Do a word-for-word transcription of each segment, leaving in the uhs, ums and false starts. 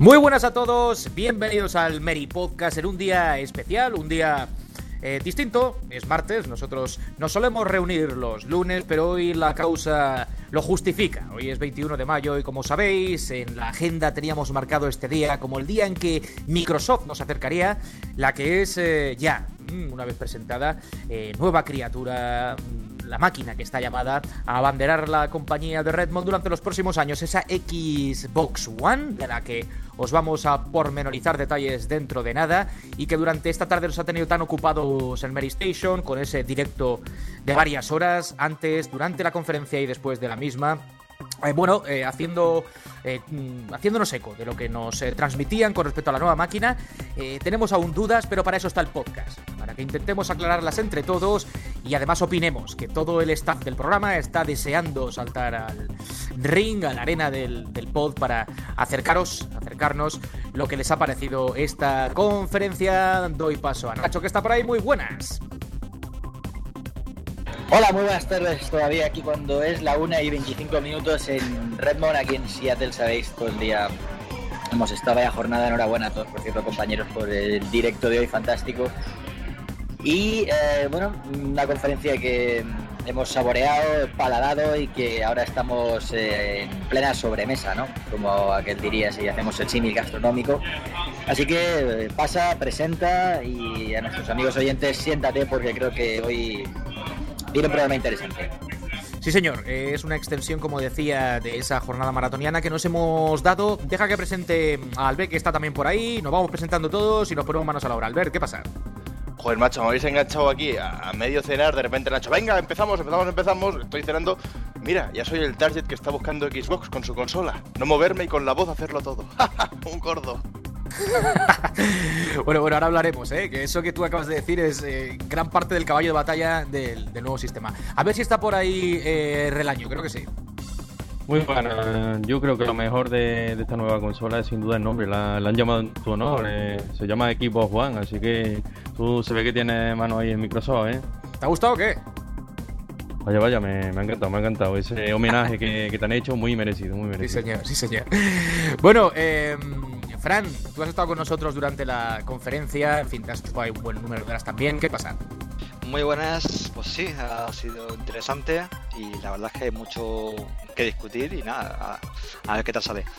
Muy buenas a todos, bienvenidos al Meri Podcast en un día especial, un día eh, distinto. Es martes, nosotros nos solemos reunir los lunes, pero hoy la causa lo justifica. Hoy es veintiuno de mayo y, como sabéis, en la agenda teníamos marcado este día como el día en que Microsoft nos acercaría la que es eh, ya, una vez presentada, eh, nueva criatura, la máquina que está llamada a abanderar la compañía de Redmond durante los próximos años, esa Xbox One, de la que os vamos a pormenorizar detalles dentro de nada, y que durante esta tarde nos ha tenido tan ocupados en Meri Station, con ese directo de varias horas, antes, durante la conferencia y después de la misma. Eh, bueno, eh, haciendo eh, haciéndonos eco de lo que nos eh, transmitían con respecto a la nueva máquina. Eh, tenemos aún dudas, pero para eso está el podcast, para que intentemos aclararlas entre todos y además opinemos, que todo el staff del programa está deseando saltar al ring, a la arena del, del pod, para acercaros, acercarnos lo que les ha parecido esta conferencia. Doy paso a Nacho, que está por ahí. Muy buenas. Hola, muy buenas tardes. Todavía aquí cuando es la una y veinticinco minutos en Redmond, aquí en Seattle, sabéis, todo el día hemos estado vaya jornada. Enhorabuena a todos, por cierto, compañeros, por el directo de hoy, fantástico. Y eh, bueno, una conferencia que hemos saboreado, paladado y que ahora estamos eh, en plena sobremesa, ¿no? Como aquel diría si hacemos el símil gastronómico. Así que eh, pasa, presenta, y a nuestros amigos oyentes, siéntate, porque creo que hoy viene un programa interesante. Sí, señor, es una extensión, como decía, de esa jornada maratoniana que nos hemos dado. Deja que presente a Albert, que está también por ahí. Nos vamos presentando todos y nos ponemos manos a la obra. Albert, ¿qué pasa? Joder, macho, me habéis enganchado aquí a, a medio cenar. De repente Nacho, venga, empezamos, empezamos, empezamos. Estoy cenando. Mira, ya soy el target que está buscando Xbox con su consola. No moverme y con la voz hacerlo todo. Un gordo. bueno, bueno, ahora hablaremos, ¿eh? Que eso que tú acabas de decir es eh, gran parte del caballo de batalla del, del nuevo sistema. A ver si está por ahí eh, Relaño, creo que sí. Muy bueno, yo creo que lo mejor de, de esta nueva consola es sin duda el nombre. La, la han llamado en tu honor, eh, se llama Xbox One, así que tú se ve que tienes mano ahí en Microsoft, ¿eh? ¿Te ha gustado o qué? Vaya, vaya, me, me ha encantado, me ha encantado ese homenaje que, que te han hecho, muy merecido, muy merecido. Sí, señor, sí, señor. Bueno, eh... Fran, tú has estado con nosotros durante la conferencia, en fin, te has chupado un buen número de horas también. ¿Qué pasa? Muy buenas, pues sí, ha sido interesante y la verdad es que hay mucho que discutir y nada, a, a ver qué tal sale.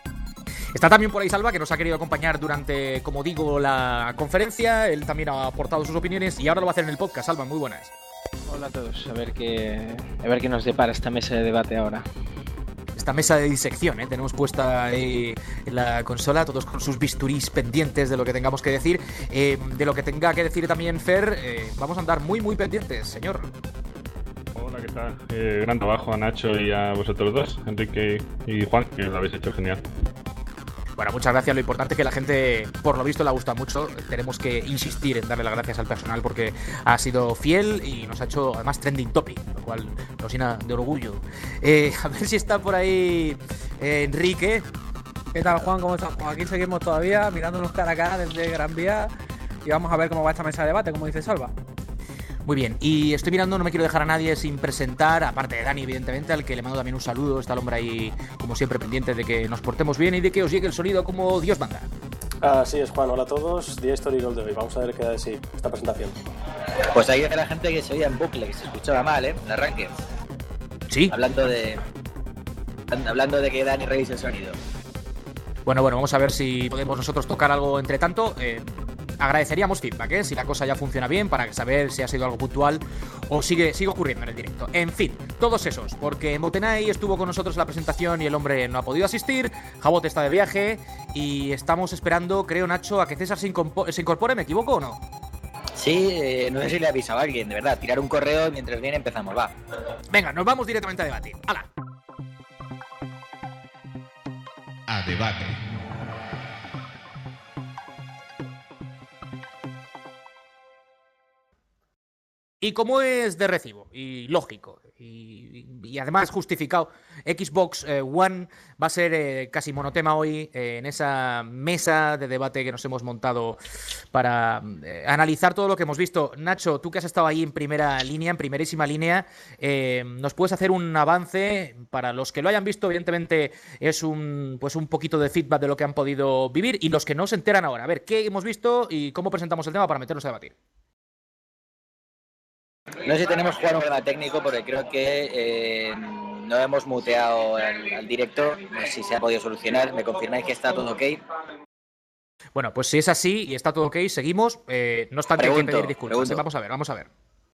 Está también por ahí Salva, que nos ha querido acompañar durante, como digo, la conferencia. Él también ha aportado sus opiniones y ahora lo va a hacer en el podcast. Salva, muy buenas. Hola a todos, a ver qué, a ver qué nos depara esta mesa de debate ahora. Esta mesa de disección, ¿eh? Tenemos puesta ahí en la consola, todos con sus bisturís pendientes de lo que tengamos que decir. Eh, de lo que tenga que decir también Fer, eh, vamos a andar muy, muy pendientes, señor. Hola, ¿qué tal? Eh, gran trabajo a Nacho y a vosotros dos, Enrique y Juan, que lo habéis hecho genial. Bueno, muchas gracias. Lo importante es que la gente, por lo visto, le gusta mucho. Tenemos que insistir en darle las gracias al personal porque ha sido fiel y nos ha hecho, además, trending topic, lo cual nos llena de orgullo. Eh, a ver si está por ahí eh, Enrique. ¿Qué tal, Juan? ¿Cómo estás? Pues aquí seguimos todavía mirándonos cara a cara desde Gran Vía y vamos a ver cómo va esta mesa de debate, como dice Salva. Muy bien, y estoy mirando, no me quiero dejar a nadie sin presentar, aparte de Dani, evidentemente, al que le mando también un saludo. Está el hombre ahí, como siempre, pendiente de que nos portemos bien y de que os llegue el sonido como Dios manda. Así es, Juan. Hola a todos. Día histórico de hoy. Vamos a ver qué da de sí esta presentación. Pues ahí hay la gente que se oía en bucle, que se escuchaba mal, ¿eh? El arranque. Sí. Hablando de... Hablando de que Dani revise el sonido. Bueno, bueno, vamos a ver si podemos nosotros tocar algo entre tanto. Eh, agradeceríamos feedback, ¿eh? Si la cosa ya funciona bien, para saber si ha sido algo puntual o sigue, sigue ocurriendo en el directo. En fin, todos esos, porque Motenay estuvo con nosotros en la presentación y el hombre no ha podido asistir. Jabot está de viaje y estamos esperando, creo, Nacho, a que César se, incompo- se incorpore. ¿Me equivoco o no? Sí, eh, no sé si le ha avisado a alguien, de verdad. Tirar un correo y mientras viene empezamos, va. Venga, nos vamos directamente a debatir. ¡Hala! A debate. Y como es de recibo y lógico y, y además justificado, Xbox eh, One va a ser eh, casi monotema hoy eh, en esa mesa de debate que nos hemos montado para eh, analizar todo lo que hemos visto. Nacho, tú que has estado ahí en primera línea, en primerísima línea, eh, ¿nos puedes hacer un avance? Para los que lo hayan visto, evidentemente es un, pues un poquito de feedback de lo que han podido vivir, y los que no se enteran ahora. A ver, ¿qué hemos visto y cómo presentamos el tema para meternos a debatir? No sé si tenemos Juan un problema técnico porque creo que eh, no hemos muteado al, al directo. No sé si se ha podido solucionar. ¿Me confirmáis que está todo ok? Bueno, pues si es así y está todo ok, seguimos. Eh, no obstante, hay que Pregunto, pedir disculpas. pregunto. Eh, Vamos a ver, vamos a ver.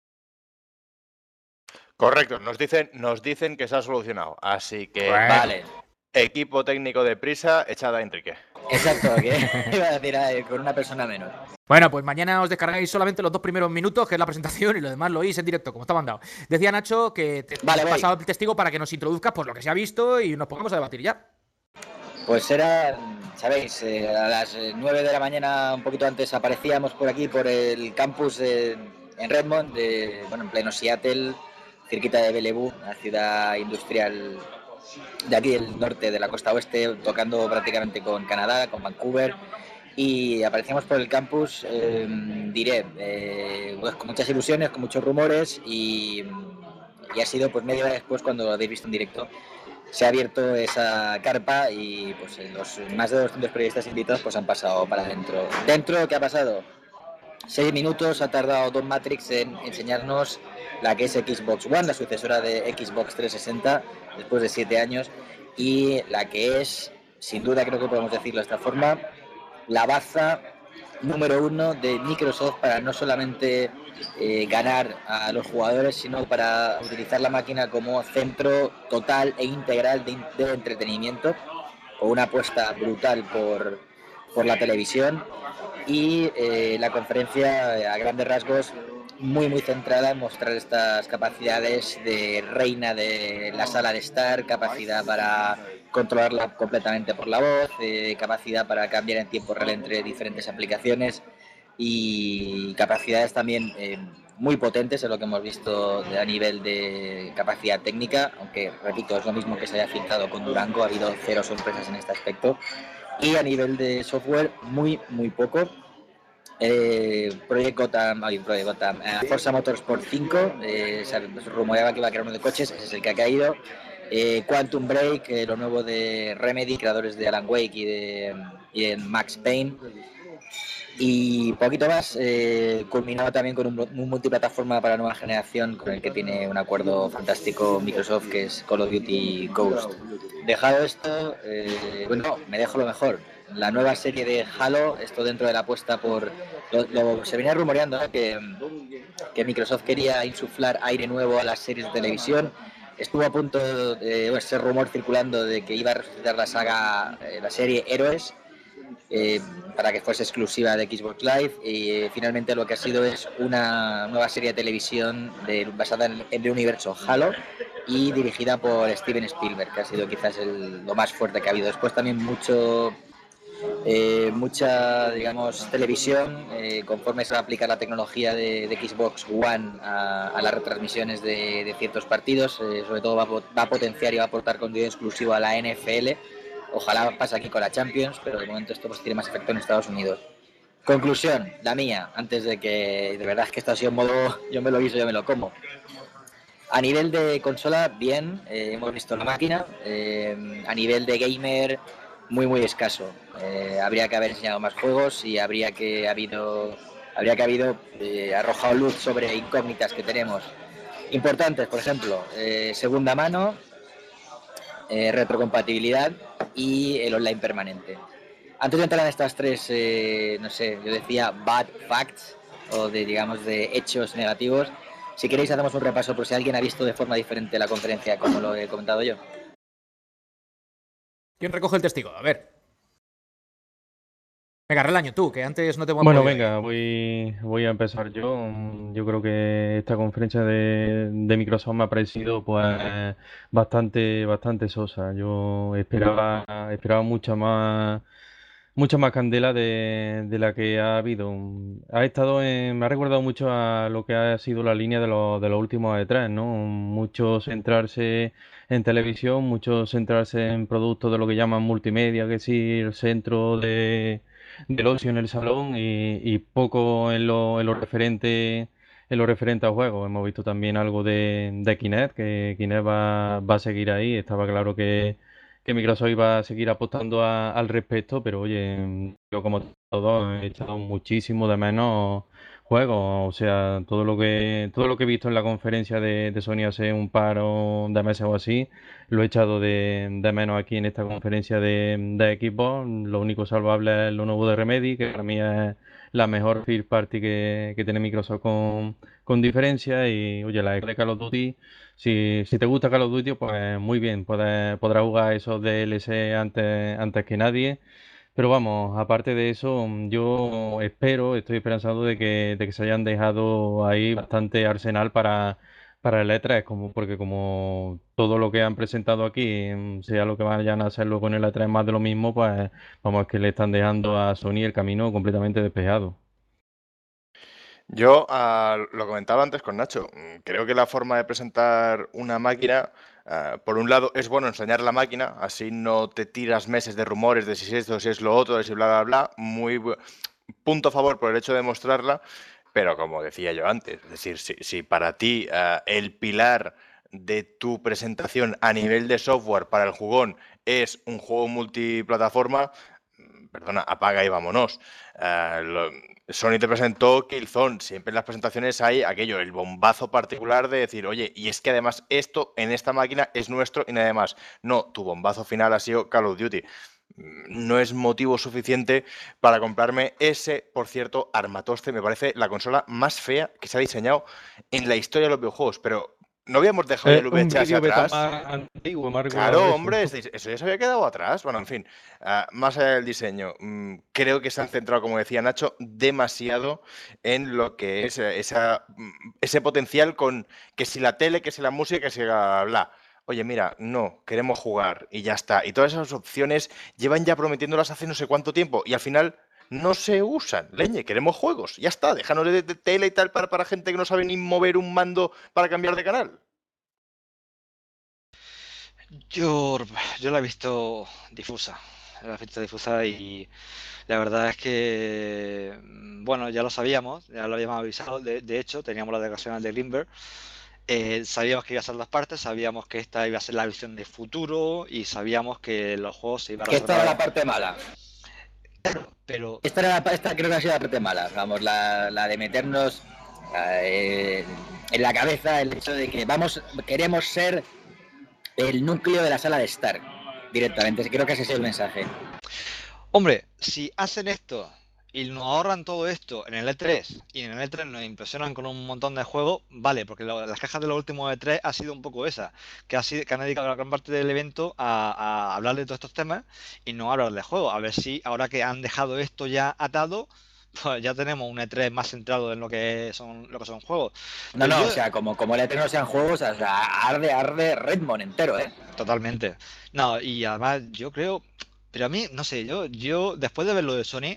Correcto, nos dicen, nos dicen que se ha solucionado. Así que, Bueno. Vale. equipo técnico de prisa, echada a Enrique. Exacto, que iba a decir eh, con una persona menos. Bueno, pues mañana os descargáis solamente los dos primeros minutos, que es la presentación, y lo demás lo oís en directo, como está mandado. Decía Nacho que te Vale, has voy. pasado el testigo para que nos introduzcas por lo que se ha visto y nos pongamos a debatir ya. Pues era, sabéis, eh, a las eh, nueve de la mañana, un poquito antes, aparecíamos por aquí, por el campus eh, en Redmond, de, bueno, en pleno Seattle, cerquita de Bellevue, una ciudad industrial de aquí del norte, de la costa oeste, tocando prácticamente con Canadá, con Vancouver, y aparecíamos por el campus, eh, diré, eh, pues con muchas ilusiones, con muchos rumores, y, y ha sido pues media hora después, cuando lo habéis visto en directo, se ha abierto esa carpa y pues los más de doscientos periodistas invitados pues han pasado para adentro. ¿Dentro qué ha pasado? Seis minutos ha tardado Don Matrix en enseñarnos la que es Xbox One, la sucesora de Xbox trescientos sesenta, después de siete años, y la que es, sin duda creo que podemos decirlo de esta forma, la baza número uno de Microsoft para no solamente eh, ganar a los jugadores, sino para utilizar la máquina como centro total e integral de, de entretenimiento, con una apuesta brutal por, por la televisión, y eh, la conferencia a grandes rasgos muy muy centrada en mostrar estas capacidades de reina de la sala de estar, capacidad para controlarla completamente por la voz, eh, capacidad para cambiar en tiempo real entre diferentes aplicaciones y capacidades también eh, muy potentes en lo que hemos visto de, a nivel de capacidad técnica, aunque repito, es lo mismo que se haya filtrado con Durango, ha habido cero sorpresas en este aspecto, y a nivel de software muy muy poco. Eh, Project Gotham, ay, Project Gotham, eh, Forza Motorsport cinco, eh, se rumoreaba que iba a crear uno de coches, ese es el que ha caído. eh, Quantum Break, eh, lo nuevo de Remedy, creadores de Alan Wake y de, y de Max Payne, y poquito más, eh, culminado también con un, un multiplataforma para nueva generación con el que tiene un acuerdo fantástico Microsoft, que es Call of Duty Ghost. Dejado esto, eh, bueno, me dejo lo mejor. La nueva serie de Halo, esto dentro de la apuesta por... Lo, lo, se venía rumoreando, ¿no? que, que Microsoft quería insuflar aire nuevo a las series de televisión. Estuvo a punto de bueno, ese rumor circulando de que iba a resucitar la saga, eh, la serie Héroes, eh, para que fuese exclusiva de Xbox Live, y eh, finalmente lo que ha sido es una nueva serie de televisión de, basada en, en el universo Halo y dirigida por Steven Spielberg, que ha sido quizás el, lo más fuerte que ha habido. Después también mucho... Eh, mucha, digamos, televisión, eh, conforme se va a aplicar la tecnología de, de Xbox One a, a las retransmisiones de, de ciertos partidos, eh, sobre todo va a, va a potenciar y va a aportar contenido exclusivo a la N F L. Ojalá pase aquí con la Champions, pero de momento esto pues tiene más efecto en Estados Unidos. Conclusión, la mía, antes de que, de verdad es que esto ha sido en modo yo me lo guiso, yo me lo como. A nivel de consola, bien, eh, hemos visto la máquina. Eh, a nivel de gamer, muy muy escaso. Eh, habría que haber enseñado más juegos y habría que habido habría que habido eh, arrojado luz sobre incógnitas que tenemos importantes, por ejemplo, eh, segunda mano, eh, retrocompatibilidad y el online permanente. Antes de entrar en estas tres, eh, no sé, yo decía bad facts o de digamos de hechos negativos. Si queréis hacemos un repaso por si alguien ha visto de forma diferente la conferencia como lo he comentado yo. ¿Quién recoge el testigo? A ver. Venga, Relaño, tú, que antes no te hemos Bueno, podido venga, voy, voy a empezar yo. Yo creo que esta conferencia de, de Microsoft me ha parecido pues bastante, bastante sosa. Yo esperaba, esperaba mucha más, mucha más candela de, de la que ha habido. Ha estado en- me ha recordado mucho a lo que ha sido la línea de los, de los últimos E tres, ¿no? Mucho centrarse en televisión, mucho centrarse en productos de lo que llaman multimedia, que sí, el centro de, del ocio en el salón y, y poco en lo, en lo referente en lo referente a juegos. Hemos visto también algo de, de Kinect, que Kinect va, va a seguir ahí. Estaba claro que que Microsoft iba a seguir apostando a- al respecto, pero oye, yo como todo he echado muchísimo de menos juegos, o sea, todo lo que todo lo que he visto en la conferencia de, de Sony hace un par o de meses o así, lo he echado de, de menos aquí en esta conferencia de, de Xbox. Lo único salvable es lo nuevo de Remedy, que para mí es la mejor first party que, que tiene Microsoft con, con diferencia, y oye, la de Call of Duty. Si, si te gusta Call of Duty, pues muy bien, puedes, podrás jugar esos D L C antes, antes que nadie. Pero vamos, aparte de eso, mm, yo espero, estoy esperanzado de que, de que se hayan dejado ahí bastante arsenal para, para el E tres, como, porque como todo lo que han presentado aquí, mm, sea lo que vayan a hacer luego en el E tres más de lo mismo, pues vamos, es que le están dejando a Sony el camino completamente despejado. Yo ah, lo comentaba antes con Nacho, mm, creo que la forma de presentar una máquina, ah, por un lado es bueno enseñar la máquina, así no te tiras meses de rumores de si es esto, si es lo otro, de si bla, bla, bla, muy bu- punto a favor por el hecho de mostrarla, pero como decía yo antes, es decir, si, si para ti ah, el pilar de tu presentación a nivel de software para el jugón es un juego multiplataforma, mm, perdona, apaga y vámonos. Ah, lo- Sony te presentó Killzone. Siempre en las presentaciones hay aquello, el bombazo particular de decir, oye, y es que además esto en esta máquina es nuestro y nada más. No, tu bombazo final ha sido Call of Duty. Mm, No es motivo suficiente para comprarme ese, por cierto, armatoste. Me parece la consola más fea que se ha diseñado en la historia de los videojuegos. Pero ¿no habíamos dejado ya Es el un V H S vídeo beta atrás? más antiguo, me ha recordado Claro, eso. hombre, es- eso ya se había quedado atrás. Bueno, en fin, ah, más allá del diseño, mm, creo que se han centrado, como decía Nacho, demasiado en lo que es eh, esa, mm, ese potencial con que si la tele, que si la música, que si la bla. Oye, mira, no, queremos jugar y ya está. Y todas esas opciones llevan ya prometiéndolas hace no sé cuánto tiempo y al final no se usan. Leñe, queremos juegos, ya está. Déjanos de, de tele y tal para, para gente que no sabe ni mover un mando para cambiar de canal. Yo, yo la he visto difusa. La he visto difusa y la verdad es que, mm, bueno, ya lo sabíamos, ya lo habíamos avisado. De, de hecho, teníamos las declaraciones de Greenberg. Eh, sabíamos que iba a ser dos partes, sabíamos que esta iba a ser la visión de futuro y sabíamos que los juegos se iban a Que esta era la resolver. parte mala. Pero Esta, era la, esta creo que ha sido la parte mala, vamos, la, la de meternos eh, en la cabeza el hecho de que vamos, queremos ser el núcleo de la sala de estar directamente. Creo que ese es el mensaje. Hombre, si hacen esto y nos ahorran todo esto en el E tres y en el E tres nos impresionan con un montón de juegos, vale, porque lo- las quejas de los últimos E tres ha sido un poco esa, que, ha sido, que han dedicado la gran parte del evento a, a hablar de todos estos temas y no a hablar de juegos. A ver si ahora que han dejado esto ya atado, pues ya tenemos un E tres más centrado en lo que son, lo que son juegos. No, Pero no, yo, o sea, como, como el E tres no sean juegos, o sea, arde, arde Redmond entero, ¿eh? totalmente. No, y además yo creo, pero a mí, no sé, yo, yo después de ver lo de Sony,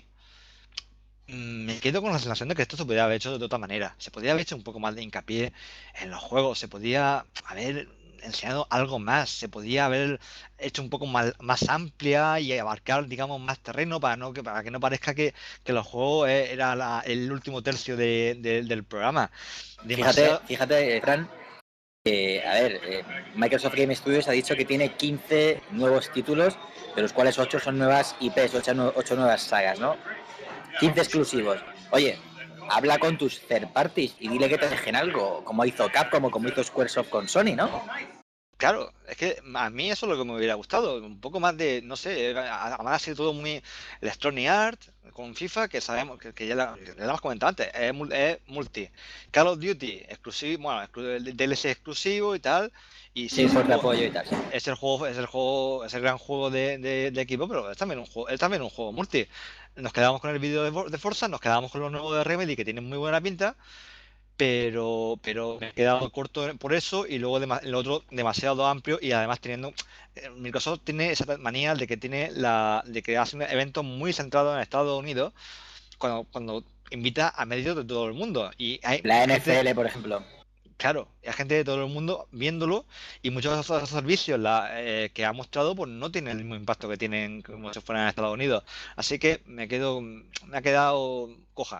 mm, me quedo con la sensación de que esto se podría haber hecho de otra manera. Se podría haber hecho un poco más de hincapié en los juegos, se podía haber enseñado algo más, se podía haber hecho un poco más, más amplia y abarcar, digamos, más terreno para no que para que no parezca que, que los juegos eh, era la- el último tercio de- de- del programa. Fíjate, Demasiado. fíjate, Fran, que, a ver, eh, Microsoft Game Studios ha dicho que tiene quince nuevos títulos, de los cuales ocho son nuevas I Ps, ocho nuevas sagas, ¿no? quince exclusivos. Oye, habla con tus third parties y dile que te dejen algo, como hizo Capcom o como hizo Squaresoft con Sony, ¿no? Claro, es que a mí eso es lo que me hubiera gustado, un poco más de, no sé, a- además ha sido todo muy Electronic Arts con FIFA, que sabemos, que, que ya, la- ya lo hemos comentado antes, es, mul- es multi. Call of Duty, exclusivo, bueno, exclu- el D L C exclusivo y tal, y sí, Sí, es el fuerte juego, apoyo y tal. es el juego, es el juego, es el gran juego de, de- de equipo, pero es también un juego, es también un juego multi. Nos quedamos con el vídeo de, For- de Forza, nos quedamos con los nuevos de Remedy, que tienen muy buena pinta, pero, pero me he quedado corto por eso y luego dema- el otro demasiado amplio y además teniendo... eh, Microsoft tiene esa manía de que tiene la de que hace un evento muy centrado en Estados Unidos cuando, cuando invita a medios de todo el mundo y hay La gente, N F L, por ejemplo. claro, hay gente de todo el mundo viéndolo y muchos de esos servicios la, eh, que ha mostrado pues no tienen el mismo impacto que tienen como si fueran en Estados Unidos, así que me quedo me ha quedado coja.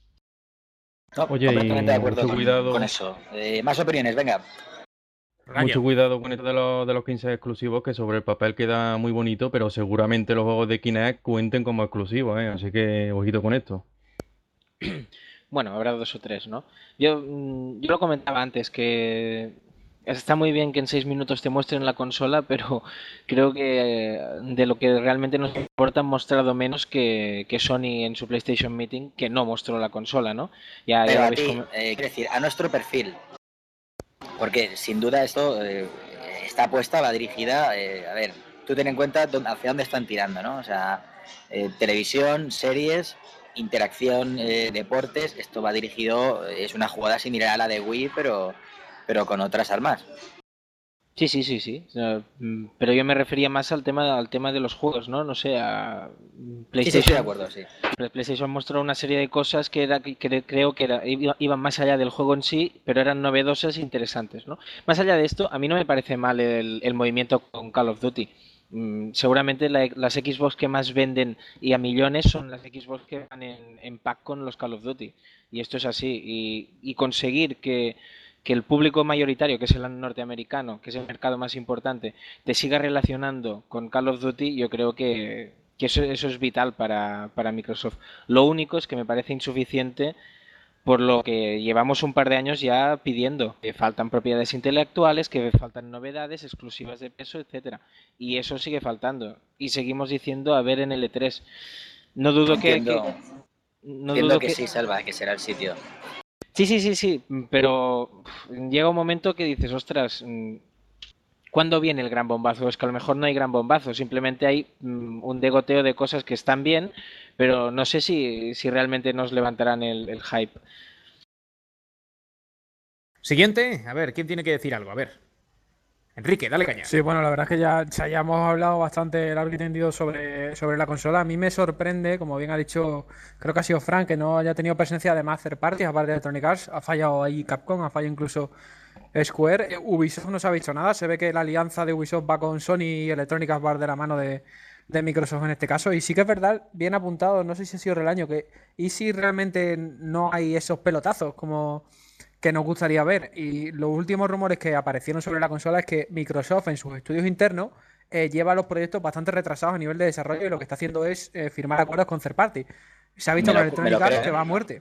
No, Oye, completamente de y acuerdo mucho con, cuidado, con eso. Eh, más opiniones, venga. mucho Rayo. cuidado con esto de los, de los quince exclusivos, que sobre el papel queda muy bonito, pero seguramente los juegos de Kinect cuenten como exclusivos, ¿eh? Así que ojito con esto. Bueno, habrá dos o tres, ¿no? Yo, mm, yo lo comentaba antes, que está muy bien que en seis minutos te muestren la consola, pero creo que eh, de lo que realmente nos importa han mostrado menos que, que Sony en su PlayStation Meeting, que no mostró la consola, ¿no? Ya, ya Pero lo a habéis ti, comentado. eh, quiero decir, a nuestro perfil. Porque sin duda esto, eh, esta apuesta va dirigida, eh, a ver, tú ten en cuenta dónde- hacia dónde están tirando, ¿no? O sea, eh, televisión, series, interacción, eh, deportes, esto va dirigido, eh, es una jugada similar a la de Wii, pero, pero con otras armas. Sí, sí, sí, sí. O sea, mm, pero yo me refería más al tema, al tema de los juegos, ¿no? No sé, a mm, Sí, sí, estoy de PlayStation. acuerdo, sí. Play- PlayStation mostró una serie de cosas que era, que cre- creo que era, iba- iban más allá del juego en sí, pero eran novedosas e interesantes, ¿no? Más allá de esto, a mí no me parece mal el, el movimiento con Call of Duty. Mm, seguramente la- las Xbox que más venden y a millones son las Xbox que van en, en pack con los Call of Duty. Y esto es así. Y, y conseguir que, que el público mayoritario, que es el norteamericano, que es el mercado más importante, te siga relacionando con Call of Duty, yo creo que, que eso, eso es vital para, para Microsoft. Lo único es que me parece insuficiente por lo que llevamos un par de años ya pidiendo que faltan propiedades intelectuales, que faltan novedades exclusivas de peso, etcétera. Y eso sigue faltando. Y seguimos diciendo a ver en el E tres. No dudo que, Entiendo, que- no entiendo dudo que que sí, Salva, que será el sitio. sí, sí, sí, sí, pero uf, llega un momento que dices, ostras, mm, ¿cuándo viene el gran bombazo? Es que a lo mejor no hay gran bombazo, simplemente hay mm, un degoteo de cosas que están bien, pero no sé si, si realmente nos levantarán el, el hype. Siguiente, a ver, ¿quién tiene que decir algo? A ver. Enrique, dale caña. Sí, bueno, la verdad es que ya, ya ya hemos hablado bastante largo y tendido sobre, sobre la consola. A mí me sorprende, como bien ha dicho, creo que ha sido Frank, que no haya tenido presencia de más third parties, aparte de Electronic Arts. Ha fallado ahí Capcom, ha fallado incluso Square. Eh, Ubisoft no se ha visto nada. Se ve que la alianza de Ubisoft va con Sony y Electronic Arts va de la mano de, de Microsoft en este caso. Y sí que es verdad, bien apuntado, no sé si ha sido el año, que y si realmente no hay esos pelotazos como que nos gustaría ver. Y los últimos rumores que aparecieron sobre la consola es que Microsoft en sus estudios internos eh, lleva los proyectos bastante retrasados a nivel de desarrollo y lo que está haciendo es eh, firmar acuerdos con third party. Se ha visto Me con lo, me Electronic lo Arts creo, que ¿eh? va a muerte.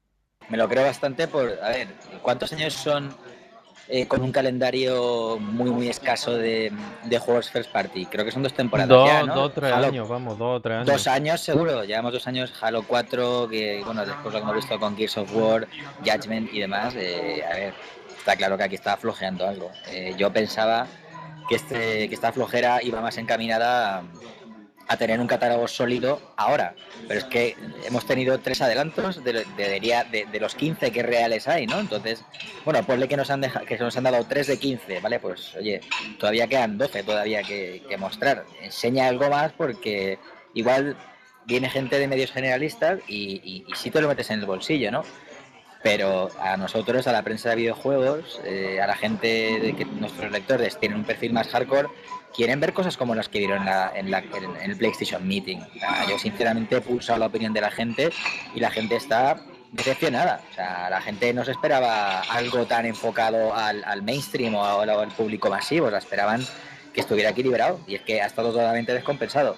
Me lo creo bastante por, a ver, ¿cuántos años son eh, con un calendario muy, muy escaso de, de juegos first party? Creo que son dos temporadas ya, Dos, ¿no? dos, tres Halo, años, vamos, dos o tres años. dos años seguro, llevamos dos años, Halo cuatro, que bueno, después lo que hemos visto con Gears of War, Judgment y demás, eh, a ver, está claro que aquí está flojeando algo. Eh, yo pensaba que, este, que esta flojera iba más encaminada a, a tener un catálogo sólido ahora, pero es que hemos tenido tres adelantos de, de, de, de los quince que reales hay, ¿no? Entonces, bueno, ponle que nos han dejado, que nos han dado tres de quince, ¿vale? Pues oye, todavía quedan doce todavía que, que mostrar. Enseña algo más porque igual viene gente de medios generalistas y, y, y sí te lo metes en el bolsillo, ¿no? Pero a nosotros, a la prensa de videojuegos, eh, a la gente de que nuestros lectores tienen un perfil más hardcore, quieren ver cosas como las que vieron en, la, en, la, en el PlayStation Meeting. O sea, yo sinceramente he pulsado la opinión de la gente y la gente está decepcionada. O sea, la gente no se esperaba algo tan enfocado al, al mainstream o al, al público masivo. O sea, esperaban que estuviera equilibrado y es que ha estado totalmente descompensado.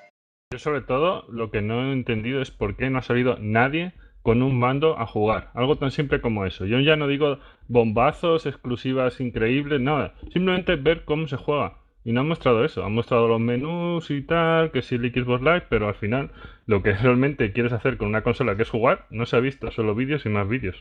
Yo sobre todo lo que no he entendido es por qué no ha salido nadie con un mando a jugar. Algo tan simple como eso. Yo ya no digo bombazos, exclusivas increíbles, nada. Simplemente ver cómo se juega. Y no han mostrado eso. Han mostrado los menús y tal, que sí el Xbox Live, pero al final lo que realmente quieres hacer con una consola que es jugar, no se ha visto. Solo vídeos y más vídeos.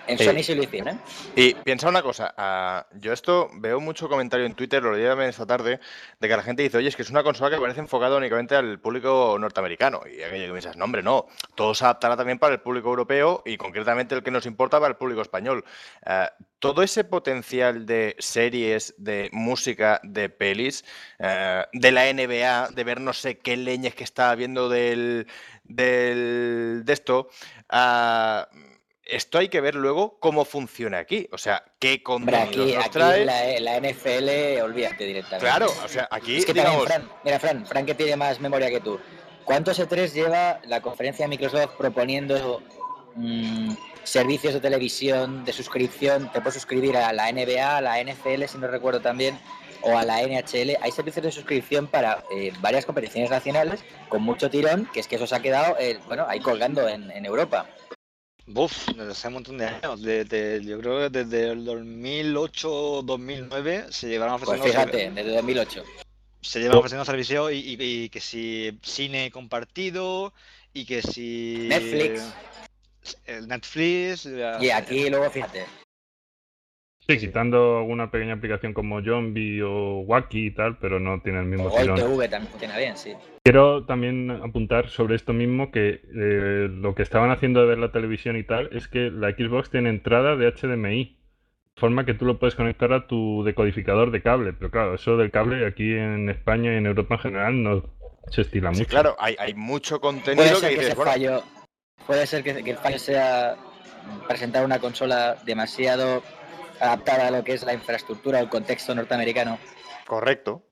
En Sí. Sony sí lo hicieron, ¿eh? Y piensa una cosa, ah, yo esto veo mucho comentario en Twitter, lo leí también esta tarde, de que la gente dice, oye, es que es una consola que parece enfocada únicamente al público norteamericano. Y aquello que piensas, no, hombre, no, todo se adaptará también para el público europeo y concretamente el que nos importa para el público español. Ah, todo ese potencial de series, de música, de pelis, eh, de la N B A, de ver no sé qué leñes que está viendo del, del de esto, ah, esto hay que ver luego cómo funciona aquí. O sea, qué Hombre, contenidos aquí, nos aquí trae. la, la N F L, olvídate directamente. Claro, o sea, aquí, Es que digamos, también, Fran, mira, Fran, Fran que tiene más memoria que tú. ¿Cuántos E tres lleva la conferencia de Microsoft proponiendo mm, servicios de televisión, de suscripción? Te puedes suscribir a la N B A, a la N F L, si no recuerdo también, o a la N H L. Hay servicios de suscripción para eh, varias competiciones nacionales con mucho tirón, que es que eso se ha quedado, eh, bueno, ahí colgando en, en Europa. Buf, desde hace un montón de años. Desde, yo creo que desde el dos mil ocho dos mil nueve se llevaron Pues ofreciendo, fíjate, desde dos mil ocho. se llevan ofreciendo servicios y, y- y que si cine compartido y que si Netflix. el Netflix. Y aquí luego, fíjate. Sí, quitando alguna pequeña aplicación como Zombie o Wacky y tal, pero no tiene el mismo O Gol tirón. T V también funciona bien, sí. Quiero también apuntar sobre esto mismo que eh, lo que estaban haciendo de ver la televisión y tal es que la Xbox tiene entrada de H D M I, de forma que tú lo puedes conectar a tu decodificador de cable, pero claro, eso del cable aquí en España y en Europa en general no se estila sí, mucho. claro, hay, hay mucho Puede contenido ser que que dices, ese bueno, fallo, puede ser que, que el fallo sea presentar una consola demasiado adaptada a lo que es la infraestructura o el contexto norteamericano. correcto.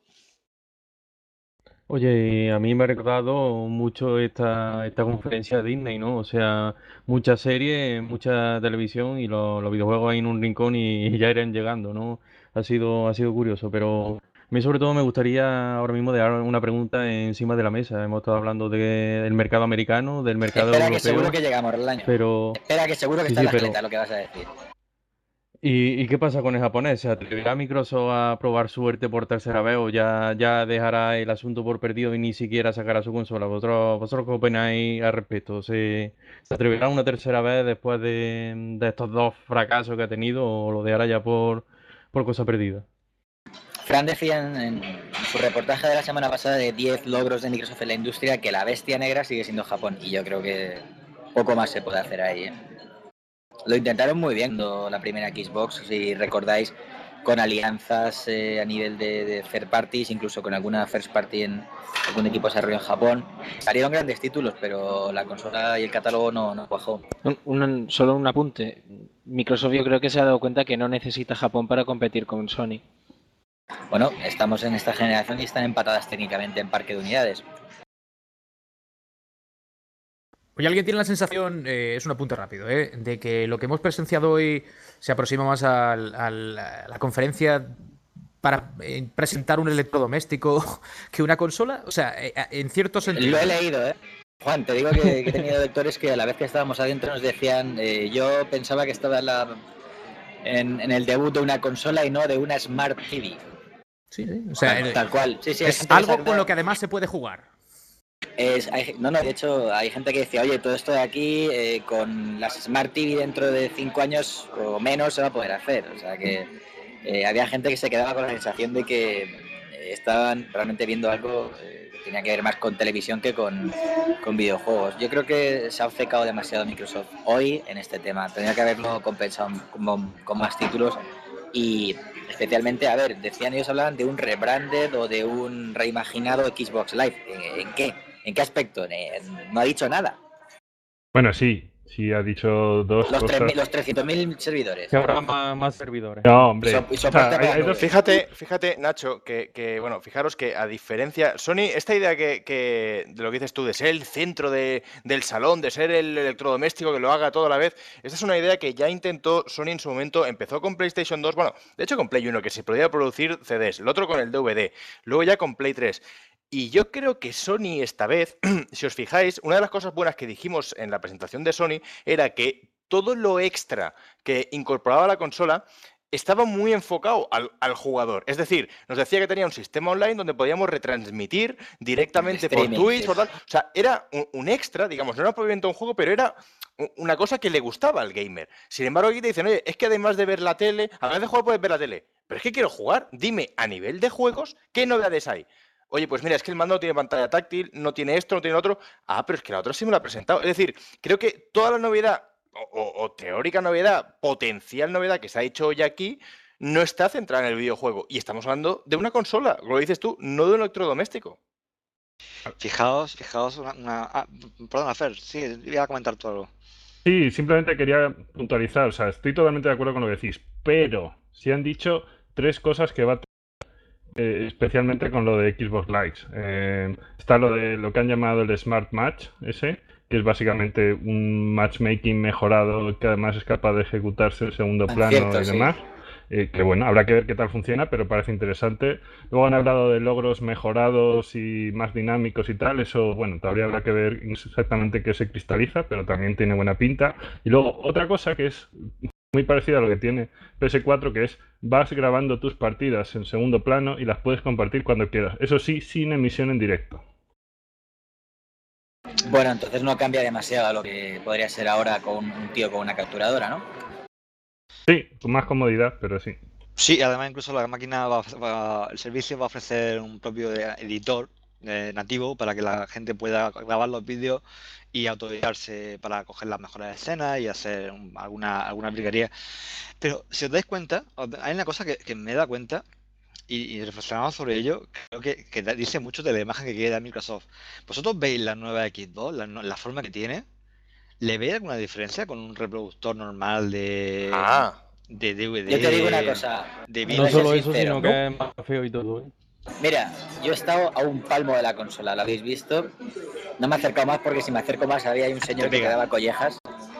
Oye, a mí me ha recordado mucho esta, esta conferencia de Disney, ¿no? O sea, muchas series, mucha televisión y los, los videojuegos ahí en un rincón y ya irán llegando, ¿no? Ha sido, ha sido curioso, pero a mí sobre todo me gustaría ahora mismo dejar una pregunta encima de la mesa. Hemos estado hablando de- del mercado americano, del mercado Espera que europeo, seguro que llegamos, Relaño. pero... Espera que seguro que Sí, está sí, en la pero... escaleta lo que vas a decir. ¿Y, y qué pasa con el japonés? ¿Se atreverá Microsoft a probar suerte por tercera vez o ya, ya dejará el asunto por perdido y ni siquiera sacará su consola? ¿Vosotros, vosotros qué opináis al respecto? ¿Se, se atreverá una tercera vez después de, de estos dos fracasos que ha tenido o lo dejará ya por, por cosa perdida? Fran decía en, en su reportaje de la semana pasada de diez logros de Microsoft en la industria que la bestia negra sigue siendo Japón. Y yo creo que poco más se puede hacer ahí, ¿eh? Lo intentaron muy bien ¿no? La primera Xbox, si recordáis, con alianzas eh, a nivel de, de third parties, incluso con alguna first party en algún equipo de desarrollo en Japón. Salieron grandes títulos, pero la consola y el catálogo no, no cuajó. Un- un- solo un apunte. Microsoft yo creo que se ha dado cuenta que no necesita Japón para competir con Sony. Bueno, estamos en esta generación y están empatadas técnicamente en parque de unidades. Oye, ¿alguien tiene la sensación, eh, es un apunte rápido, eh, de que lo que hemos presenciado hoy se aproxima más al- al- a la conferencia para eh, presentar un electrodoméstico que una consola? O sea, eh, en cierto sentido. Lo he leído, ¿eh? Juan, te digo que, que he tenido lectores que a la vez que estábamos adentro nos decían, eh, yo pensaba que estaba en, la, en, en el debut de una consola y no de una Smart T V. Sí, sí. O sea, tal, el- tal cual. Sí, sí, hay es gente que algo se ha- con lo que además se puede jugar. Es, hay, no, no, de hecho hay gente que decía, oye, todo esto de aquí eh, con las Smart T V dentro de cinco años o menos se va a poder hacer. O sea que eh, había gente que se quedaba con la sensación de que eh, estaban realmente viendo algo eh, que tenía que ver más con televisión que con, con videojuegos. Yo creo que se ha obcecado demasiado Microsoft hoy en este tema. Tendría que haberlo compensado con, con más títulos y especialmente, a ver, decían ellos, hablaban de un rebranded o de un reimaginado Xbox Live. ¿En, en qué? ¿En qué aspecto? En- no ha dicho nada. Bueno, sí, sí ha dicho dos Los, tres cosas. mil- los trescientos mil servidores. Que habrá más, más servidores. No, hombre. Y so- y O sea, soporte hay- para hay nube. dos- Fíjate, fíjate, Nacho, que, que, bueno, fijaros que a diferencia, Sony, esta idea que, que de lo que dices tú, de ser el centro de- del salón, de ser el electrodoméstico que lo haga todo a la vez, esta es una idea que ya intentó Sony en su momento, empezó con PlayStation dos, bueno, de hecho con Play uno, que se podía producir C Ds, el otro con el D V D, luego ya con Play tres. Y yo creo que Sony esta vez, si os fijáis, una de las cosas buenas que dijimos en la presentación de Sony era que todo lo extra que incorporaba la consola estaba muy enfocado al, al jugador. Es decir, nos decía que tenía un sistema online donde podíamos retransmitir directamente por Streaming, Twitch, sí. por tal. O sea, era un, un extra, digamos, no era propiamente un juego, pero era u- una cosa que le gustaba al gamer. Sin embargo, aquí te dicen, oye, es que además de ver la tele, además de jugar puedes ver la tele. Pero es que quiero jugar. Dime, a nivel de juegos, ¿qué novedades hay? Oye, pues mira, es que el mando no tiene pantalla táctil, no tiene esto, no tiene lo otro. Ah, pero es que la otra sí me lo ha presentado. Es decir, creo que toda la novedad, o, o- o teórica novedad, potencial novedad que se ha hecho hoy aquí, no está centrada en el videojuego. Y estamos hablando de una consola, lo dices tú, no de un electrodoméstico. Fijaos, fijaos una... una- ah, perdona, Fer, sí, iba a comentar tú algo. Sí, simplemente quería puntualizar, o sea, estoy totalmente de acuerdo con lo que decís, pero se han dicho tres cosas que va a eh, especialmente con lo de Xbox Live. Eh, está lo de lo que han llamado el Smart Match, ese, que es básicamente un matchmaking mejorado que además es capaz de ejecutarse en segundo Ah, plano cierto, y sí. demás. Eh, que bueno, habrá que ver qué tal funciona, pero parece interesante. Luego han hablado de logros mejorados y más dinámicos y tal. Eso, bueno, todavía habrá que ver exactamente qué se cristaliza, pero también tiene buena pinta. Y luego otra cosa que es muy parecida a lo que tiene P S cuatro, que es vas grabando tus partidas en segundo plano y las puedes compartir cuando quieras. Eso sí, sin emisión en directo. Bueno, entonces no cambia demasiado a lo que podría ser ahora con un tío con una capturadora, ¿no? Sí, con más comodidad, pero sí. Sí, además incluso la máquina va, va- el servicio va a ofrecer un propio eh, editor eh, nativo para que la gente pueda grabar los vídeos y autoeditarse para coger las mejores escenas y hacer un- alguna alguna virguería. Pero si os dais cuenta, os- hay una cosa que, que me da cuenta y, y reflexionando sobre ello, creo que, que da- dice mucho de la imagen que quiere dar Microsoft. ¿Vosotros veis la nueva Xbox, la, no- la forma que tiene? ¿Le veis alguna diferencia con un reproductor normal de, Ah, de D V D? Yo te digo una cosa, de te vídeo? voy No a ser solo eso, sincero. sino que es más feo y todo, ¿eh? Mira, yo he estado a un palmo de la consola, lo habéis visto. No me he acercado más porque si me acerco más había un señor Te que pega. daba collejas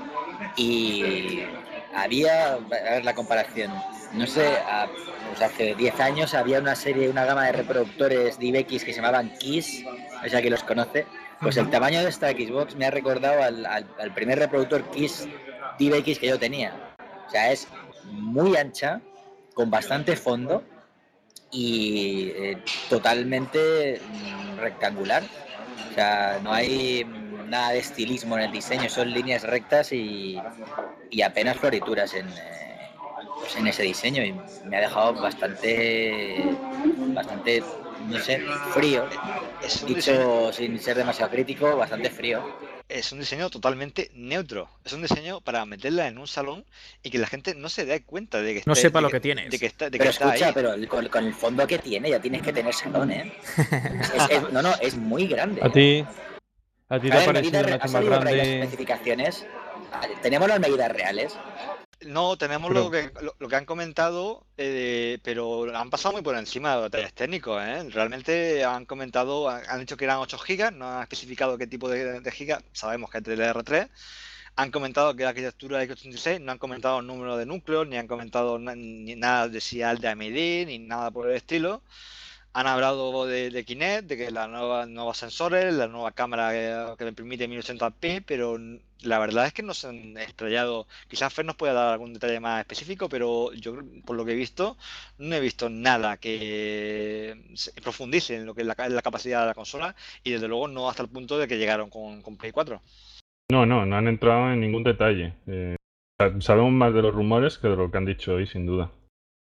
y había, a ver la comparación, no sé, a- pues hace diez años había una serie, una gama de reproductores D V X que se llamaban Kiss, no sé si alguien los conoce. Pues el tamaño de esta Xbox me ha recordado al, al- al primer reproductor Kiss D V X que yo tenía. O sea, es muy ancha, con bastante fondo y eh, totalmente mm, rectangular. O sea, no hay mm, nada de estilismo en el diseño, son líneas rectas y, y apenas florituras en, eh, pues en ese diseño. Y me ha dejado bastante, bastante, no sé, frío. Es un diseño, Dicho sin ser demasiado crítico, bastante frío. es un diseño totalmente neutro. Es un diseño para meterla en un salón y que la gente no se dé cuenta de que No esté, sepa de lo que, que tienes. de que está, de que Pero está escucha, ahí. pero el- con, con el fondo que tiene ya tienes que tener salón, ¿eh? Es- es- no, no, es muy grande. ¿A ti, a ti te A ha ver, parecido medidas, una re- ha más salido por ahí las grande? especificaciones. Tenemos las medidas reales. No, tenemos Pero- lo que, lo, lo que han comentado, eh, pero han pasado muy por encima de los detalles técnicos, ¿eh? Realmente han comentado, han, han dicho que eran ocho gigas, no han especificado qué tipo de, de gigas, sabemos que es D D R tres. Han comentado que la arquitectura x ochenta y seis, no han comentado el número de núcleos, ni han comentado na- ni nada de si es de A M D, ni nada por el estilo. Han hablado de, de Kinect, de que la nueva, nuevos sensores, la nueva cámara que, que me permite mil ochenta p, pero n- la verdad es que no se han estrellado. Quizás Fer nos pueda dar algún detalle más específico, pero yo, por lo que he visto, no he visto nada que se profundice en lo que es la, ca- en la capacidad de la consola y desde luego no hasta el punto de que llegaron con, con Play cuatro. No, no, no han entrado en ningún detalle. Eh, sa- sabemos más de los rumores que de lo que han dicho hoy, sin duda.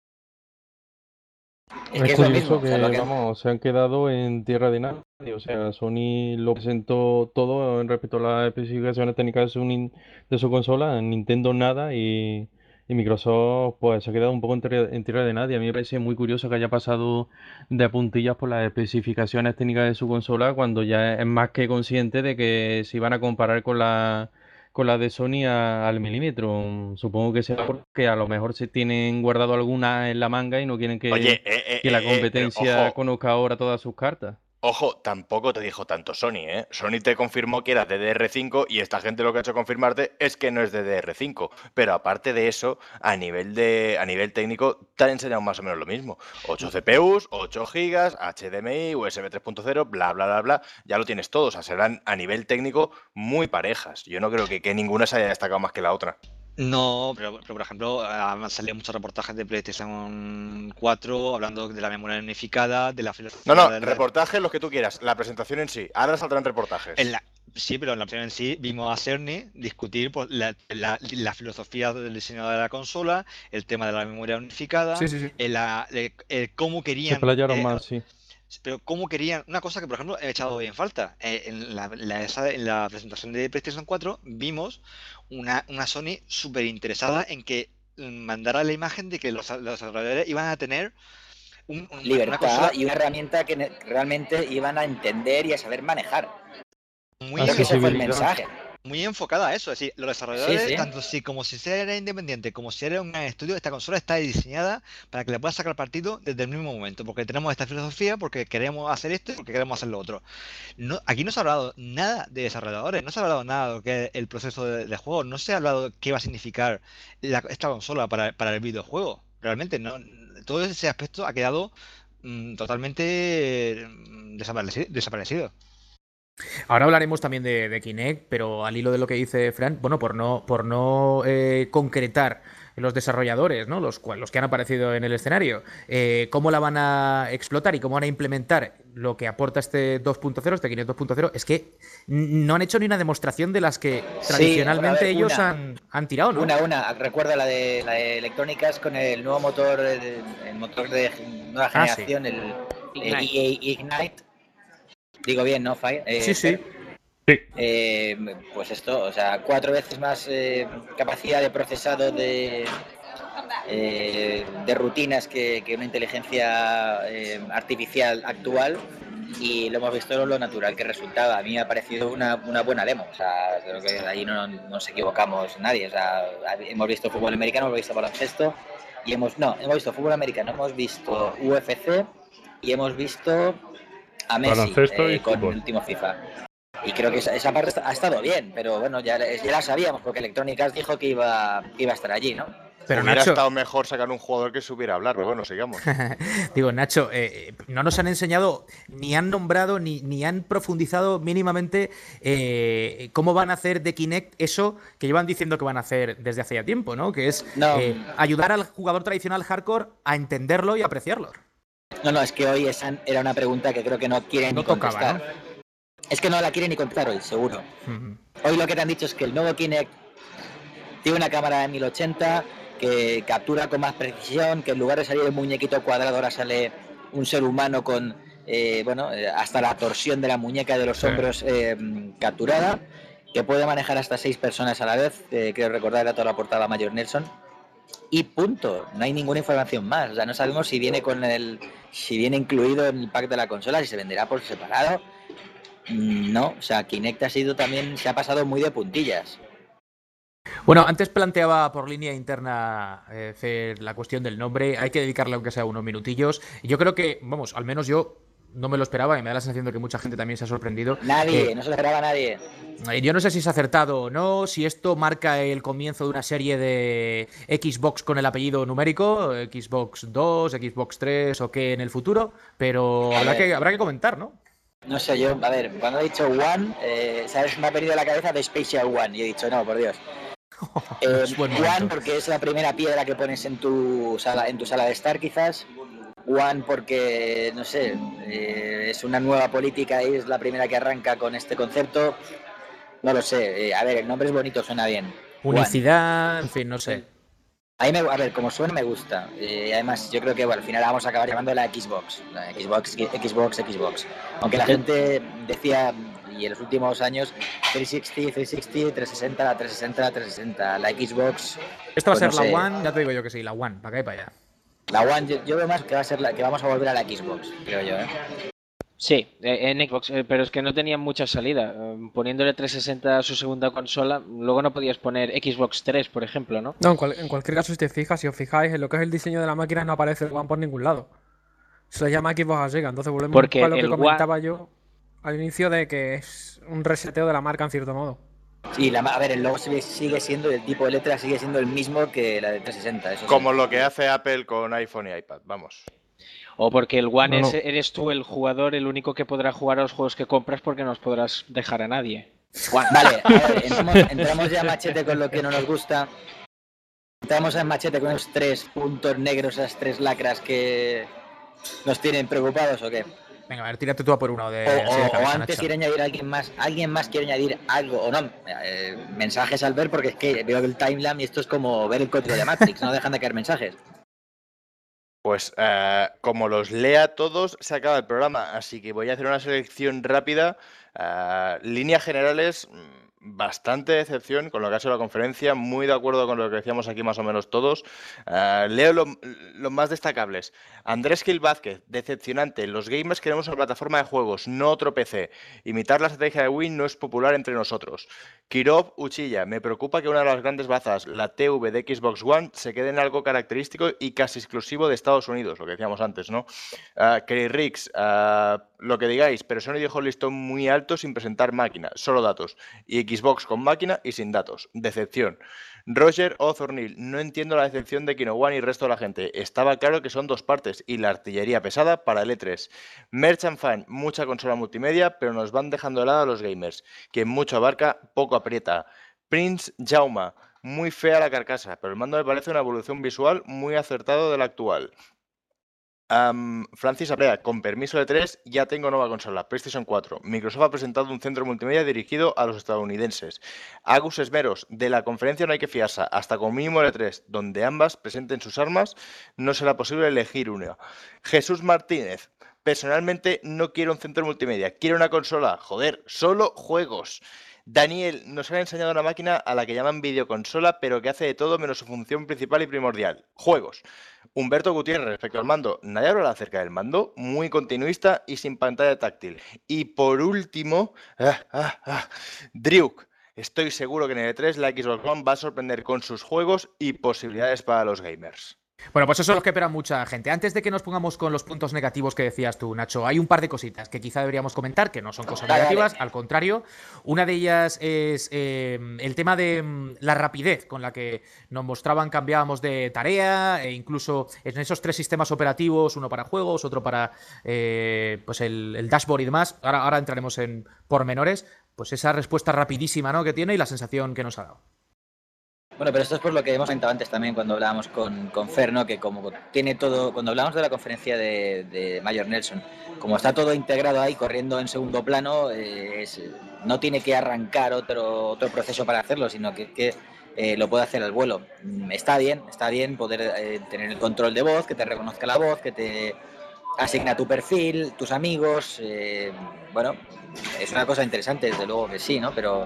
Es Es que es lo curioso mismo. O que, sea, lo que- vamos, se han quedado en tierra de nadie. O sea, Sony lo presentó todo en respecto a las especificaciones técnicas de su, nin- de su consola, Nintendo nada y, y Microsoft pues se ha quedado un poco en tierra, en tierra de nadie. A mí me parece muy curioso que haya pasado de puntillas por las especificaciones técnicas de su consola cuando ya es más que consciente de que se iban a comparar con la con la de Sony a- al milímetro. Supongo que será porque a lo mejor se tienen guardado alguna en la manga y no quieren que oye, eh, eh, que la eh, eh, pero competencia ojo, conozca ahora todas sus cartas. ojo, tampoco te dijo tanto Sony, ¿eh? Sony te confirmó que era D D R cinco y esta gente lo que ha hecho confirmarte es que no es D D R cinco. Pero aparte de eso, a nivel de a nivel técnico, te han enseñado más o menos lo mismo. ocho C P Us, ocho gigas, H D M I, U S B tres punto cero, bla, bla, bla, bla. Ya lo tienes todo. O sea, serán a nivel técnico muy parejas. Yo no creo que, que ninguna se haya destacado más que la otra. No, pero, pero, por ejemplo, han salido muchos reportajes de PlayStation cuatro hablando de la memoria unificada, de la filosofía. No, no, de la- reportajes los que tú quieras, la presentación en sí. Ahora saldrán reportajes. en la- sí, pero en la opción en sí vimos a Cerny discutir pues, la, la- la filosofía del diseño de la consola, el tema de la memoria unificada, Sí, sí, sí. el, la- el- el cómo Se querían. playaron eh, más, sí. Pero cómo querían, una cosa que por ejemplo he echado bien falta, eh, en, la, la- esa- en la presentación de PlayStation cuatro vimos una, una Sony súper interesada en que mm, mandara la imagen de que los, los desarrolladores iban a tener un- un- una Libertad consola y una herramienta que ne- realmente iban a entender y a saber manejar. muy, Creo que ese fue el Accesibilidad. mensaje. muy enfocada a eso. Es decir, los desarrolladores, Sí, sí. tanto si como si era independiente, como si era un gran estudio, esta consola está diseñada para que le puedas sacar partido desde el mismo momento, porque tenemos esta filosofía, porque queremos hacer esto y porque queremos hacer lo otro. No, aquí no se ha hablado nada de desarrolladores, no se ha hablado nada de lo que es el proceso de, de juego, no se ha hablado de qué va a significar la- esta consola para, para el videojuego. Realmente, no, todo ese aspecto ha quedado mm, totalmente mm, desapareci- desaparecido. Ahora hablaremos también de, de Kinect, pero al hilo de lo que dice Fran, bueno, por no, por no eh, concretar los desarrolladores, ¿no? Los, cual- los que han aparecido en el escenario, eh, cómo la van a explotar y cómo van a implementar lo que aporta este dos punto cero, este Kinect dos punto cero, es que n- no han hecho ni una demostración de las que Sí, tradicionalmente a ver, ellos una. han, han tirado, ¿no? Una, una. Recuerda la de, la de Electronic Arts con el nuevo motor, eh, el motor de nueva Ah, sí. generación, el Ignite. eh, E A Ignite. Digo bien, ¿no, Fai? Eh, Sí, sí. Sí. eh, pues esto, o sea, cuatro veces más eh, capacidad de procesado de, eh, de rutinas que, que una inteligencia eh, artificial actual, y lo hemos visto lo natural que resultaba. A mí me ha parecido una, una buena demo, o sea, creo que ahí no no nos equivocamos nadie. O sea, hemos visto fútbol americano, hemos visto baloncesto y hemos no, hemos visto fútbol americano, hemos visto U F C y hemos visto a Messi Baloncesto y eh, con fútbol. el último FIFA. Y creo que esa, esa parte está- ha estado bien, pero bueno, ya, ya la sabíamos porque Electronic Arts dijo que iba, que iba a estar allí, ¿no? Pero Hubiera Nacho, estado mejor sacar un jugador que supiera hablar, pero bueno, sigamos. digo, Nacho, eh, no nos han enseñado, ni han nombrado, ni, ni han profundizado mínimamente eh, cómo van a hacer de Kinect eso que llevan diciendo que van a hacer desde hace ya tiempo, ¿no? Que es No. eh, ayudar al jugador tradicional hardcore a entenderlo y apreciarlo. No, no, es que hoy esa era una pregunta que creo que no quieren No ni tocaba, contestar. Es que no la quieren ni contestar hoy, seguro. Ujú. Hoy lo que te han dicho es que el nuevo Kinect tiene una cámara de mil ochenta que captura con más precisión, que en lugar de salir un muñequito cuadrado ahora sale un ser humano con, eh, bueno, eh, hasta la torsión de la muñeca de los Sí. hombros eh, capturada, que puede manejar hasta seis personas a la vez, eh, creo recordar era toda la portada Mayor Nelson. Y punto, no hay ninguna información más. O sea, no sabemos si viene con el, si viene incluido en el pack de la consola, si se venderá por separado. Mm, No, o sea, Kinect ha sido también, se ha pasado muy de puntillas. Bueno, antes planteaba por línea interna eh, Fer, la cuestión del nombre. Hay que dedicarle aunque sea unos minutillos. Y yo creo que, vamos, al menos yo no me lo esperaba y me da la sensación de que mucha gente también se ha sorprendido. Nadie, Eh, no se lo esperaba nadie. Eh, Yo no sé si es acertado o no, si esto marca el comienzo de una serie de Xbox con el apellido numérico, Xbox dos, Xbox tres o qué en el futuro, pero A habrá ver. que, habrá que comentar, ¿no? No sé, yo, a ver, cuando he dicho One, eh, ¿sabes? Me ha venido a la cabeza de Spatial One y he dicho, no, por Dios. Eh, Es buen One, momento. porque es la primera piedra que pones en tu sala, en tu sala de estar, quizás. One, porque, no sé, eh, es una nueva política y es la primera que arranca con este concepto. No lo sé, eh, a ver, el nombre es bonito, suena bien. One. Unicidad, en fin, no sé. A mí me, a ver, como suena me gusta. Eh, además, yo creo que bueno, al final vamos a acabar llamando la Xbox. La Xbox, Xbox, Xbox. Aunque la gente decía, y en los últimos años, trescientos sesenta, trescientos sesenta, trescientos sesenta, la trescientos sesenta, la trescientos sesenta, la Xbox. Esta va a pues ser no la sé. One, ya te digo yo que sí, la One, para acá y para allá. La One, yo, yo veo más que va a ser la que vamos a volver a la Xbox, creo yo, ¿eh? Sí, eh, en Xbox, eh, pero es que no tenían mucha salida. Eh, Poniéndole trescientos sesenta a su segunda consola, luego no podías poner Xbox tres, por ejemplo, ¿no? No, en, cual- en cualquier caso, si te fijas, si os fijáis, en lo que es el diseño de la máquina no aparece el One por ningún lado. Se le llama Xbox a Sega, entonces volvemos Porque a lo que el One- comentaba yo al inicio de que es un reseteo de la marca en cierto modo. Sí, la, a ver, el logo sigue, sigue siendo, el tipo de letra sigue siendo el mismo que la de trescientos sesenta, eso sí. Como lo que hace Apple con iPhone y iPad, vamos. O porque el One No, es- no. eres tú el jugador, el único que podrá jugar a los juegos que compras porque no os podrás dejar a nadie. Vale, a ver, entramos, entramos ya machete con lo que no nos gusta. Entramos en machete con esos tres puntos negros, esas tres lacras que nos tienen preocupados, ¿o qué? Venga, a ver, tírate tú a por uno de, O, así de o- cabeza, o antes Nacho. quiere añadir alguien más, alguien más quiere añadir algo, o no, eh, mensajes al ver, porque es que veo el timeline y esto es como ver el código de Matrix, no dejan de caer mensajes. Pues eh, como los lea todos, se acaba el programa, así que voy a hacer una selección rápida. Eh, líneas generales, mm, bastante decepción con lo que ha sido la conferencia, muy de acuerdo con lo que decíamos aquí más o menos todos. Eh, leo lo- los más destacables. Andrés Gil Vázquez, decepcionante. Los gamers queremos una plataforma de juegos, no otro P C. Imitar la estrategia de Wii no es popular entre nosotros. Kirov Uchilla, me preocupa que una de las grandes bazas, la T V de Xbox One, se quede en algo característico y casi exclusivo de Estados Unidos, lo que decíamos antes, ¿no? Uh, Kerry Riggs, uh, lo que digáis, pero Sony dejó el listón muy alto sin presentar máquina, solo datos. Y Xbox con máquina y sin datos. Decepción. Roger O'Thornhill, no entiendo la decepción de Kino One y el resto de la gente. Estaba claro que son dos partes y la artillería pesada para el E tres. Merchant Fan, mucha consola multimedia, pero nos van dejando de lado a los gamers. Quien mucho abarca, poco aprieta. Prince Jauma, muy fea la carcasa, pero el mando me parece una evolución visual muy acertado de la actual. Um, Francis Abrea, con permiso de tres, ya tengo nueva consola, PlayStation cuatro. Microsoft ha presentado un centro multimedia dirigido a los estadounidenses. Agus Esmeros, de la conferencia no hay que fiarse, hasta con mínimo de tres, donde ambas presenten sus armas, no será posible elegir una. Jesús Martínez, personalmente no quiero un centro multimedia, quiero una consola, joder, solo juegos. Daniel, nos han enseñado una máquina a la que llaman videoconsola, pero que hace de todo menos su función principal y primordial, juegos. Humberto Gutiérrez, respecto al mando, nadie habla acerca del mando, muy continuista y sin pantalla táctil. Y por último, ah, ah, ah, Driuk, estoy seguro que en el E tres la Xbox One va a sorprender con sus juegos y posibilidades para los gamers. Bueno, pues eso es lo que espera mucha gente. Antes de que nos pongamos con los puntos negativos que decías tú, Nacho, hay un par de cositas que quizá deberíamos comentar, que no son cosas Dale, negativas, dale. al contrario. Una de ellas es eh, el tema de mm, la rapidez con la que nos mostraban, cambiábamos de tarea, e incluso en esos tres sistemas operativos, uno para juegos, otro para eh, pues el, el dashboard y demás. Ahora, ahora entraremos en pormenores. Pues esa respuesta rapidísima, ¿no?, que tiene y la sensación que nos ha dado. Bueno, pero esto es por lo que hemos comentado antes también cuando hablábamos con, con Fer, ¿no? Que como tiene todo, cuando hablamos de la conferencia de, de Mayor Nelson, como está todo integrado ahí, corriendo en segundo plano, eh, es, no tiene que arrancar otro, otro proceso para hacerlo, sino que, que eh, lo puede hacer al vuelo. Está bien, está bien poder eh, tener el control de voz, que te reconozca la voz, que te asigna tu perfil, tus amigos, eh, bueno, es una cosa interesante, desde luego que sí, ¿no? Pero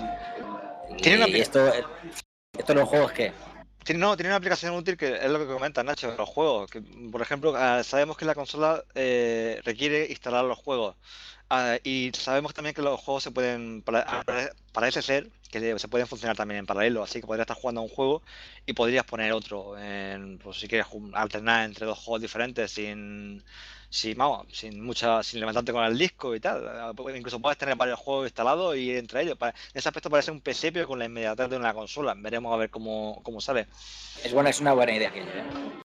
Tiene una y esto... ¿Esto en los juegos qué? Tiene, no, tiene una aplicación útil que es lo que comenta Nacho, de los juegos. Que, por ejemplo, uh, sabemos que la consola eh, requiere instalar los juegos. Uh, y sabemos también que los juegos se pueden, para, parece ser que se pueden funcionar también en paralelo. Así que podrías estar jugando a un juego y podrías poner otro. En, pues, si quieres alternar entre dos juegos diferentes sin, sin, vamos, sin mucha, sin levantarte con el disco y tal. Incluso puedes tener varios juegos instalados y entre ellos. En ese aspecto parece un P C, pero con la inmediatez de una consola. Veremos a ver cómo, cómo sale. Es buena, es una buena idea aquello, ¿eh?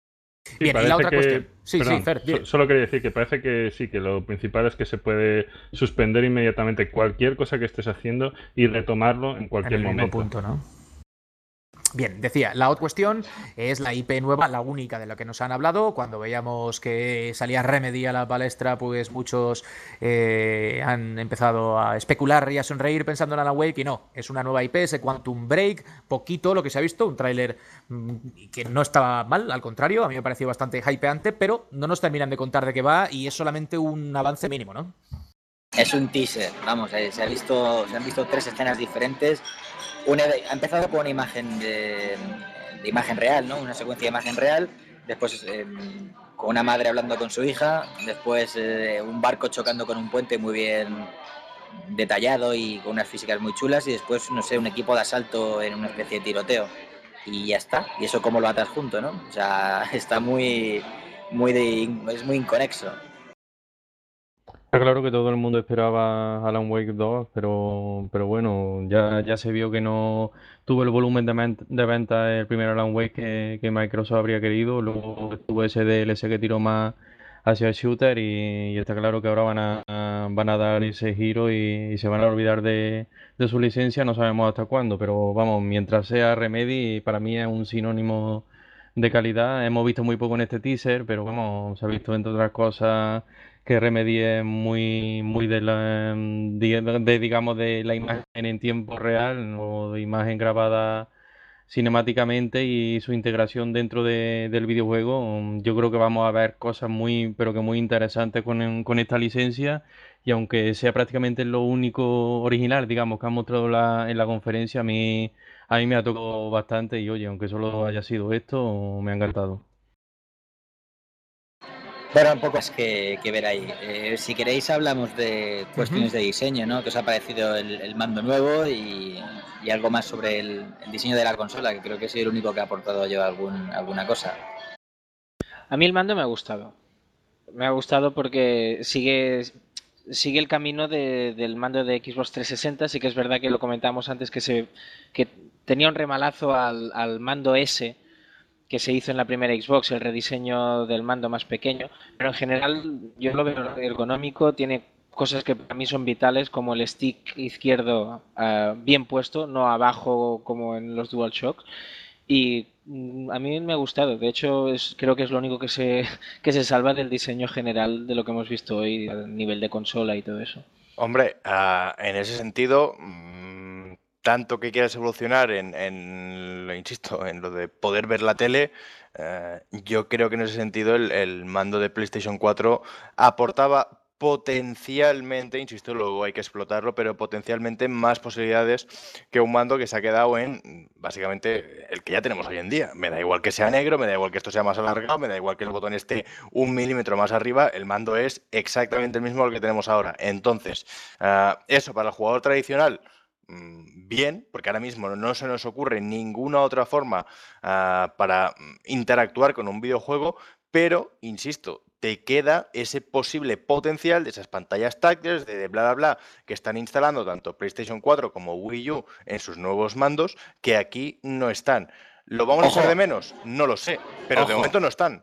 Sí, Bien, y la otra que, cuestión. Sí, perdón, sí, Fer, bien. so- solo quería decir que parece que sí, que lo principal es que se puede suspender inmediatamente cualquier cosa que estés haciendo y retomarlo en En cualquier el mismo momento. punto, ¿no? Bien, decía, la otra cuestión es la I P nueva, la única de la que nos han hablado. Cuando veíamos que salía Remedy a la palestra, pues muchos eh, han empezado a especular y a sonreír pensando en Alan Wake, y no, es una nueva I P, ese Quantum Break, poquito lo que se ha visto, un tráiler mmm, que no estaba mal, al contrario, a mí me pareció bastante hypeante, pero no nos terminan de contar de qué va y es solamente un avance mínimo, ¿no? Es un teaser, vamos, eh, se, ha visto, se han visto tres escenas diferentes. Una de, ha empezado con una imagen de, de imagen real, ¿no? Una secuencia de imagen real, después eh, con una madre hablando con su hija, después eh, un barco chocando con un puente muy bien detallado y con unas físicas muy chulas, y después, no sé, un equipo de asalto en una especie de tiroteo. Y ya está, y eso cómo lo atas junto, ¿no? O sea, está muy, muy de, es muy inconexo. Está claro que todo el mundo esperaba Alan Wake dos, pero, pero bueno, ya, ya se vio que no tuvo el volumen de, men- de venta el primer Alan Wake que, que Microsoft habría querido. Luego tuvo ese D L C que tiró más hacia el shooter y, y está claro que ahora van a, a- van a dar ese giro y, y se van a olvidar de, de su licencia, no sabemos hasta cuándo, pero vamos, mientras sea Remedy, para mí es un sinónimo de calidad. Hemos visto muy poco en este teaser, pero vamos, se ha visto entre otras cosas que Remedy es muy, muy de la, de, de, digamos, de la imagen en tiempo real o de imagen grabada cinemáticamente y su integración dentro de- del videojuego. um, Yo creo que vamos a ver cosas muy, pero que muy interesantes con, con esta licencia. Y aunque sea prácticamente lo único original, digamos, que han mostrado la- en la conferencia, a mí, a mí me ha tocado bastante. Y oye, aunque solo haya sido esto, me ha encantado. Bueno, un poco es que, que ver ahí. Eh, si queréis hablamos de cuestiones de diseño, ¿no? ¿Qué os ha parecido el, el mando nuevo y, y algo más sobre el, el diseño de la consola? Que creo que soy el único que ha aportado yo algún, alguna cosa. A mí el mando me ha gustado. Me ha gustado porque sigue, sigue el camino de- del mando de Xbox trescientos sesenta. Sí que es verdad que lo comentamos antes que se que tenía un remalazo al, al mando S que se hizo en la primera Xbox, el rediseño del mando más pequeño, pero en general yo lo veo ergonómico, tiene cosas que para mí son vitales, como el stick izquierdo uh, bien puesto, no abajo como en los DualShock, y mm, a mí me ha gustado. De hecho, es, creo que es lo único que se, que se salva del diseño general de lo que hemos visto hoy a nivel de consola y todo eso. Hombre, ah, en ese sentido, mm, tanto que quieras evolucionar en, en lo insisto, en lo de poder ver la tele, eh, yo creo que en ese sentido el, el mando de PlayStation cuatro aportaba potencialmente, insisto, luego hay que explotarlo, pero potencialmente más posibilidades que un mando que se ha quedado en mm, básicamente el que ya tenemos hoy en día. Me da igual que sea negro, me da igual que esto sea más alargado, me da igual que el botón esté un milímetro más arriba, el mando es exactamente el mismo al que tenemos ahora. Entonces, uh, eso para el jugador tradicional, mmm, bien, porque ahora mismo no se nos ocurre ninguna otra forma uh, para interactuar con un videojuego, pero, insisto, te queda ese posible potencial de esas pantallas táctiles, de bla, bla, bla, que están instalando tanto PlayStation cuatro como Wii U en sus nuevos mandos, que aquí no están. ¿Lo vamos a Ojo. echar de menos? No lo sé, pero Ojo. de momento no están.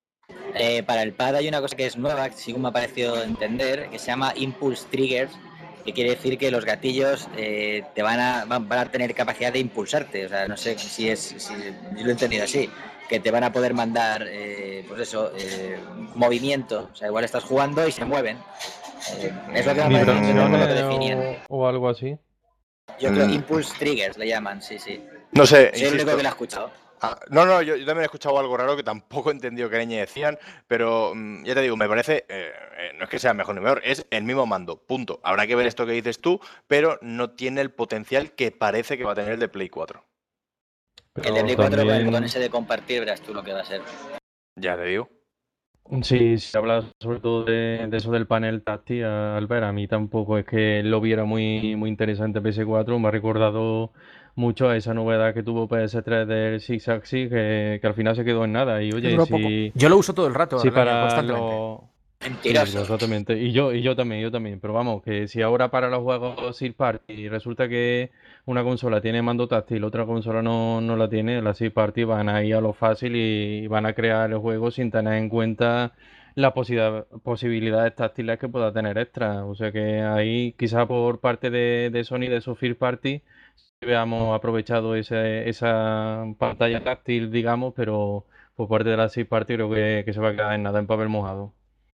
Eh, para el pad hay una cosa que es nueva, según me ha parecido entender, que se llama Impulse Triggers, que quiere decir que los gatillos eh, te van a, van, van a tener capacidad de impulsarte. O sea, no sé si es, si, yo lo he entendido así, que te van a poder mandar, eh, pues eso, eh, movimiento. O sea, igual estás jugando y se mueven. Eh, es lo que me parece entender por lo que definían. O, o algo así. Yo creo Mm. Impulse Triggers le llaman, sí, sí. No sé, Soy el único insisto. que lo ha escuchado. Ah, no, no, yo, yo también he escuchado algo raro que tampoco he entendido qué leña decían, pero mm, ya te digo, me parece, eh, eh, no es que sea mejor ni peor, es el mismo mando, punto. Habrá que ver esto que dices tú, pero no tiene el potencial que parece que va a tener el de Play cuatro. Pero El de Play cuatro con el botón también, ese de compartir, verás tú lo que va a ser. Ya te digo. sí, si hablas sobre todo de, de eso del panel táctil, Albert, a mí tampoco es que lo viera muy, muy interesante P S cuatro, me ha recordado mucho a esa novedad que tuvo P S tres del Six Axis, que, que al final se quedó en nada. Y oye, Duró si, poco. Yo lo uso todo el rato, si Arlania, para constantemente. los... Sí, Mentiroso. exactamente. Y yo, y yo también, yo también. Pero vamos, que si ahora para los juegos Third Party resulta que una consola tiene mando táctil, otra consola no, no la tiene, las Third Party van a ir a lo fácil y van a crear el juego sin tener en cuenta las posibilidad- posibilidades táctiles que pueda tener extra. O sea que ahí, quizá por parte de, de Sony, de su Third Party, sí veamos aprovechado ese, esa pantalla táctil, digamos, pero por parte de la Third Party creo que, que se va a quedar en nada, en papel mojado.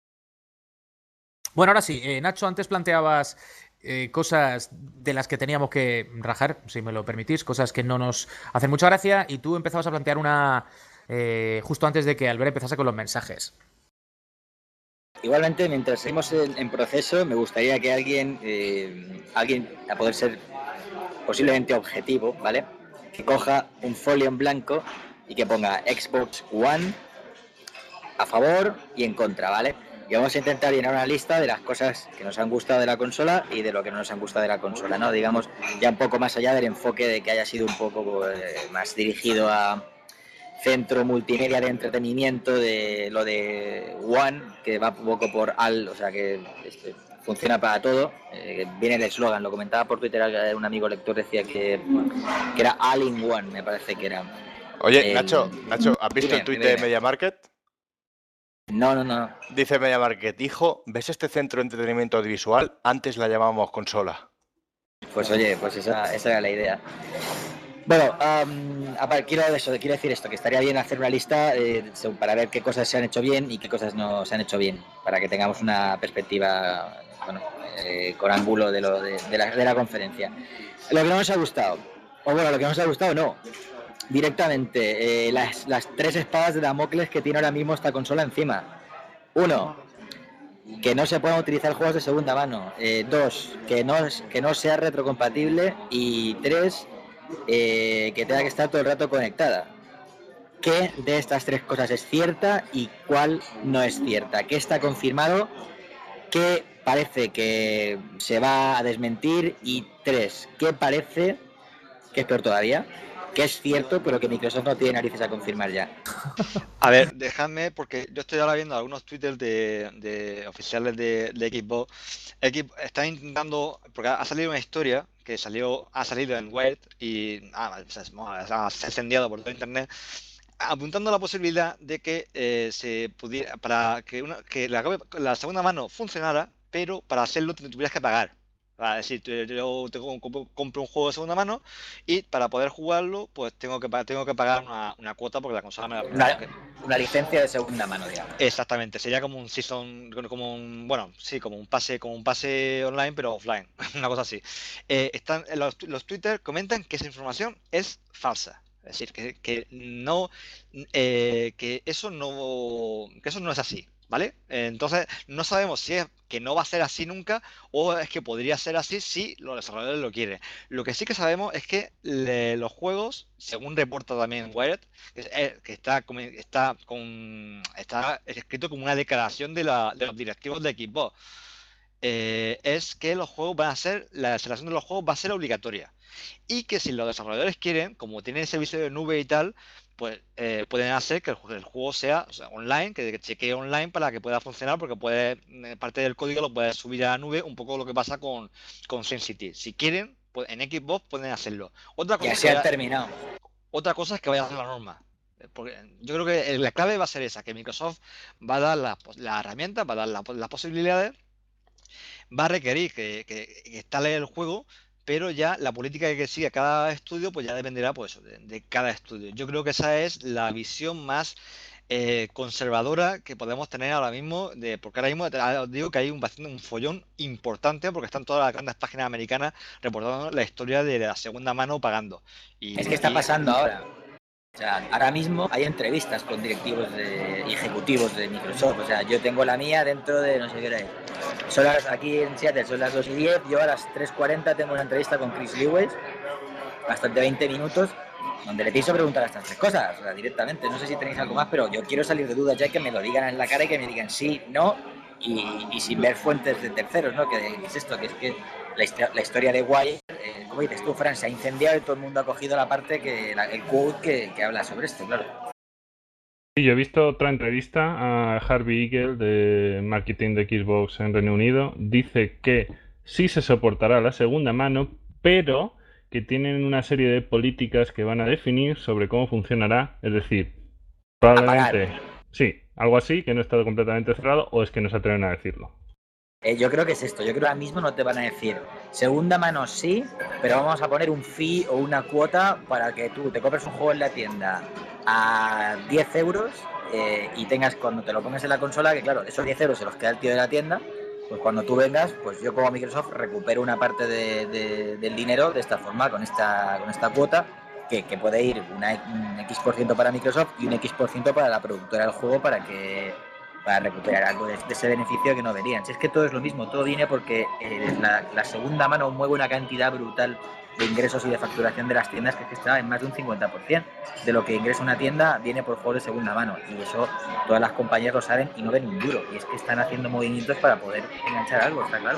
Bueno, ahora sí, eh, Nacho, antes planteabas eh, cosas de las que teníamos que rajar, si me lo permitís, cosas que no nos hacen mucha gracia, y tú empezabas a plantear una eh, justo antes de que Albert empezase con los mensajes. Igualmente, mientras seguimos en, en proceso, me gustaría que alguien, eh, alguien, a poder ser posiblemente objetivo, ¿vale? Que coja un folio en blanco y que ponga Xbox One a favor y en contra, ¿vale? Y vamos a intentar llenar una lista de las cosas que nos han gustado de la consola y de lo que no nos han gustado de la consola, ¿no? Digamos, ya un poco más allá del enfoque de que haya sido un poco eh, más dirigido a centro multimedia de entretenimiento, de lo de One, que va un poco por al, o sea que este, funciona para todo. Eh, viene el eslogan, lo comentaba por Twitter, un amigo lector decía que, que era All in One, me parece que era. Oye, El- Nacho, Nacho, ¿has visto Dime, el tuit dime, de dime. Media Market? No, no, no. Dice Media Market, hijo, ¿ves este centro de entretenimiento audiovisual? Antes la llamábamos consola. Pues oye, pues esa, esa era la idea. Bueno, um, aparte, quiero, eso, quiero decir esto, que estaría bien hacer una lista eh, para ver qué cosas se han hecho bien y qué cosas no se han hecho bien, para que tengamos una perspectiva, bueno, eh, con ángulo de, lo, de, de, la, de la conferencia. Lo que no nos ha gustado, o bueno, lo que no nos ha gustado no, directamente, eh, las, las tres espadas de Damocles que tiene ahora mismo esta consola encima. Uno, que no se puedan utilizar juegos de segunda mano. Eh, dos, que no, que no sea retrocompatible. Y tres, eh, que tenga que estar todo el rato conectada. ¿Qué de estas tres cosas es cierta y cuál no es cierta? ¿Qué está confirmado? ¿Qué parece que se va a desmentir? Y tres, ¿qué parece, que es peor todavía, que es cierto pero que Microsoft no tiene narices a confirmar ya? A ver, dejadme, porque yo estoy ahora viendo algunos twitters de, de oficiales de, de Xbox. Xbox está intentando, porque ha salido una historia que salió, ha salido en Wired y ah, se, se ha encendido por todo internet, apuntando a la posibilidad de que eh, se pudiera, para que, una, que la, la segunda mano funcionara, pero para hacerlo te tuvieras que pagar. Es decir, yo tengo, compro un juego de segunda mano y para poder jugarlo, pues tengo que tengo que pagar una, una cuota porque la consola me la una, una licencia de segunda mano, digamos. Exactamente, sería como un season, como un, bueno, sí, como un pase, como un pase online, pero offline, una cosa así. Eh, están los, los Twitter comentan que esa información es falsa. Es decir, que, que no, eh, que eso no, que eso no es así, ¿vale? Entonces, no sabemos si es que no va a ser así nunca o es que podría ser así si los desarrolladores lo quieren. Lo que sí que sabemos es que le, los juegos, según reporta también Wired, que, que está, está, con, está escrito como una declaración de, la, de los directivos de Xbox, eh, es que los juegos van a ser, la instalación de los juegos va a ser obligatoria. Y que si los desarrolladores quieren, como tienen servicio de nube y tal, pues eh, pueden hacer que el, el juego sea, o sea, online, que, que chequee online para que pueda funcionar, porque puede parte del código lo puedes subir a la nube, un poco lo que pasa con, con SimCity. Si quieren, pues, en Xbox pueden hacerlo. Otra cosa ya se ha terminado. Otra cosa es que vaya a hacer la norma. Porque yo creo que la clave va a ser esa, que Microsoft va a dar las la herramientas, va a dar las la posibilidades, va a requerir que, que, que instale el juego, pero ya la política que siga cada estudio pues ya dependerá pues, de, de cada estudio. Yo creo que esa es la visión más eh, conservadora que podemos tener ahora mismo, de, porque ahora mismo os digo que hay un, un follón importante porque están todas las grandes páginas americanas reportando la historia de la segunda mano pagando. Y, es que está y, pasando ahora. O sea, ahora mismo hay entrevistas con directivos de, y ejecutivos de Microsoft. O sea, yo tengo la mía dentro de no sé qué hora es. Son las, aquí en Seattle son las dos y diez. Yo a las tres cuarenta tengo una entrevista con Chris Lewis, bastante veinte minutos, donde le pienso preguntar estas tres cosas, o sea, directamente. No sé si tenéis algo más, pero yo quiero salir de dudas ya, que me lo digan en la cara y que me digan sí, no, y, y sin ver fuentes de terceros, ¿no? Que es esto, que es que la, la historia de Wire, eh, como dices tú, Fran, se ha incendiado y todo el mundo ha cogido la parte, que la, el quote que, que habla sobre esto, claro. Sí, yo he visto otra entrevista a Harvey Eagle de marketing de Xbox en Reino Unido. Dice que sí se soportará la segunda mano, pero que tienen una serie de políticas que van a definir sobre cómo funcionará. Es decir, probablemente, sí, algo así, que no está completamente cerrado, o es que no se atreven a decirlo. Eh, yo creo que es esto, yo creo que ahora mismo no te van a decir segunda mano sí, pero vamos a poner un fee o una cuota para que tú te compres un juego en la tienda a diez euros eh, y tengas, cuando te lo pongas en la consola, que claro, esos diez euros se los queda el tío de la tienda, pues cuando tú vengas, pues yo como Microsoft recupero una parte de, de, del dinero de esta forma, con esta, con esta cuota, que, que puede ir una, un X por ciento para Microsoft y un X por ciento para la productora del juego, para que para recuperar algo de, de ese beneficio que no verían. Si es que todo es lo mismo, todo viene porque eh, la, la segunda mano mueve una cantidad brutal de ingresos y de facturación de las tiendas, que es que está en más de un cincuenta por ciento de lo que ingresa una tienda viene por juegos de segunda mano, y eso todas las compañías lo saben y no ven un duro, y es que están haciendo movimientos para poder enganchar algo, está claro.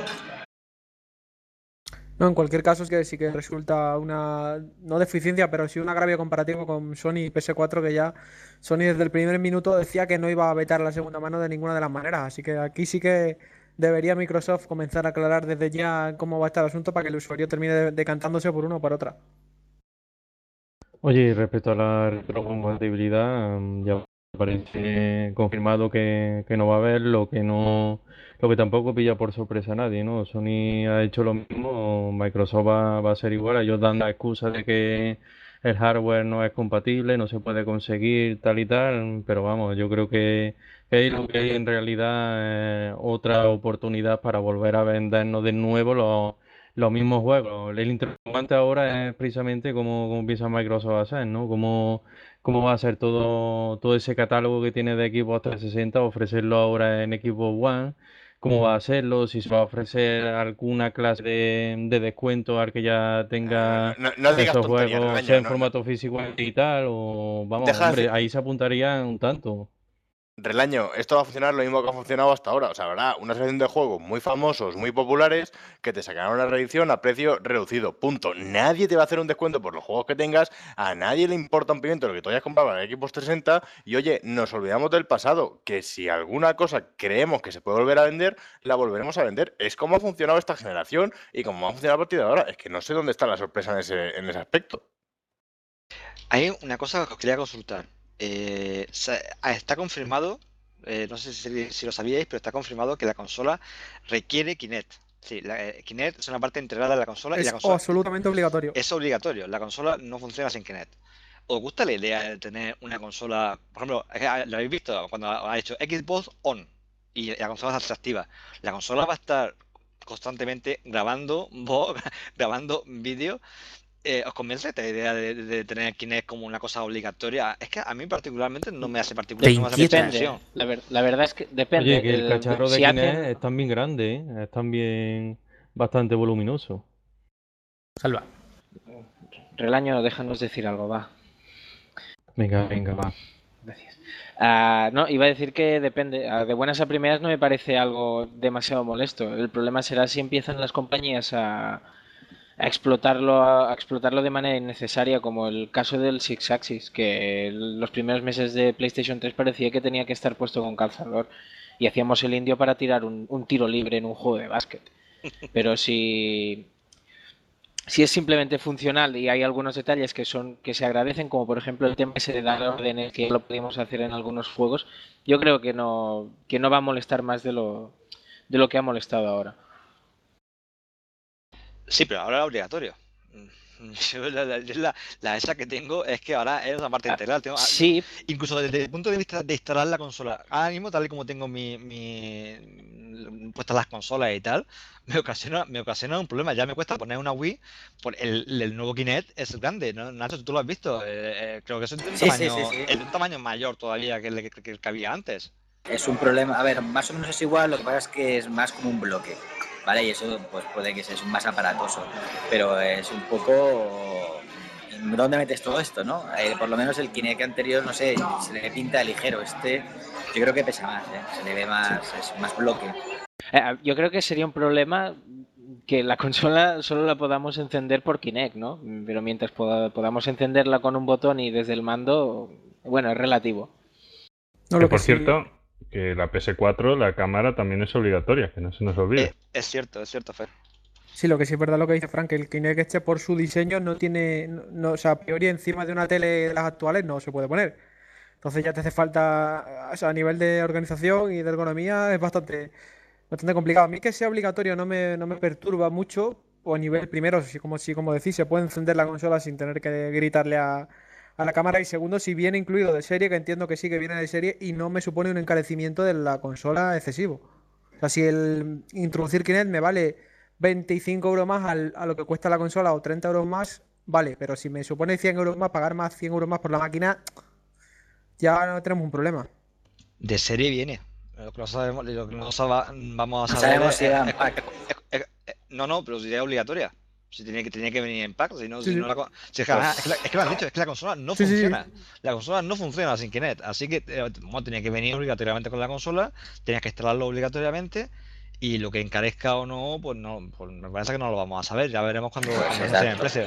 No, en cualquier caso es que sí que resulta una, no deficiencia, pero sí un agravio comparativo con Sony y P S cuatro, que ya Sony desde el primer minuto decía que no iba a vetar la segunda mano de ninguna de las maneras. Así que aquí sí que debería Microsoft comenzar a aclarar desde ya cómo va a estar el asunto para que el usuario termine decantándose por uno o por otra. Oye, y respecto a la retrocompatibilidad, ya parece confirmado que, que no va a haber, lo que no, lo que tampoco pilla por sorpresa a nadie, ¿no? Sony ha hecho lo mismo, Microsoft va, va a ser igual, ellos dan la excusa de que el hardware no es compatible, no se puede conseguir tal y tal, pero vamos, yo creo que, que hay lo que hay en realidad eh, otra oportunidad para volver a vendernos de nuevo los, los mismos juegos. El interrogante ahora es precisamente cómo, cómo piensa Microsoft a hacer, ¿no? Cómo, cómo va a ser todo, todo ese catálogo que tiene de Xbox trescientos sesenta, ofrecerlo ahora en Xbox One. ¿Cómo va a hacerlo? Si se va a ofrecer alguna clase de, de descuento al que ya tenga No, no digas esos tonterías, juegos, Relaño, sea en no, formato físico y digital, o vamos, Deja de hombre, decir- ahí se apuntaría un tanto. Relaño, esto va a funcionar lo mismo que ha funcionado hasta ahora. O sea, habrá una selección de juegos muy famosos, muy populares, que te sacarán una reedición a precio reducido. Punto. Nadie te va a hacer un descuento por los juegos que tengas. A nadie le importa un pimiento lo que tú hayas comprado en el Xbox trescientos sesenta. Y oye, nos olvidamos del pasado. Que si alguna cosa creemos que se puede volver a vender, la volveremos a vender. Es como ha funcionado esta generación y como va a funcionar a partir de ahora. Es que no sé dónde está la sorpresa en ese, en ese aspecto. Hay una cosa que os quería consultar. Eh, se- ah, está confirmado, eh, no sé si, si lo sabíais, pero está confirmado que la consola requiere Kinect. Sí, la, eh, Kinect es una parte integrada de la consola y Es la consola absolutamente obligatorio. es obligatorio. La consola no funciona sin Kinect. ¿Os gusta la idea de tener una consola? Por ejemplo, es que, ah, lo habéis visto cuando ha ha hecho Xbox On y la consola es atractiva. La consola va a estar constantemente grabando voz, grabando vídeo. Eh, ¿os convence esta idea de, de tener Kinect como una cosa obligatoria? Es que a mí particularmente no me hace particular, no me hace mucha Depende. ilusión. La, ver- la verdad es que depende. Oye, que el Eh, cacharro de si Kinect hacen- es también grande, ¿eh? Es también bastante voluminoso. Salva. Relaño, déjanos decir algo, va. Venga, venga, va. Gracias. Ah, no, iba a decir que depende. Ah, de buenas a primeras no me parece algo demasiado molesto. El problema será si empiezan las compañías a, a explotarlo, a, a explotarlo de manera innecesaria, como el caso del Six Axis, que los primeros meses de PlayStation tres parecía que tenía que estar puesto con calzador y hacíamos el indio para tirar un, un tiro libre en un juego de básquet. Pero si si es simplemente funcional y hay algunos detalles que son que se agradecen, como por ejemplo el tema ese de dar órdenes, que lo podemos hacer en algunos juegos, yo creo que no que no va a molestar más de lo de lo que ha molestado ahora. Sí, pero ahora es obligatorio. Yo la, la- la- la esa que tengo es que ahora es una parte integral. Tengo- Sí, Incluso desde el punto de vista de instalar la consola, ahora mismo, tal y como tengo mi, mi puestas las consolas y tal, me ocasiona, me ocasiona un problema. Ya me cuesta poner una Wii, por el, el nuevo Kinect es grande, ¿no? Nacho, tú lo has visto. Eh, eh, creo que es de un Sí, sí, tamaño, sí, sí. es de un tamaño mayor todavía que el que, que el que había antes. Es un problema, a ver, más o menos es igual, lo que pasa es que es más como un bloque, ¿vale? Y eso pues puede que sea más aparatoso, pero es un poco... ¿Dónde metes todo esto, no? Eh, por lo menos el Kinect anterior, no sé, se le pinta ligero, este yo creo que pesa más, ¿eh? Se le ve más, es más bloque. eh, yo creo que sería un problema que la consola solo la podamos encender por Kinect, ¿no? Pero mientras poda- podamos encenderla con un botón y desde el mando, bueno, es relativo. No, Que lo por que sí- cierto, que la P S cuatro, la cámara también es obligatoria, que no se nos olvide. Eh, es cierto, es cierto, Fer. Sí, lo que sí es verdad lo que dice Frank, que el Kinect este por su diseño no tiene, no, no- o sea, a priori encima de una tele de las actuales no se puede poner. Entonces ya te hace falta, o sea, a nivel de organización y de ergonomía es bastante, bastante complicado. A mí que sea obligatorio no me, no me perturba mucho, o a nivel primero, si como, si como decís, se puede encender la consola sin tener que gritarle a, a la cámara, y segundo, si viene incluido de serie, que entiendo que sí que viene de serie y no me supone un encarecimiento de la consola excesivo. O sea, si el introducir Kinect me vale veinticinco euros más al- a lo que cuesta la consola o treinta euros más, vale, pero si me supone cien euros más, pagar más cien euros más por la máquina, ya no tenemos un problema. De serie viene. Lo que no sabemos, lo que no saba- vamos a No saber sabemos es- si va en es- pack. es- es- es- no, no, pero sería obligatoria. Si tenía que, tenía que venir en pack, si no, Sí, si sí. no la co- si es, que, ah, es que la- es que lo han dicho, es que la consola no Sí, sí, sí. funciona. La consola no funciona sin Kinect. Así que eh, bueno, tenía que venir obligatoriamente con la consola, tenías que instalarlo obligatoriamente. Y lo que encarezca o no, pues no, pues me parece que no lo vamos a saber. Ya veremos cuando, cuando anuncien el Exacto. precio.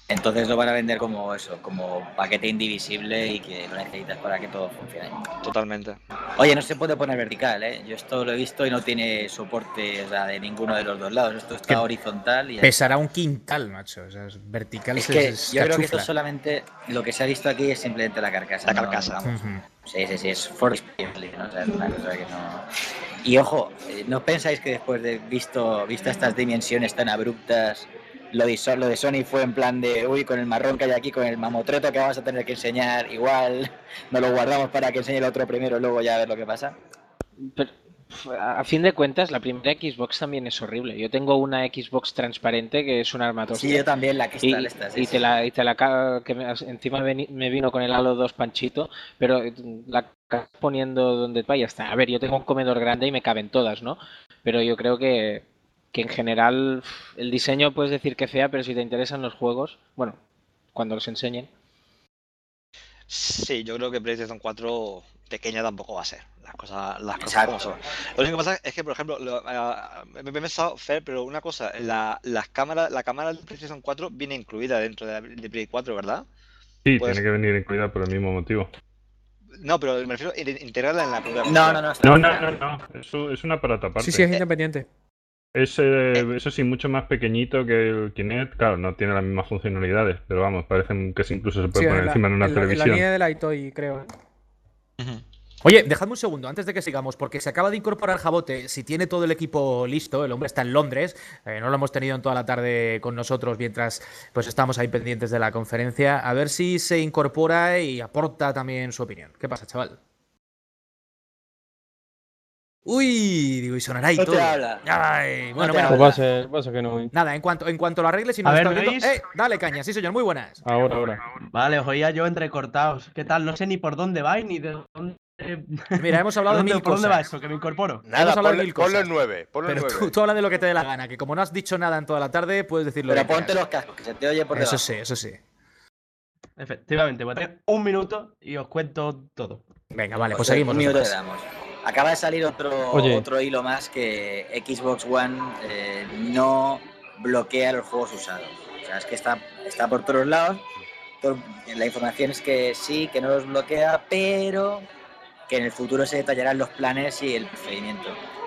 Entonces lo van a vender como eso, como paquete indivisible y que lo necesitas para que todo funcione. Totalmente. Oye, no se puede poner vertical, ¿eh? Yo esto lo he visto y no tiene soporte, o sea, de ninguno de los dos lados. Esto está Que horizontal y ya Pesará está. un quintal, macho. O sea, es vertical Es se- que se yo creo que esto cachufla. solamente, lo que se ha visto aquí es simplemente la carcasa. La no- carcasa. vamos. Ujú. Sí, sí, sí, es for display, ¿no? O sea, es una cosa que no... Y ojo, eh, ¿no pensáis que después de visto, visto estas dimensiones tan abruptas, lo de, So- lo de Sony fue en plan de, uy, con el marrón que hay aquí, con el mamotreto que vamos a tener que enseñar, igual nos lo guardamos para que enseñe el otro primero, luego ya a ver lo que pasa? Pero, pf, a a fin de cuentas, la primera Xbox también es horrible. Yo tengo una Xbox transparente que es un armatoste. Sí, yo también, la Crystal Y, esta, sí, y sí, te sí. la, y te la ca- que me- encima veni- me vino con el Halo dos Panchito, pero eh, la acabas poniendo donde vaya está. A ver, yo tengo un comedor grande y me caben todas, ¿no? Pero yo creo que, que en general pf, el diseño puedes decir que fea, pero si te interesan los juegos, bueno, cuando los enseñen. Sí, yo creo que PlayStation cuatro pequeña tampoco va a ser. Las cosas, las cosas como Exacto. son. Lo único que pasa es que, por ejemplo, lo- ah, me me he pensado, Fer, pero una cosa, la, las cámaras, la cámara del PlayStation cuatro viene incluida dentro de, la, de Play cuatro, ¿verdad? Sí, Pues, tiene que venir incluida por el mismo motivo. no, pero me refiero a in- integrarla en la propia No, consola. no, no, está No, no, fuera. no, no. Eso es un aparato aparte. Sí, sí, es Eh, independiente. Es, eh, eso sí, mucho más pequeñito que el Kinect. Claro, no tiene las mismas funcionalidades, pero vamos, parece que incluso se puede Sí, poner en la, encima de una en la- en la televisión. línea de la iToy, creo. ¿eh? Ujú. Oye, dejadme un segundo antes de que sigamos, porque se acaba de incorporar Jabote. Si tiene todo el equipo listo, el hombre está en Londres, eh, no lo hemos tenido en toda la tarde con nosotros mientras pues estamos ahí pendientes de la conferencia. A ver si se incorpora y aporta también su opinión. ¿Qué pasa, chaval? Uy, digo, y sonará y No te todo. habla. Ay, bueno, te bueno. Pues habla. va a ser, va a ser que no. Nada, en cuanto, en cuanto lo arregles y A nos ver, está ¿me viendo. oís? ¡Eh! Dale caña, sí, señor, muy buenas. Ahora, ahora. Vale, os oía yo entrecortados. ¿Qué tal? No sé ni por dónde vais ni de dónde. Mira, hemos hablado ¿Por de dónde, mil ¿Por dónde va cosas. eso? Que me incorporo. Nada, Hemos hablado de ponlo, mil ponlo cosas. en nueve. Ponlo en Pero nueve. tú, tú habla de lo que te dé la gana, que como no has dicho nada en toda la tarde, puedes decir lo Pero que ponte quieras. los cascos, que se te oye por Eso debajo. sí, eso sí. Efectivamente, voy a tener un minuto y os cuento todo. Venga, vale, pues Pues seguimos un minuto le nosotros. damos. Acaba de salir otro, Oye. otro hilo más que Xbox One eh, no bloquea los juegos usados. O sea, es que está, está por todos lados. Todo- la información es que sí, que no los bloquea, pero que en el futuro se detallarán los planes y el procedimiento.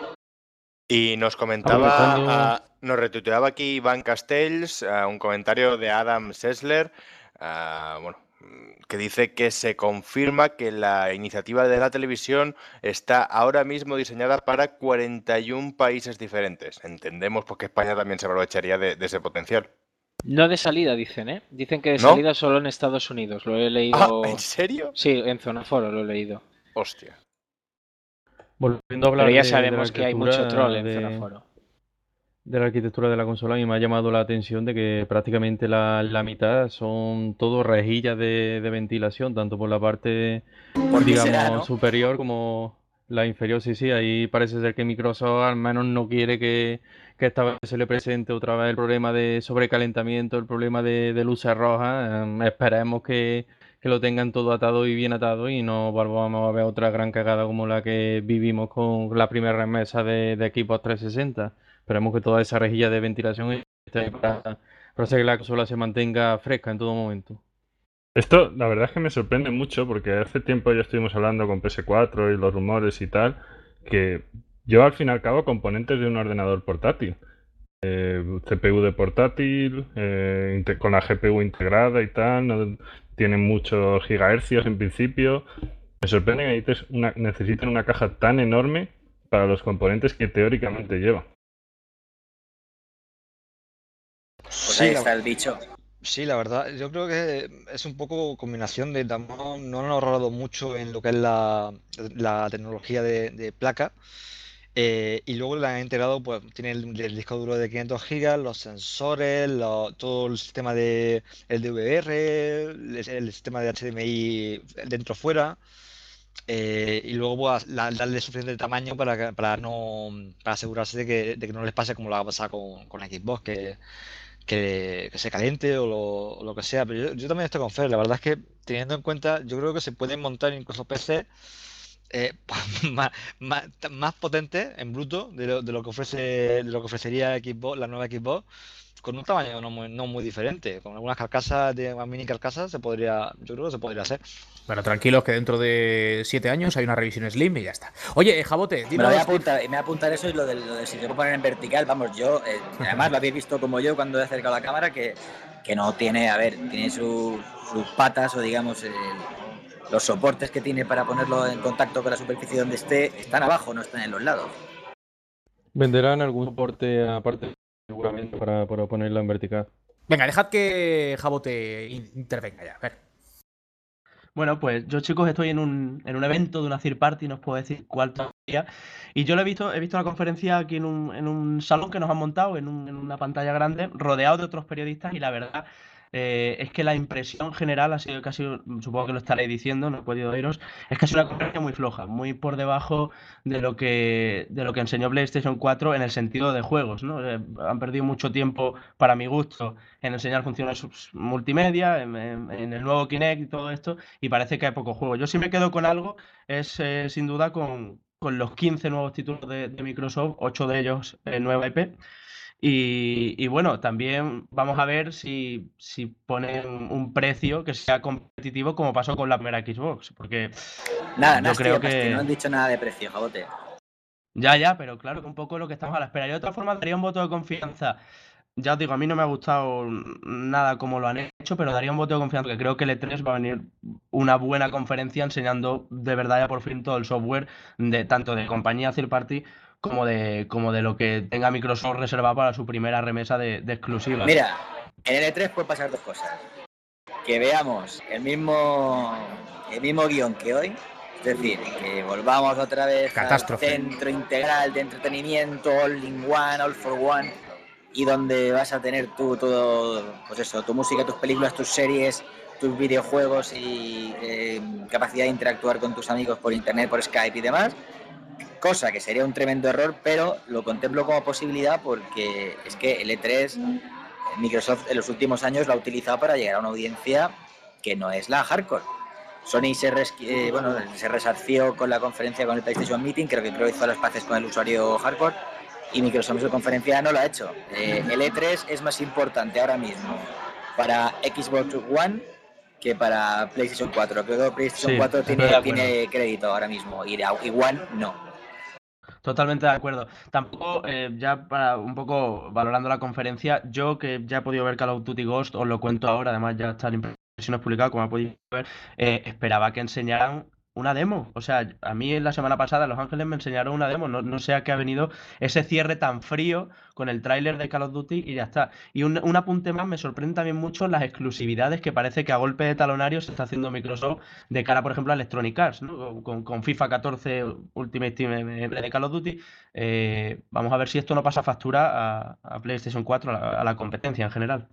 Y nos comentaba, Aprovechando- ah, nos retuiteaba aquí Iván Castells, ah, un comentario de Adam Sessler, ah, bueno, mm, que dice que se confirma que la iniciativa de la televisión está ahora mismo diseñada para cuarenta y un países diferentes. Entendemos pues, que España también se aprovecharía de, de ese potencial. No de salida, dicen, ¿eh? Dicen que de ¿No? salida solo en Estados Unidos. Lo he Ah, leído. ¿en serio? Sí, en Zona Foro lo he leído. Hostia. Volviendo a hablar Pero ya de- de sabemos la que hay mucho arquitectura troll en de- Zona Foro. de la arquitectura de la consola, a mí me ha llamado la atención de que prácticamente la, la mitad son todo rejillas de, de ventilación, tanto por la parte, ¿Por qué digamos, será, no? superior como la inferior. Sí, sí, ahí parece ser que Microsoft al menos no quiere que, que esta vez se le presente otra vez el problema de sobrecalentamiento, el problema de, de luces rojas. Em, esperemos que, que lo tengan todo atado y bien atado y no volvamos a ver otra gran cagada como la que vivimos con la primera remesa de, de Xbox trescientos sesenta. Esperemos que toda esa rejilla de ventilación esté ahí para, para hacer que la consola se mantenga fresca en todo momento. Esto, la verdad es que me sorprende mucho porque hace tiempo ya estuvimos hablando con P S cuatro y los rumores y tal, que yo al fin y al cabo componentes de un ordenador portátil. Eh, C P U de portátil, eh, inte- con la G P U integrada y tal, no, tienen muchos gigahercios en principio. Me sorprende que necesites una, necesiten una caja tan enorme para los componentes que teóricamente lleva. Pues Sí, ahí la- está el dicho. Sí, la verdad, yo creo que es un poco combinación de tampoco no han ahorrado mucho en lo que es la, la tecnología de, de placa. Eh, y luego le han integrado, pues tiene el, el disco duro de quinientos gigas, los sensores, lo- todo el sistema de el D V R, el, el sistema de H D M I dentro fuera. Eh, y luego pues, la- darle suficiente tamaño para, que- para no para asegurarse de que, de que no les pase como lo ha pasado con, con la Xbox, que, que, que se caliente o lo, o lo que sea. Pero yo, yo también estoy con Fer. La verdad es que teniendo en cuenta, yo creo que se pueden montar incluso P C eh, más, más, más potentes en bruto de lo, de lo que ofrece de lo que ofrecería Xbox, la nueva Xbox, con un tamaño no muy, no muy diferente. Con algunas carcasas, de más mini carcasas, se podría, yo creo que se podría hacer. Bueno, tranquilos que dentro de siete años hay una revisión Slim y ya está. Oye, Jabote, Me dinos... lo voy a apuntar, me voy a apuntar eso y lo de, lo de si se puede poner en vertical, vamos, yo, eh, además lo habéis visto como yo cuando he acercado la cámara, que, que no tiene, a ver, tiene su- sus patas o digamos eh, los soportes que tiene para ponerlo en contacto con la superficie donde esté, están abajo, no están en los lados. Venderán algún soporte aparte seguramente para, para ponerla en vertical. Venga, dejad que Jabote in- intervenga ya. A ver. Bueno, pues yo, chicos, estoy en un, en un evento de una third party, no os puedo decir cuál todavía. Y yo lo he visto, he visto la conferencia aquí en un, en un salón que nos han montado, en, un- en una pantalla grande, rodeado de otros periodistas, y la verdad eh, es que la impresión general ha sido casi, supongo que lo estaréis diciendo, no he podido oíros, es que es una conferencia muy floja, muy por debajo de lo que, de lo que enseñó PlayStation cuatro en el sentido de juegos, ¿no? Eh, han perdido mucho tiempo, para mi gusto, en enseñar funciones multimedia, en, en- en el nuevo Kinect y todo esto, y parece que hay poco juego. Yo sí me quedo con algo, es eh, sin duda con, con los quince nuevos títulos de, de Microsoft, ocho de ellos eh, nueva I P. Y, y bueno, también vamos a ver si, si ponen un precio que sea competitivo como pasó con la primera Xbox, porque Nada, yo nada, creo que... que... no han dicho nada de precio, Jabote. Ya, ya, pero claro que un poco lo que estamos a la espera. Yo de otra forma daría un voto de confianza. Ya os digo, a mí no me ha gustado nada como lo han hecho, pero daría un voto de confianza, porque creo que el E tres va a venir una buena conferencia enseñando de verdad ya por fin todo el software, de tanto de compañía third party como de, como de lo que tenga Microsoft reservado para su primera remesa de, de exclusivas. Mira, en el E tres puede pasar dos cosas. Que veamos el mismo, el mismo guión que hoy, es decir, que volvamos otra vez Catástrofe. al centro integral de entretenimiento, all in one, all for one, y donde vas a tener tú todo, pues eso, tu música, tus películas, tus series, tus videojuegos y eh, capacidad de interactuar con tus amigos por internet, por Skype y demás. Cosa que sería un tremendo error, pero lo contemplo como posibilidad porque es que el E tres, Microsoft en los últimos años lo ha utilizado para llegar a una audiencia que no es la hardcore. Sony se, res, eh, bueno, se resarció con la conferencia con el PlayStation Meeting, creo que creo que hizo las paces con el usuario hardcore, y Microsoft en su conferencia no lo ha hecho. Eh, el E tres es más importante ahora mismo para Xbox One que para PlayStation cuatro. Creo que PlayStation Sí, cuatro estoy tiene, de acuerdo. tiene crédito ahora mismo y, y One no. Totalmente de acuerdo. Tampoco, eh, ya para un poco valorando la conferencia, yo que ya he podido ver Call of Duty Ghost, os lo cuento ahora, además ya está en impresiones publicado, como ha podido ver, eh, esperaba que enseñaran una demo. O sea, a mí en la semana pasada en Los Ángeles me enseñaron una demo, no, no sé a qué ha venido ese cierre tan frío con el tráiler de Call of Duty y ya está. Y un, un apunte más, me sorprende también mucho las exclusividades que parece que a golpe de talonario se está haciendo Microsoft de cara, por ejemplo, a Electronic Arts, ¿no? Con, con FIFA catorce Ultimate Team de Call of Duty. Eh, vamos a ver si esto no pasa factura a, a PlayStation cuatro, a la, a la competencia en general.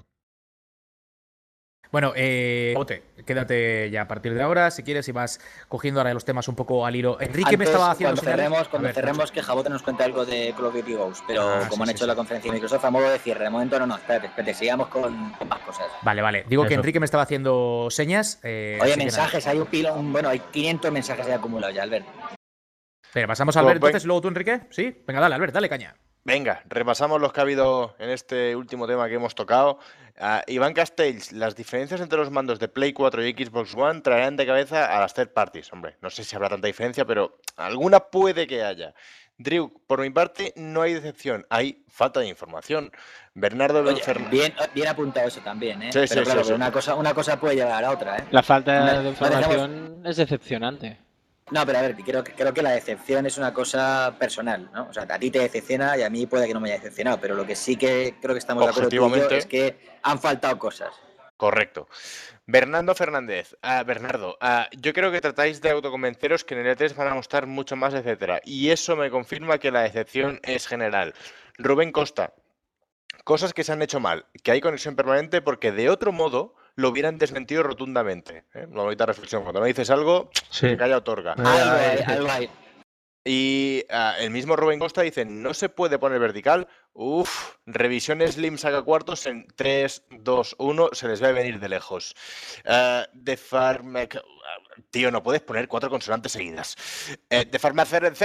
Bueno, eh, Jabote, quédate ya a partir de ahora, si quieres, y vas cogiendo ahora los temas un poco al hilo. Enrique Antes, me estaba haciendo cuando señales. cerremos, cuando A ver, cerremos Nacho. que Jabote nos cuente algo de Call of Duty Ghost, pero Ah, como sí, han sí, hecho sí. la conferencia de Microsoft, a modo de cierre, de momento no, no, espérate, espérate, sigamos con, con más cosas. Vale, vale. Digo que Eso. Enrique me estaba haciendo señas. eh, Oye, así que mensajes, nada. hay un pilón, bueno, hay quinientos mensajes ahí acumulados ya, Albert. Venga, pasamos a Pues Albert ven- entonces, y luego tú, Enrique. Sí, venga, dale, Albert, dale caña. Venga, repasamos los que ha habido en este último tema que hemos tocado. Uh, Iván Castells, las diferencias entre los mandos de Play cuatro y Xbox One traerán de cabeza a las third parties. Hombre, no sé si habrá tanta diferencia, pero alguna puede que haya. Drew, por mi parte, no hay decepción, hay falta de información. Bernardo Oye, Benfer- bien, bien apuntado eso también, ¿eh? Sí, pero sí, claro, sí, pero sí. Una, cosa, una cosa puede llevar a la otra, ¿eh? La falta No- de no información es decepcionante. No, pero a ver, creo, que- creo que la decepción es una cosa personal, ¿no? O sea, a ti te decepciona y a mí puede que no me haya decepcionado, pero lo que sí que creo que estamos de acuerdo tú y yo Objetivamente. es que han faltado cosas. Correcto. Bernardo Fernández, ah, Bernardo, ah, yo creo que tratáis de autoconvenceros que en el E tres van a mostrar mucho más, etcétera. Y eso me confirma que la decepción es general. Rubén Costa, cosas que se han hecho mal, que hay conexión permanente porque de otro modo lo hubieran desmentido rotundamente. ¿eh? Una bonita reflexión. Cuando no dices algo, Sí. que calla otorga. Eh, Algo hay, eh, algo hay. Y ah, el mismo Rubén Costa dice, no se puede poner vertical. Uf, revisión Slim saca cuartos en tres, dos, uno, se les va a venir de lejos. Uh, de Farmec... Tío, no puedes poner cuatro consonantes seguidas. Uh, de Farmaceric,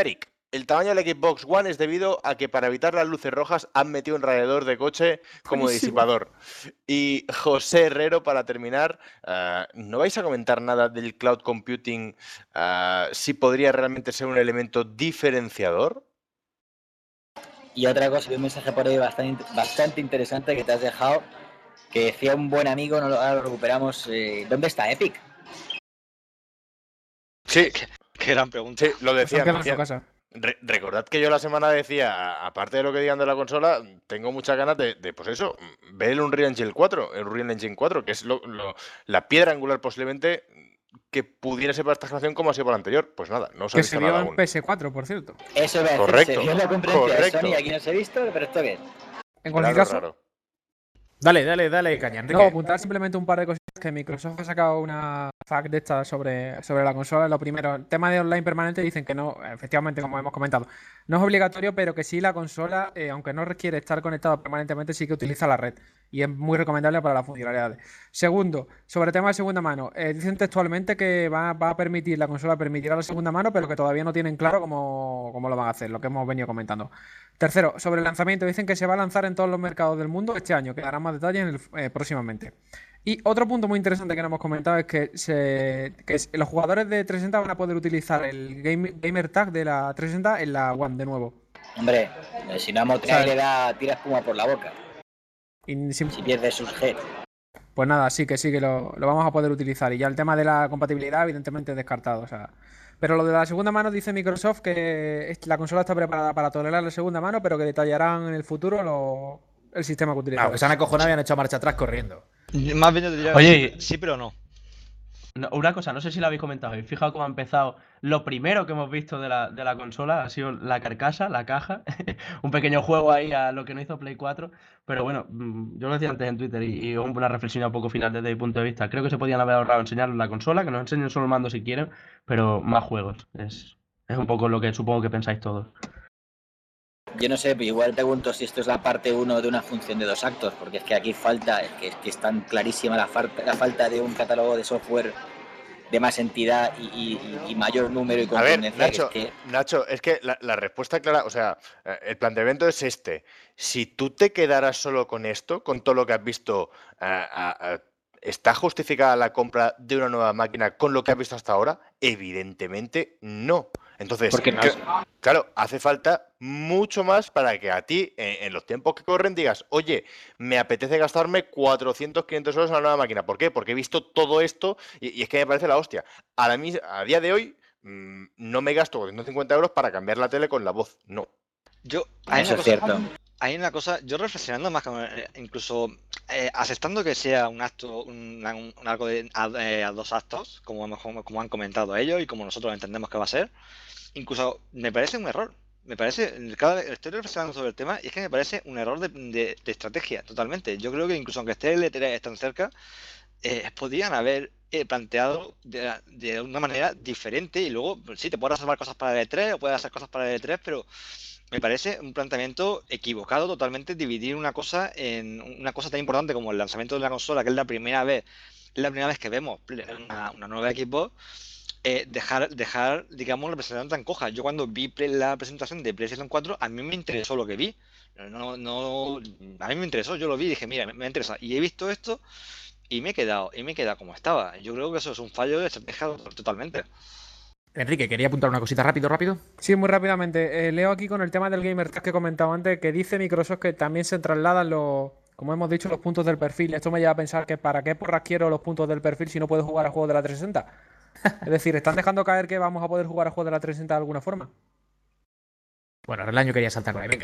el tamaño del Xbox One es debido a que para evitar las luces rojas han metido un radiador de coche como Buenísimo. disipador. Y José Herrero, para terminar, uh, ¿no vais a comentar nada del cloud computing? Uh, si podría realmente ser un elemento diferenciador. Y otra cosa, un mensaje por ahí bastante, bastante interesante que te has dejado, que decía un buen amigo, no lo, ahora lo recuperamos, eh, ¿dónde está Epic? Sí, Qué, qué gran pregunta. sí, lo Pues han decían. quedado en su decían. casa. Re- recordad que yo la semana decía, aparte de lo que digan de la consola, tengo muchas ganas de, de, pues eso, ver el Unreal Engine cuatro, el Unreal Engine cuatro, que es lo, lo- la piedra angular posiblemente que pudiera ser para esta generación como ha sido para la anterior. Pues nada, no os ha Que se visto vio nada en aún. P S cuatro, por cierto. Eso iba a decir, Correcto, se vio en la conferencia de correcto. Sony, aquí no se ha visto, pero ¿esto qué es? En cualquier Raro, caso, raro. Dale, dale, dale, caña, Enrique. no, apuntar simplemente un par de cosas que Microsoft ha sacado una fact de esta sobre, sobre la consola. Lo primero, el tema de online permanente dicen que no, efectivamente, como hemos comentado, no es obligatorio, pero que sí la consola, eh, aunque no requiere estar conectada permanentemente, sí que utiliza la red. Y es muy recomendable para las funcionalidades. Segundo, sobre el tema de segunda mano, eh, dicen textualmente que va, va a permitir, la consola permitirá la segunda mano, pero que todavía no tienen claro cómo, cómo lo van a hacer, lo que hemos venido comentando. Tercero, sobre el lanzamiento, dicen que se va a lanzar en todos los mercados del mundo este año, que darán más detalles en el- eh, próximamente. Y otro punto muy interesante que no hemos comentado es que, se, que es- los jugadores de trescientos sesenta van a poder utilizar el game- Gamer Tag de la trescientos sesenta en la One de nuevo. Hombre, eh, si no Motrey le da, tira espuma por la boca, Y sin- si pierde sus G. pues nada, sí que sí que lo, lo vamos a poder utilizar. Y ya el tema de la compatibilidad, evidentemente, descartado. O sea, pero lo de la segunda mano dice Microsoft que es- la consola está preparada para tolerar la segunda mano, pero que detallarán en el futuro lo- el sistema que Ah, utilizarán. que se han acojonado y han hecho marcha atrás corriendo. Más bien yo diría Oye, sí, sí, pero no. No, una cosa, no sé si la habéis comentado, y fijaos cómo ha empezado. Lo primero que hemos visto de la, de la consola ha sido la carcasa, la caja, un pequeño juego ahí a lo que no hizo Play cuatro. Pero bueno, mm, yo lo decía antes en Twitter y, y una reflexión un poco final desde mi punto de vista. Creo que se podían haber ahorrado enseñar la consola, que nos enseñen solo el mando si quieren, pero más juegos. Es, es un poco lo que supongo que pensáis todos. Yo no sé, pero igual pregunto si esto es la parte uno de una función de dos actos, porque es que aquí falta, es que es, que es tan clarísima la, falta, la falta de un catálogo de software de más entidad y, y, y mayor número y A ver, contundencia. Nacho, que es que... Nacho, es que la, la respuesta clara, o sea, eh, el planteamiento es este. Si tú te quedaras solo con esto, con todo lo que has visto, eh, a- a- ¿está justificada la compra de una nueva máquina con lo que has visto hasta ahora? Evidentemente no. Entonces, ¿Por qué no? cl- claro, hace falta mucho más para que a ti, en, en los tiempos que corren, digas, oye, me apetece gastarme cuatrocientos, quinientos euros en una nueva máquina. ¿Por qué? Porque he visto todo esto y, y es que me parece la hostia. A, la, mis- a día de hoy, mm, no me gasto ciento cincuenta euros para cambiar la tele con la voz. No. Yo, hay Eso una es cosa, cierto. hay una cosa, yo reflexionando más, que, eh, incluso eh, aceptando que sea un acto, un, un- un algo de a, eh, a dos actos, como, hemos- como han comentado ellos y como nosotros entendemos que va a ser, incluso me parece un error. Me parece, cada vez estoy reflexionando sobre el tema y es que me parece un error de, de- de estrategia, totalmente. Yo creo que incluso aunque esté el E tres tan cerca, eh, podrían haber eh, planteado de, de una manera diferente y luego, pues, sí, te puedes reservar cosas para el E tres o puedes hacer cosas para el E tres, pero me parece un planteamiento equivocado totalmente dividir una cosa en una cosa tan importante como el lanzamiento de la consola, que es la primera vez, es la primera vez que vemos una, una nueva Xbox, eh, dejar, dejar, digamos, la presentación tan coja. Yo cuando vi pre- la presentación de PlayStation cuatro, a mí me interesó lo que vi. No, no, a mí me interesó, yo lo vi y dije, mira, me, me interesa. Y he visto esto y me he quedado, y me he quedado como estaba. Yo creo que eso es un fallo de estrategia totalmente. Enrique, quería apuntar una cosita rápido, rápido. Sí, muy rápidamente. Eh, leo aquí con el tema del Gamer Tag que he comentado antes, que dice Microsoft que también se trasladan los, como hemos dicho, los puntos del perfil. Esto me lleva a pensar que para qué porras quiero los puntos del perfil si no puedo jugar a juegos de la trescientos sesenta. Es decir, ¿están dejando caer que vamos a poder jugar a juegos de la trescientos sesenta de alguna forma? Bueno, ahora el año quería saltar por ahí, venga.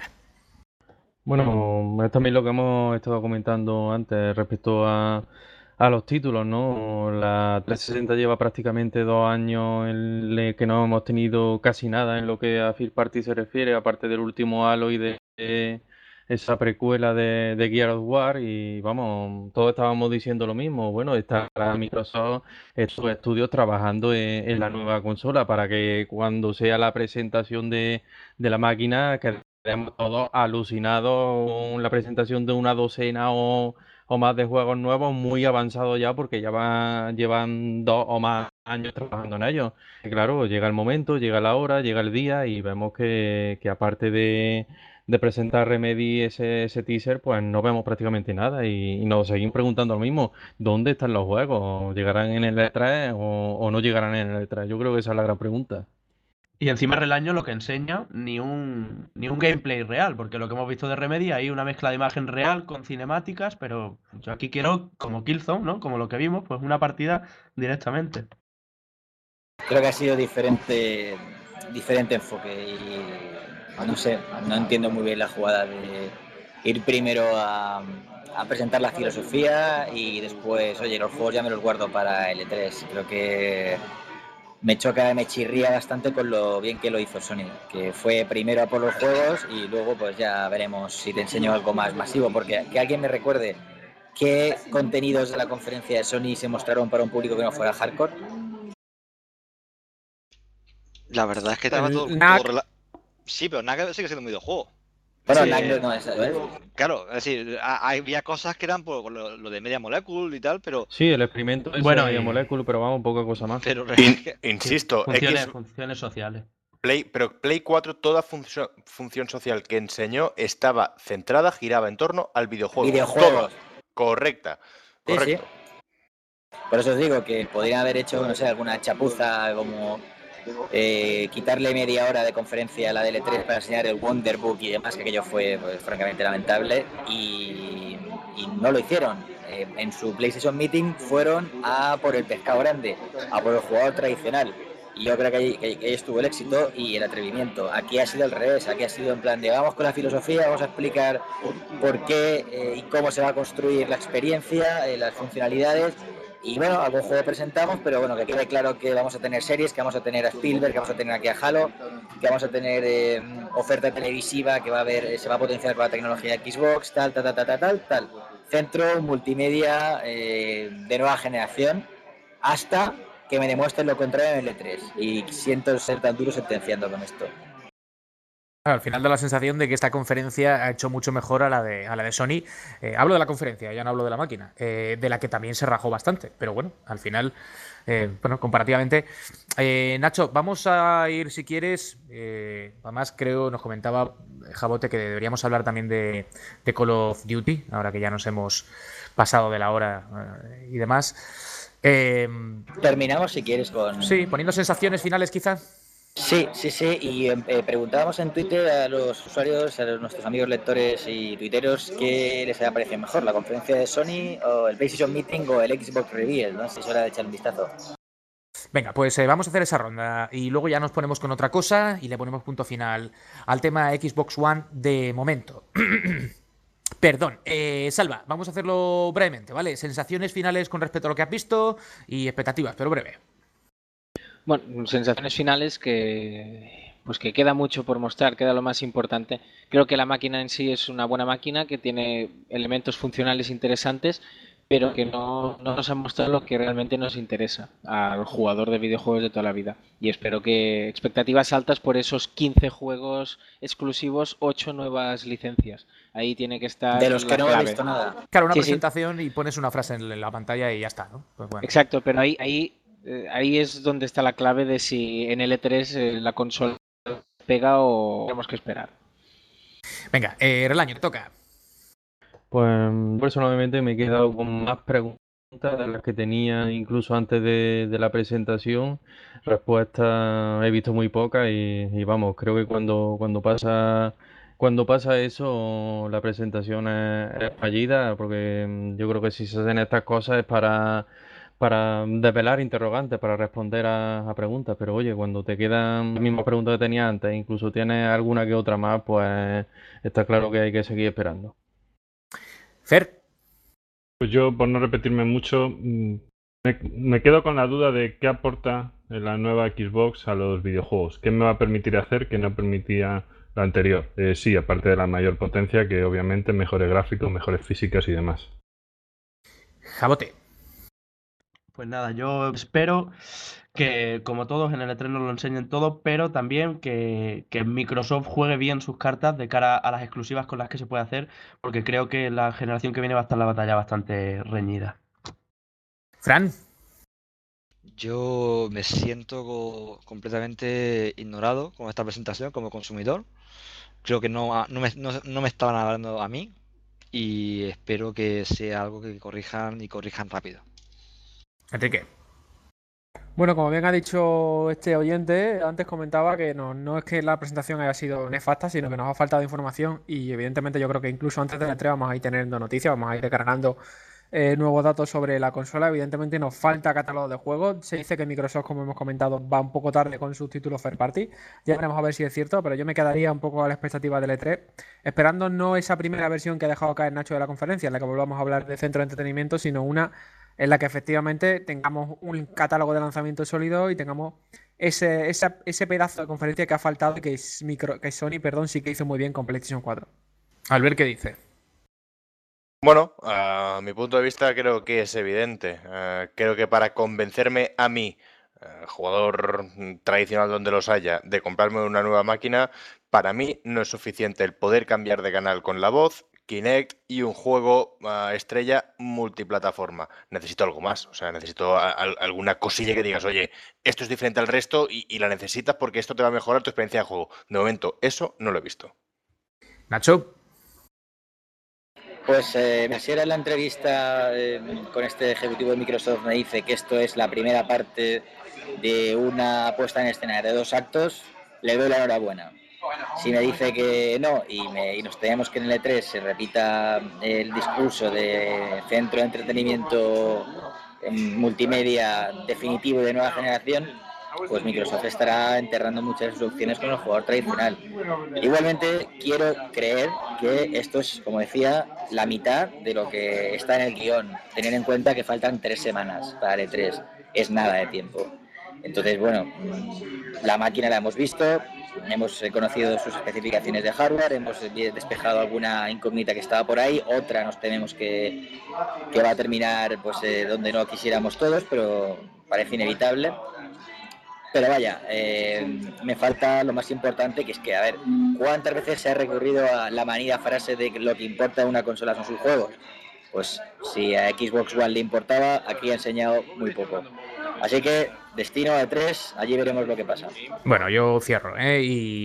Bueno, es también lo que hemos estado comentando antes respecto a, a los títulos, ¿no? La trescientos sesenta lleva prácticamente dos años en el que no hemos tenido casi nada en lo que a First Party se refiere, aparte del último Halo y de eh, esa precuela de, de Gears of War, y vamos, todos estábamos diciendo lo mismo. Bueno, está Microsoft, estos estudios trabajando en, en la nueva consola para que cuando sea la presentación de, de la máquina, que Quedamos todos alucinados con la presentación de una docena o, o más de juegos nuevos muy avanzados ya, porque ya van, llevan dos o más años trabajando en ello. Y claro, llega el momento, llega la hora, llega el día y vemos que, que aparte de, de presentar Remedy ese, ese teaser, pues no vemos prácticamente nada y, y nos seguimos preguntando lo mismo, ¿dónde están los juegos? ¿Llegarán en el E tres o, o no llegarán en el E tres? Yo creo que esa es la gran pregunta. Y encima Relaño lo que enseña, ni un, ni un gameplay real, porque lo que hemos visto de Remedy, hay una mezcla de imagen real con cinemáticas, pero yo aquí quiero, como Killzone, ¿no? Como lo que vimos, pues una partida directamente. Creo que ha sido diferente, diferente enfoque y no sé, no entiendo muy bien la jugada de ir primero a, a presentar la filosofía y después, oye, los juegos ya me los guardo para el E tres. Creo que me choca, me chirría bastante con lo bien que lo hizo Sony, que fue primero a por los juegos y luego pues ya veremos si te enseño algo más masivo, porque que alguien me recuerde qué contenidos de la conferencia de Sony se mostraron para un público que no fuera hardcore. La verdad es que estaba todo, todo rela- Sí, pero nada sigue siendo un videojuego. Bueno, Sí, N A C no es, ¿eh? Claro, es decir, a- había cosas que eran por lo, lo de Media Molecule y tal, pero... Sí, el experimento es Bueno, media y- molécula, pero vamos, poca cosa más. pero In- que- insisto, Funciones, X, funciones sociales. Play, pero Play cuatro, toda funcio- función social que enseñó estaba centrada, giraba en torno al videojuego. Videojuegos. Toda. Correcta. Sí, Correcto. sí. Por eso os digo que podrían haber hecho, no sé, alguna chapuza como eh, quitarle media hora de conferencia a la D L tres para enseñar el Wonderbook y demás, que aquello fue pues, francamente lamentable, y, y no lo hicieron. Eh, en su PlayStation Meeting fueron a por el pescado grande, a por el jugador tradicional. Y yo creo que ahí, que ahí estuvo el éxito y el atrevimiento. Aquí ha sido al revés, aquí ha sido en plan de vamos con la filosofía, vamos a explicar por qué eh, y cómo se va a construir la experiencia, eh, las funcionalidades. Y bueno, algún juego presentamos, pero bueno, que quede claro que vamos a tener series, que vamos a tener a Spielberg, que vamos a tener aquí a Halo, que vamos a tener eh, oferta televisiva, que va a haber, eh, se va a potenciar con la tecnología de Xbox, tal, tal, tal, tal, tal, tal. Centro multimedia eh, de nueva generación, hasta que me demuestren lo contrario en el E tres. Y siento ser tan duro sentenciando con esto. Al final da la sensación de que esta conferencia ha hecho mucho mejor a la de, a la de Sony. Eh, hablo de la conferencia, ya no hablo de la máquina, eh, de la que también se rajó bastante. Pero bueno, al final, eh, bueno, comparativamente. Eh, Nacho, vamos a ir, si quieres, eh, además creo, nos comentaba Jabote que deberíamos hablar también de, de Call of Duty, ahora que ya nos hemos pasado de la hora eh, y demás. Eh, Terminamos, si quieres, con... Sí, poniendo sensaciones finales quizá. Sí, sí, sí, y eh, preguntábamos en Twitter a los usuarios, a los, nuestros amigos lectores y tuiteros, qué les parece mejor, la conferencia de Sony o el PlayStation Meeting o el Xbox Reveal, no sé si es hora de echar un vistazo. Venga, pues eh, vamos a hacer esa ronda y luego ya nos ponemos con otra cosa y le ponemos punto final al tema Xbox One de momento. Perdón, eh, Salva, vamos a hacerlo brevemente, ¿vale? Sensaciones finales con respecto a lo que has visto y expectativas, pero breve. Bueno, sensaciones finales que pues que queda mucho por mostrar, queda lo más importante. Creo que la máquina en sí es una buena máquina que tiene elementos funcionales interesantes, pero que no, no nos ha mostrado lo que realmente nos interesa al jugador de videojuegos de toda la vida. Y espero que expectativas altas por esos quince juegos exclusivos, ocho nuevas licencias. Ahí tiene que estar de los que la no clave. he visto nada. Claro, una Sí, presentación sí. Y pones una frase en la pantalla y ya está, ¿no? Pues bueno. Exacto, pero ahí, ahí, eh, ahí es donde está la clave de si en el E tres eh, la consola pega o tenemos que esperar. Venga, eh, Relaño, te toca. Pues personalmente me he quedado con más preguntas de las que tenía incluso antes de, de la presentación. Respuestas he visto muy pocas y, y vamos, creo que cuando, cuando pasa cuando pasa eso la presentación es, es fallida, porque yo creo que si se hacen estas cosas es para, para desvelar interrogantes, para responder a, a preguntas, pero oye, cuando te quedan las mismas preguntas que tenías antes, incluso tienes alguna que otra más, pues está claro que hay que seguir esperando. Fer. Pues yo, por no repetirme mucho, me, me quedo con la duda de qué aporta la nueva Xbox a los videojuegos. ¿Qué me va a permitir hacer que no permitía la anterior? Eh, sí, aparte de la mayor potencia, que obviamente mejores gráficos, mejores físicas y demás. Jabote. Pues nada, yo espero que, como todos, en el E tres nos lo enseñen todo, pero también que, que Microsoft juegue bien sus cartas de cara a las exclusivas con las que se puede hacer, porque creo que la generación que viene va a estar la batalla bastante reñida. Fran. Yo me siento co- completamente ignorado con esta presentación como consumidor. Creo que no, ha- no me, no, no me estaban hablando a mí y espero que sea algo que corrijan y corrijan rápido. Enrique. Bueno, como bien ha dicho este oyente, antes comentaba que no, no es que la presentación haya sido nefasta, sino que nos ha faltado información y evidentemente yo creo que incluso antes de la entrega vamos a ir teniendo noticias, vamos a ir descargando eh, nuevos datos sobre la consola. Evidentemente nos falta catálogo de juegos. Se dice que Microsoft, como hemos comentado, va un poco tarde con sus títulos first party. Ya veremos a ver si es cierto, pero yo me quedaría un poco a la expectativa del E tres, esperando no esa primera versión que ha dejado caer Nacho de la conferencia, en la que volvamos a hablar de centro de entretenimiento, sino una en la que efectivamente tengamos un catálogo de lanzamiento sólido y tengamos ese, esa- ese pedazo de conferencia que ha faltado y que, es micro, que Sony, perdón, sí que hizo muy bien con PlayStation cuatro. Albert, ¿qué dice? Bueno, a mi punto de vista creo que es evidente. Eh, creo que para convencerme a mí, eh, jugador mm, tradicional donde los haya, de comprarme una nueva máquina, para mí no es suficiente el poder cambiar de canal con la voz, Kinect y un juego ah, estrella multiplataforma. Necesito algo más, o sea, necesito a- al- alguna cosilla que digas, oye, esto es diferente al resto y, y la necesitas porque esto te va a mejorar tu experiencia de juego. De momento, eso no lo he visto. Nacho. Pues eh, me hacía en la entrevista eh, con este ejecutivo de Microsoft, me dice que esto es la primera parte de una puesta en escena de dos actos, le doy la enhorabuena. Si me dice que no y, me, y nos tenemos que en el E tres se repita el discurso de centro de entretenimiento en multimedia definitivo de nueva generación, pues Microsoft estará enterrando muchas de sus opciones con el jugador tradicional. Igualmente quiero creer que esto es, como decía, la mitad de lo que está en el guión, tener en cuenta que faltan tres semanas para el E tres, es nada de tiempo. Entonces, bueno, la máquina la hemos visto, hemos conocido sus especificaciones de hardware, hemos despejado alguna incógnita que estaba por ahí, otra nos tememos que, que va a terminar pues eh, donde no quisiéramos todos, pero parece inevitable. Pero vaya, eh, me falta lo más importante, que es que, a ver, ¿cuántas veces se ha recurrido a la manida frase de que lo que importa de una consola son sus juegos? Pues si a Xbox One le importaba, aquí ha enseñado muy poco. Así que, destino a tres, allí veremos lo que pasa. Bueno, yo cierro, ¿eh?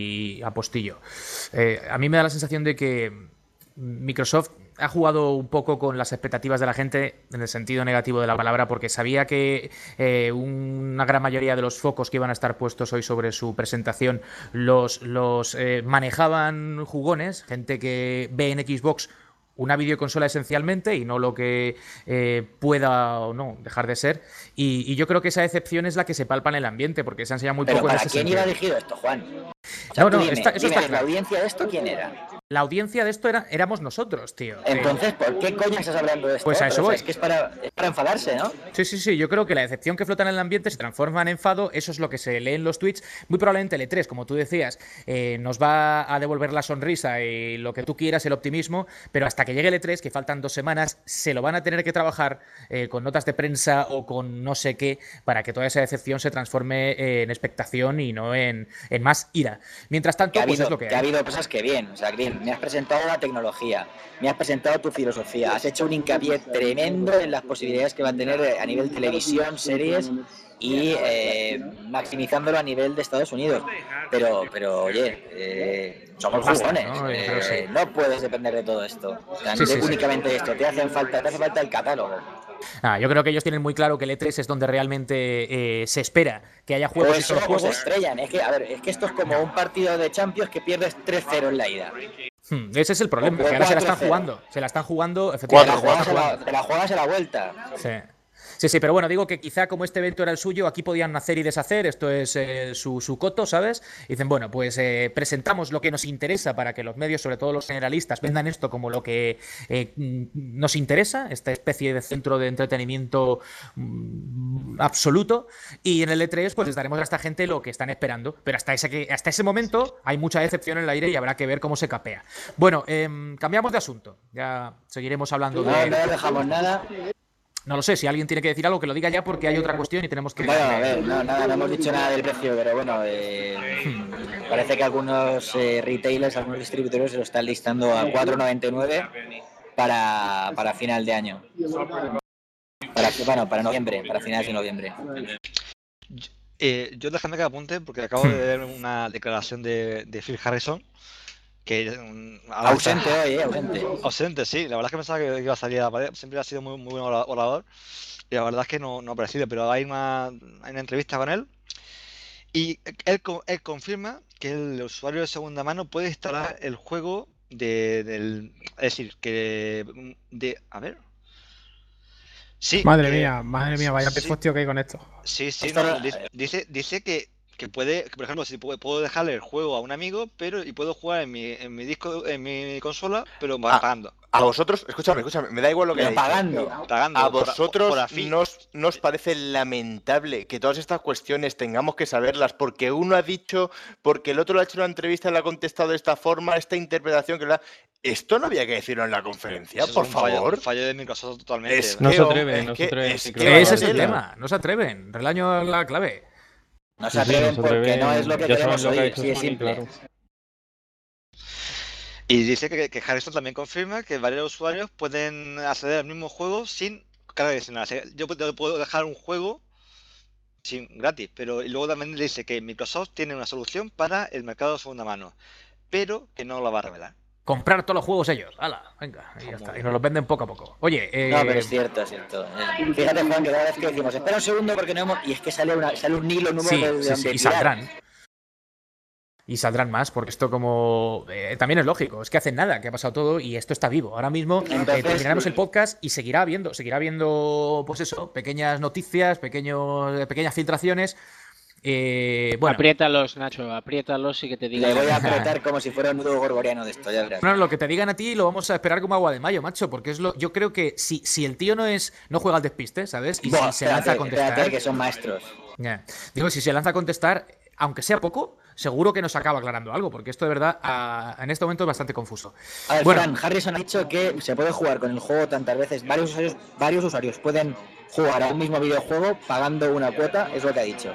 Y apostillo. Eh, a mí me da la sensación de que Microsoft ha jugado un poco con las expectativas de la gente en el sentido negativo de la palabra, porque sabía que eh, una gran mayoría de los focos que iban a estar puestos hoy sobre su presentación los, los eh, manejaban jugones, gente que ve en Xbox una videoconsola esencialmente y no lo que eh, pueda o no dejar de ser. Y, y yo creo que esa decepción es la que se palpa en el ambiente, porque se ha enseñado muy Pero poco en ¿para ese quién sentido. iba dirigido esto, Juan? O sea, No, no, dime, está- eso dime, está ¿la claro. audiencia de esto quién era? La audiencia de esto era, éramos nosotros, tío. Entonces, ¿por qué coño estás hablando de esto? Pues a eso O sea, voy. es que es para, es para enfadarse, ¿no? Sí, sí, sí, yo creo que la decepción que flota en el ambiente se transforma en enfado, eso es lo que se lee en los tweets. Muy probablemente el E tres, como tú decías, eh, nos va a devolver la sonrisa y lo que tú quieras, el optimismo, pero hasta que llegue el E tres, que faltan dos semanas, se lo van a tener que trabajar eh, con notas de prensa o con no sé qué, para que toda esa decepción se transforme eh, en expectación y no en, en más ira. Mientras tanto, Que ha, pues habido, es lo que que ha hay. habido cosas que bien, o sea, que bien, me has presentado la tecnología, me has presentado tu filosofía, has hecho un hincapié tremendo en las posibilidades que va a tener a nivel televisión, series y eh, maximizándolo a nivel de Estados Unidos. Pero, pero oye, eh, somos Basta, jugones, ¿no? Yo eh, creo que sí. no puedes depender de todo esto. O sea, Sí, sí, sí. únicamente esto, te hacen falta, te hace falta el catálogo. Ah, yo creo que ellos tienen muy claro que el E tres es donde realmente eh, se espera que haya O juegos y eso, solo o se juegos. estrellan. Es que, a ver, es que esto es como un partido de Champions que pierdes tres cero en la ida. Hmm, ese es el problema, O que ahora se la están cuatro cero. jugando. Se la están jugando, Te la, efectivamente. juegas a la, te la juegas a la vuelta. Sí. Sí, sí, pero bueno, digo que quizá como este evento era el suyo, aquí podían hacer y deshacer, esto es eh, su, su coto, ¿sabes? Y dicen, bueno, pues eh, presentamos lo que nos interesa para que los medios, sobre todo los generalistas, vendan esto como lo que eh, nos interesa, esta especie de centro de entretenimiento mm, absoluto, y en el E tres pues les daremos a esta gente lo que están esperando, pero hasta ese, que, hasta ese momento hay mucha decepción en el aire y habrá que ver cómo se capea. Bueno, eh, cambiamos de asunto, ya seguiremos hablando No, de... no dejamos nada. No lo sé, si alguien tiene que decir algo, que lo diga ya porque hay otra cuestión y tenemos que... Bueno, a ver, no, nada, no hemos dicho nada del precio, pero bueno, eh, parece que algunos eh, retailers, algunos distribuidores se lo están listando a cuatro noventa y nueve para, para final de año. Para, bueno, para noviembre, para finales de noviembre. Yo, eh, yo déjame que apunte porque acabo de ver una declaración de, de Phil Harrison. Que, um, ausente hoy, eh, ausente. Ausente, sí. La verdad es que pensaba que iba a salir a la pared. Siempre ha sido muy, muy buen orador. Y la verdad es que no, no ha aparecido. Pero hay una, hay una entrevista con él. Y él, él confirma que el usuario de segunda mano puede instalar el juego de, del... Es decir, que... De, a ver... Sí, Madre que, mía, madre mía, vaya sí, pifostio que hay con esto. Sí, sí, no, dice, dice que, que puede, que por ejemplo, si puedo, puedo dejarle el juego a un amigo, pero y puedo jugar en mi, en mi disco, en mi consola, pero Ah, pagando. A vosotros, escúchame, escúchame, me da igual lo que Pero hayáis dicho. pagando. Pagando. A por- vosotros por afi- no os, no os parece lamentable que todas estas cuestiones tengamos que saberlas porque uno ha dicho, porque el otro le ha hecho una entrevista y le ha contestado de esta forma, esta interpretación que la... Esto no había que decirlo en la conferencia, Eso es por un fallo, favor. un fallo de Microsoft totalmente. Es No que, se hom- atreven, es no que- se atreven, es sí, que claro. Que ese es el vaya tema, no se atreven. Relaño la clave. No Sí, se sí, atreven no se porque no es lo que atreven. Ya queremos saben lo que ha oír, hecho sí es Sony, simple. claro. Y dice que, que Harrison también confirma que varios usuarios pueden acceder al mismo juego sin carga adicional. O sea, yo puedo puedo dejar un juego sin gratis, pero y luego también dice que Microsoft tiene una solución para el mercado de segunda mano, pero que no la va a revelar. Comprar todos los juegos ellos. ¡Hala! Venga, y ya está. Y nos los venden poco a poco. Oye, eh, No, pero es cierto, es cierto. Eh, Fíjate, Juan, que cada vez que decimos, espera un segundo porque no hemos... Y es que sale, una, sale un hilo número sí, de, sí, de sí, donde y tirar. saldrán. Y saldrán más, porque esto como... eh, también es lógico, es que hacen nada, que ha pasado todo y esto está vivo. Ahora mismo eh, Entonces- terminaremos el podcast y seguirá habiendo, seguirá habiendo, pues eso, pequeñas noticias, pequeños, pequeñas filtraciones. Eh, bueno, Apriétalos, Nacho, apriétalos y que te digan. Le voy a la apretar como si fuera un nudo gorgoriano de esto, ya verás. bueno, lo que te digan a ti lo vamos a esperar como agua de mayo, macho, porque es lo, yo creo que si, si el tío no es no juega al despiste, ¿sabes? Y Buah, si se lanza a espérate, contestar, espérate, que son maestros. ya. Digo, si se lanza a contestar, aunque sea poco, seguro que nos acaba aclarando algo, porque esto de verdad a- en este momento es bastante confuso. A ver, Bueno. Fran, Harrison ha dicho que se puede jugar con el juego tantas veces. Varios usuarios, varios usuarios pueden jugar a un mismo videojuego pagando una cuota, es lo que ha dicho.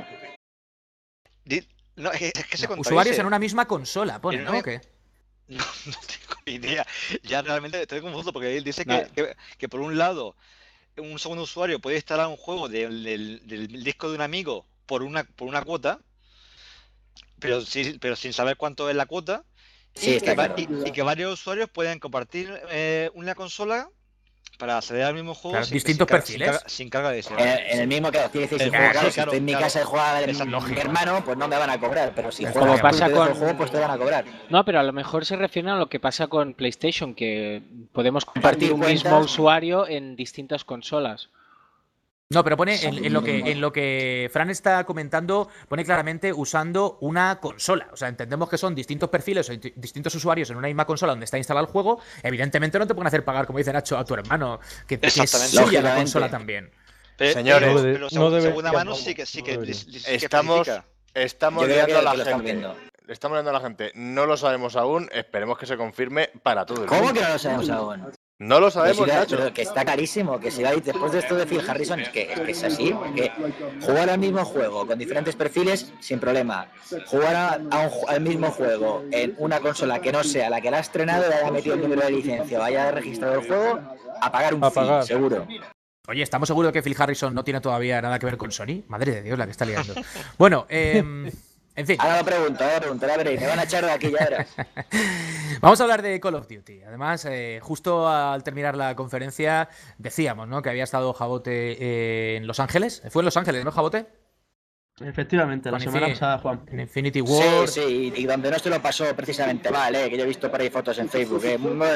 Di- No, es que, es que se No, contradice. usuarios en una misma consola, pone, En ¿no? una- ¿O qué? No, no tengo ni idea. Ya realmente estoy confuso porque él dice que, Nah. que, que por un lado un segundo usuario puede instalar un juego del, del- del disco de un amigo por una por una cuota, pero sí, pero sin saber cuánto es la cuota, Sí, y, está que, va- claro. y- y que varios usuarios pueden compartir eh, una consola para acceder al mismo juego Claro, sin, distintos sin, carga- sin perfiles. carga, sin carga En adicional. el, en el mismo que quiere decir, si El juego, juego, claro, sí, si claro, estoy en mi claro. casa y juega el- Esa mi lógica. hermano, pues no me van a cobrar. Pero si Es juega como pasa pasa con con- el juego, pues te van a cobrar. No, pero a lo mejor se refiere a lo que pasa con PlayStation, que podemos compartir un cuentas. mismo usuario en distintas consolas. No, pero pone en, en lo que en lo que Fran está comentando, pone claramente usando una consola. O sea, entendemos que son distintos perfiles o di- distintos usuarios en una misma consola donde está instalado el juego. Evidentemente no te pueden hacer pagar, como dice Nacho, a tu hermano, que, que es Exactamente. suya la Lógicamente. consola también. Pero, Señores, pero, no de- pero no segu- debería, segunda mano vamos, sí que sí no que, debería. sí que Estamos, especifica. estamos Yo creo liando que- a la que lo están gente. viendo. Le estamos liando a la gente. No lo sabemos aún. Esperemos que se confirme para todo el ¿Cómo mundo. que no lo sabemos aún? No lo Pero sabemos, si da- Nacho. pero que está carísimo, que si va a ir después de esto de Phil Harrison, es que, es que es así, que jugar al mismo juego con diferentes perfiles, sin problema. Jugar a, a un ju- al mismo juego en una consola que no sea la que la ha estrenado, le haya metido el número de licencia o haya registrado el juego, a pagar un A fee, pagar. seguro. Oye, ¿estamos seguros de que Phil Harrison no tiene todavía nada que ver con Sony? Madre de Dios, la que está liando. Bueno, eh, en fin. Ahora lo pregunto, ahora lo pregunto, ya veréis, me van a echar de aquí, ya verás. Vamos a hablar de Call of Duty. Además, eh, justo al terminar la conferencia, decíamos, ¿no?, que había estado Jabote eh, en Los Ángeles. Fue en Los Ángeles, ¿no, Jabote? Efectivamente, la Con semana Infin- pasada, Juan. En Infinity Sí, War. sí, y, y donde no se lo pasó precisamente mal, eh, que yo he visto por ahí fotos en Facebook, eh. Bueno,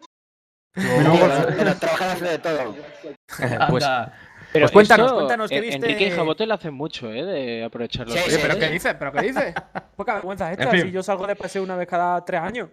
menos, menos trabajar hace de todo. Pues, Anda. Pero Pues cuéntanos, esto, cuéntanos qué eh, viste. Enrique y Jabote lo hacen mucho, ¿eh? De aprovechar los Sí, Oye, sí, ¿pero sí. qué dices? ¿Pero qué dices? Poca vergüenza esta, En fin. si yo salgo de paseo una vez cada tres años.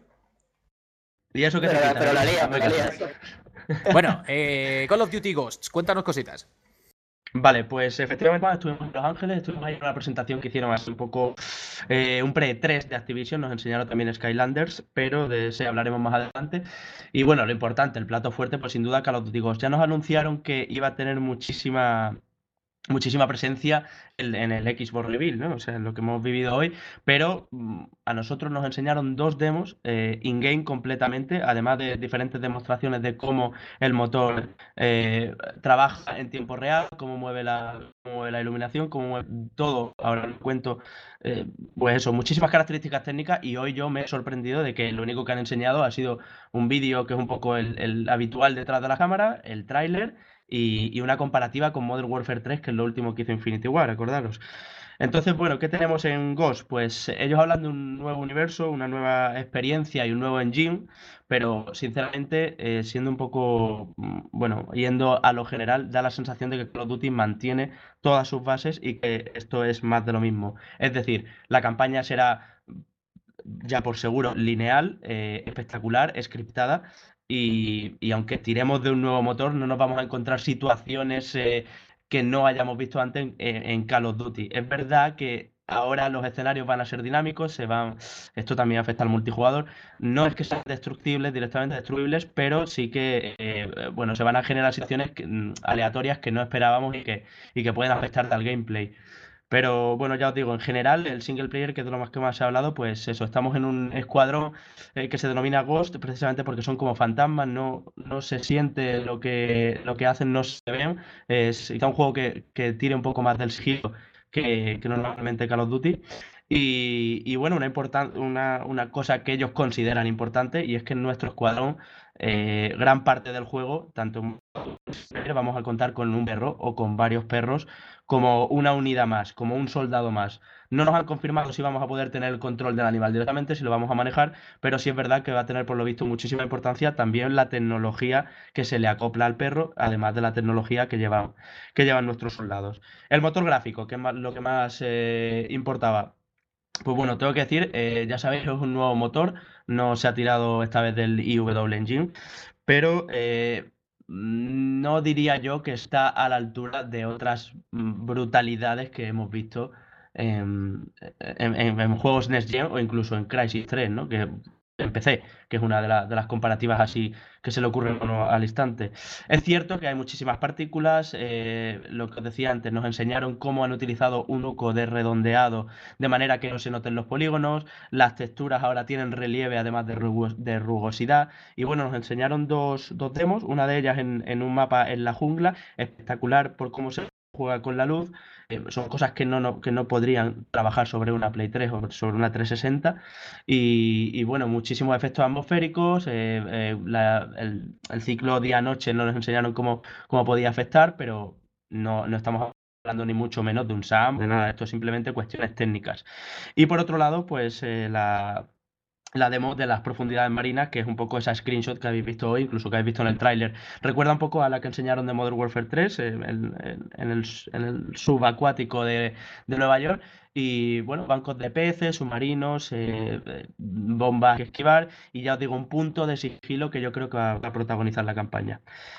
Y eso que Pero, se quita, pero ¿eh? la lía, pero la lía. Bueno, eh, Call of Duty Ghosts, cuéntanos cositas. Vale, pues efectivamente cuando estuvimos en Los Ángeles, estuvimos ahí en una presentación que hicieron así un poco, eh, un pre tres de Activision, nos enseñaron también Skylanders, pero de ese hablaremos más adelante. Y bueno, lo importante, el plato fuerte, pues sin duda Call of Duty Ghosts. Ya nos anunciaron que iba a tener muchísima muchísima presencia en, en el Xbox Reveal, ¿no? O sea, en lo que hemos vivido hoy, pero mm, a nosotros nos enseñaron dos demos eh, in-game completamente, además de diferentes demostraciones de cómo el motor eh, trabaja en tiempo real, cómo mueve la, cómo mueve la iluminación, cómo mueve todo. Ahora les cuento, eh, pues eso, muchísimas características técnicas, y hoy yo me he sorprendido de que lo único que han enseñado ha sido un vídeo que es un poco el, el habitual detrás de la cámara, el tráiler y, y una comparativa con Modern Warfare tres, que es lo último que hizo Infinity War, acordaros. Entonces, bueno, ¿qué tenemos en Ghost? Pues eh, ellos hablan de un nuevo universo, una nueva experiencia y un nuevo engine, pero sinceramente, eh, siendo un poco, mm, bueno, yendo a lo general, da la sensación de que Call of Duty mantiene todas sus bases y que esto es más de lo mismo. Es decir, la campaña será ya por seguro lineal, eh, espectacular, scriptada. Y, y aunque tiremos de un nuevo motor, no nos vamos a encontrar situaciones eh, que no hayamos visto antes en, en Call of Duty. Es verdad que ahora los escenarios van a ser dinámicos, se van, esto también afecta al multijugador. No es que sean destructibles, directamente destruibles, pero sí que eh, bueno, se van a generar situaciones que- mm, aleatorias que no esperábamos y que, y que pueden afectar al gameplay. Pero bueno, ya os digo, en general, el single player, que es de lo más que más se ha hablado, pues eso, estamos en un escuadrón eh, que se denomina Ghost, precisamente porque son como fantasmas, no, no se siente lo que, lo que hacen, no se ven. Es quizá un juego que, que tire un poco más del sigilo que, que normalmente Call of Duty. Y, y bueno, una, importan- una, una cosa que ellos consideran importante, y es que en nuestro escuadrón, eh, gran parte del juego, tanto en vamos a contar con un perro o con varios perros como una unidad más, como un soldado más. No nos han confirmado si vamos a poder tener el control del animal directamente, si lo vamos a manejar, pero sí es verdad que va a tener por lo visto muchísima importancia también la tecnología que se le acopla al perro, además de la tecnología que llevan, que llevan nuestros soldados. El motor gráfico, que es más- lo que más eh, importaba. Pues bueno, tengo que decir, eh, ya sabéis, es un nuevo motor, no se ha tirado esta vez del I W Engine, pero eh, no diría yo que está a la altura de otras mm, brutalidades que hemos visto en, en- en- en juegos Next Gen o incluso en Crysis tres, ¿no? Que en P C, que es una de, la- de las comparativas así que se le ocurren a uno al instante. Es cierto que hay muchísimas partículas, eh, lo que os decía antes, nos enseñaron cómo han utilizado un U C O de redondeado de manera que no se noten los polígonos, las texturas ahora tienen relieve además de, rugos- de rugosidad, y bueno, nos enseñaron dos, dos demos, una de ellas en, en un mapa en la jungla, espectacular por cómo se juega con la luz. Eh, son cosas que no, no- que no podrían trabajar sobre una Play tres o sobre una trescientos sesenta, y, y bueno, muchísimos efectos atmosféricos, eh, eh, la- el, el ciclo día-noche no nos enseñaron cómo, cómo podía afectar, pero no, no estamos hablando ni mucho menos de un S A M, de nada, esto es simplemente cuestiones técnicas. Y por otro lado, pues eh, la, la demo de las profundidades marinas, que es un poco esa screenshot que habéis visto hoy, incluso que habéis visto en el tráiler. Recuerda un poco a la que enseñaron de Modern Warfare tres, eh, en, en- en el, en el subacuático de, de Nueva York. Y bueno, bancos de peces, submarinos, eh, eh, bombas que esquivar, y ya os digo, un punto de sigilo que yo creo que va, va a protagonizar la campaña.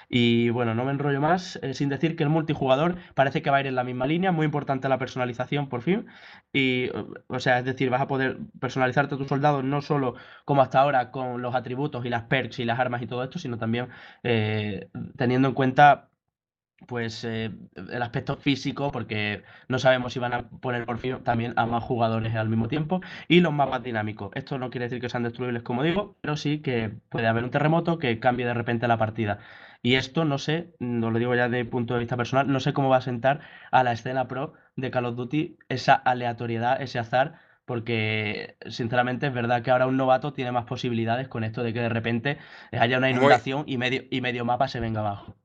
Y bueno, no me enrollo más, eh, sin decir que el multijugador parece que va a ir en la misma línea, muy importante la personalización por fin. Y, o sea, es decir, vas a poder personalizarte a tus soldados no solo como hasta ahora con los atributos y las perks y las armas y todo esto, sino también eh, teniendo en cuenta pues eh, el aspecto físico, porque no sabemos si van a poner por fin también a más jugadores al mismo tiempo, y los mapas dinámicos. Esto no quiere decir que sean destruibles, como digo, pero sí que puede haber un terremoto que cambie de repente la partida. Y esto no sé, no lo digo ya de punto de vista personal, no sé cómo va a sentar a la escena pro de Call of Duty esa aleatoriedad, ese azar, porque sinceramente es verdad que ahora un novato tiene más posibilidades con esto de que de repente haya una Muy, inundación y medio, y medio mapa se venga abajo.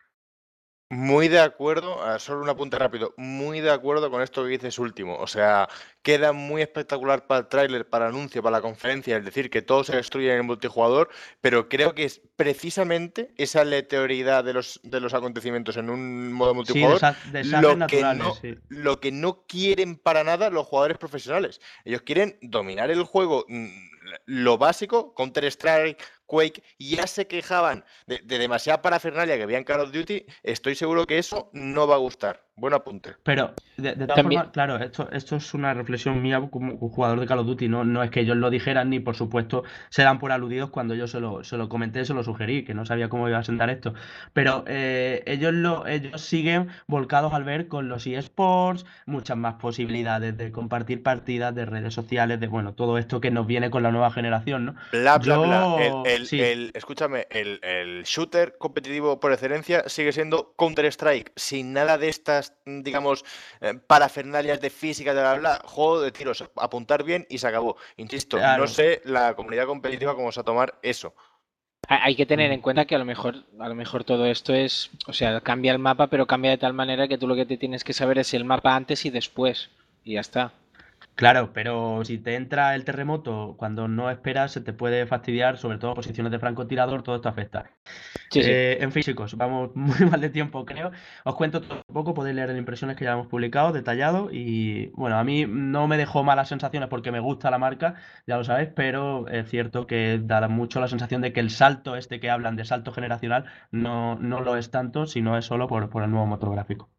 Muy de acuerdo, ah, solo un apunte rápido, muy de acuerdo con esto que dices último. O sea, queda muy espectacular para el tráiler, para el anuncio, para la conferencia, es decir, que todo se destruye en el multijugador, pero creo que es precisamente esa aleatoriedad de los, de los acontecimientos en un modo Sí, multijugador desa- desastres lo que naturales, no, sí. lo que no quieren para nada los jugadores profesionales. Ellos quieren dominar el juego, mm, lo básico, Counter-Strike, Quake ya se quejaban de, de demasiada parafernalia que había en Call of Duty, estoy seguro que eso no va a gustar. Buen apunte. Pero, de, de todas También- formas, claro, esto, esto es una reflexión mía como jugador de Call of Duty, no, no es que ellos lo dijeran ni por supuesto se dan por aludidos cuando yo se lo, se lo comenté, se lo sugerí, que no sabía cómo iba a sentar esto. Pero eh, ellos, lo, ellos siguen volcados al ver con los eSports, muchas más posibilidades de compartir partidas, de redes sociales, de bueno, todo esto que nos viene con la nueva generación, ¿no? Bla, bla, Yo- bla. El, el- sí. el- escúchame, el, el shooter competitivo por excelencia sigue siendo Counter-Strike, sin nada de estas, digamos, eh, parafernalias de física, de bla, bla, juego de tiros, apuntar bien y se acabó. Insisto, Claro. no sé la comunidad competitiva cómo se va a tomar eso. Hay hay que tener en cuenta que a lo mejor, a lo mejor todo esto es, o sea, cambia el mapa, pero cambia de tal manera que tú lo que te tienes que saber es el mapa antes y después. Y ya está. Claro, pero si te entra el terremoto cuando no esperas, se te puede fastidiar, sobre todo posiciones de francotirador, todo esto afecta. Sí, sí. Eh, en fin, chicos, vamos muy mal de tiempo, creo. Os cuento todo un poco, podéis leer en impresiones que ya hemos publicado, detallado. Y bueno, a mí no me dejó malas sensaciones porque me gusta la marca, ya lo sabéis, pero es cierto que da mucho la sensación de que el salto este que hablan de salto generacional no, no lo es tanto, sino es solo por, por el nuevo motor gráfico.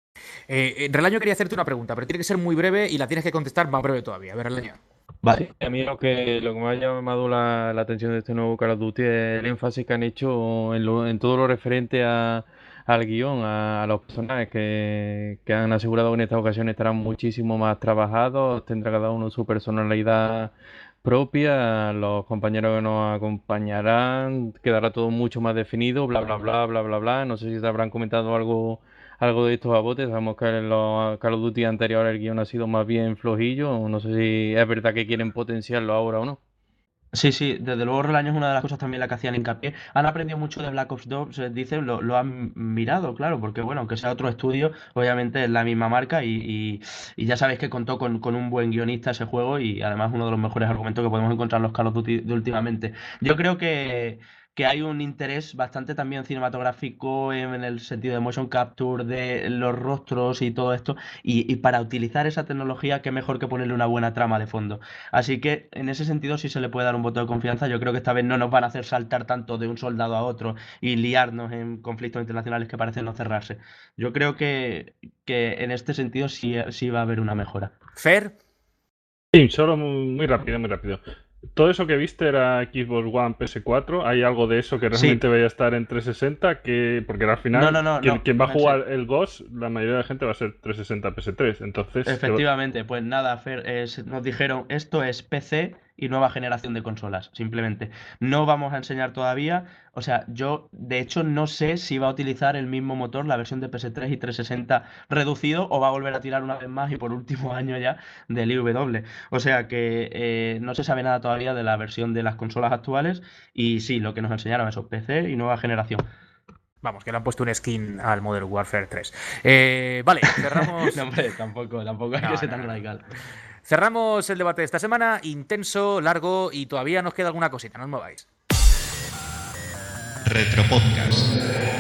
Eh, Relaño quería hacerte una pregunta, pero tiene que ser muy breve y la tienes que contestar más breve todavía. A ver, Relaño. Vale. Sí, a mí lo que, lo que me ha llamado la, la atención de este nuevo Call of Duty es el énfasis que han hecho en, lo- en todo lo referente a, al guión, a, a los personajes que, que han asegurado que en esta ocasión estarán muchísimo más trabajados, tendrá cada uno su personalidad propia, los compañeros que nos acompañarán, quedará todo mucho más definido, bla, bla, bla, bla, bla, bla. No sé si te habrán comentado algo algo de estos a botes. Sabemos que en los Call of Duty anteriores el guión ha sido más bien flojillo. No sé si es verdad que quieren potenciarlo ahora o no. Sí, sí, desde luego Relaño es una de las cosas también la que hacían hincapié. Han aprendido mucho de Black Ops dos, eh, dicen, lo, lo han mirado, claro, porque bueno, aunque sea otro estudio, obviamente es la misma marca y, y- y ya sabéis que contó con, con un buen guionista ese juego y además uno de los mejores argumentos que podemos encontrar en los Call of Duty de últimamente. Yo creo que, que hay un interés bastante también cinematográfico en, en el sentido de motion capture, de los rostros y todo esto, y, y para utilizar esa tecnología, qué mejor que ponerle una buena trama de fondo. Así que en ese sentido sí se le puede dar un voto de confianza. Yo creo que esta vez no nos van a hacer saltar tanto de un soldado a otro y liarnos en conflictos internacionales que parecen no cerrarse. Yo creo que, que en este sentido sí, sí va a haber una mejora. Fer, Sí, solo muy, muy rápido, muy rápido. Todo eso que viste era Xbox One, P S cuatro. ¿Hay algo de eso que Sí. realmente vaya a estar en trescientos sesenta? Que, porque al final, No, no, no, quien, no, quien va a no, en jugar el Ghost, la mayoría de la gente va a ser trescientos sesenta P S tres. Entonces, Efectivamente, pues nada, Fer, eh, se- nos dijeron esto es P C y nueva generación de consolas, simplemente. No vamos a enseñar todavía, o sea, yo de hecho no sé si va a utilizar el mismo motor, la versión de P S tres y trescientos sesenta reducido, o va a volver a tirar una vez más y por último año ya del I W. O sea que eh, no se sabe nada todavía de la versión de las consolas actuales y sí, lo que nos enseñaron eso, P C y nueva generación. vamos, que le han puesto un skin al Modern Warfare tres. Eh, vale, cerramos. No, hombre, tampoco, tampoco hay No, que ser no, tan no. radical. Cerramos el debate de esta semana, intenso, largo y todavía nos queda alguna cosita, no os mováis. Retropodcast.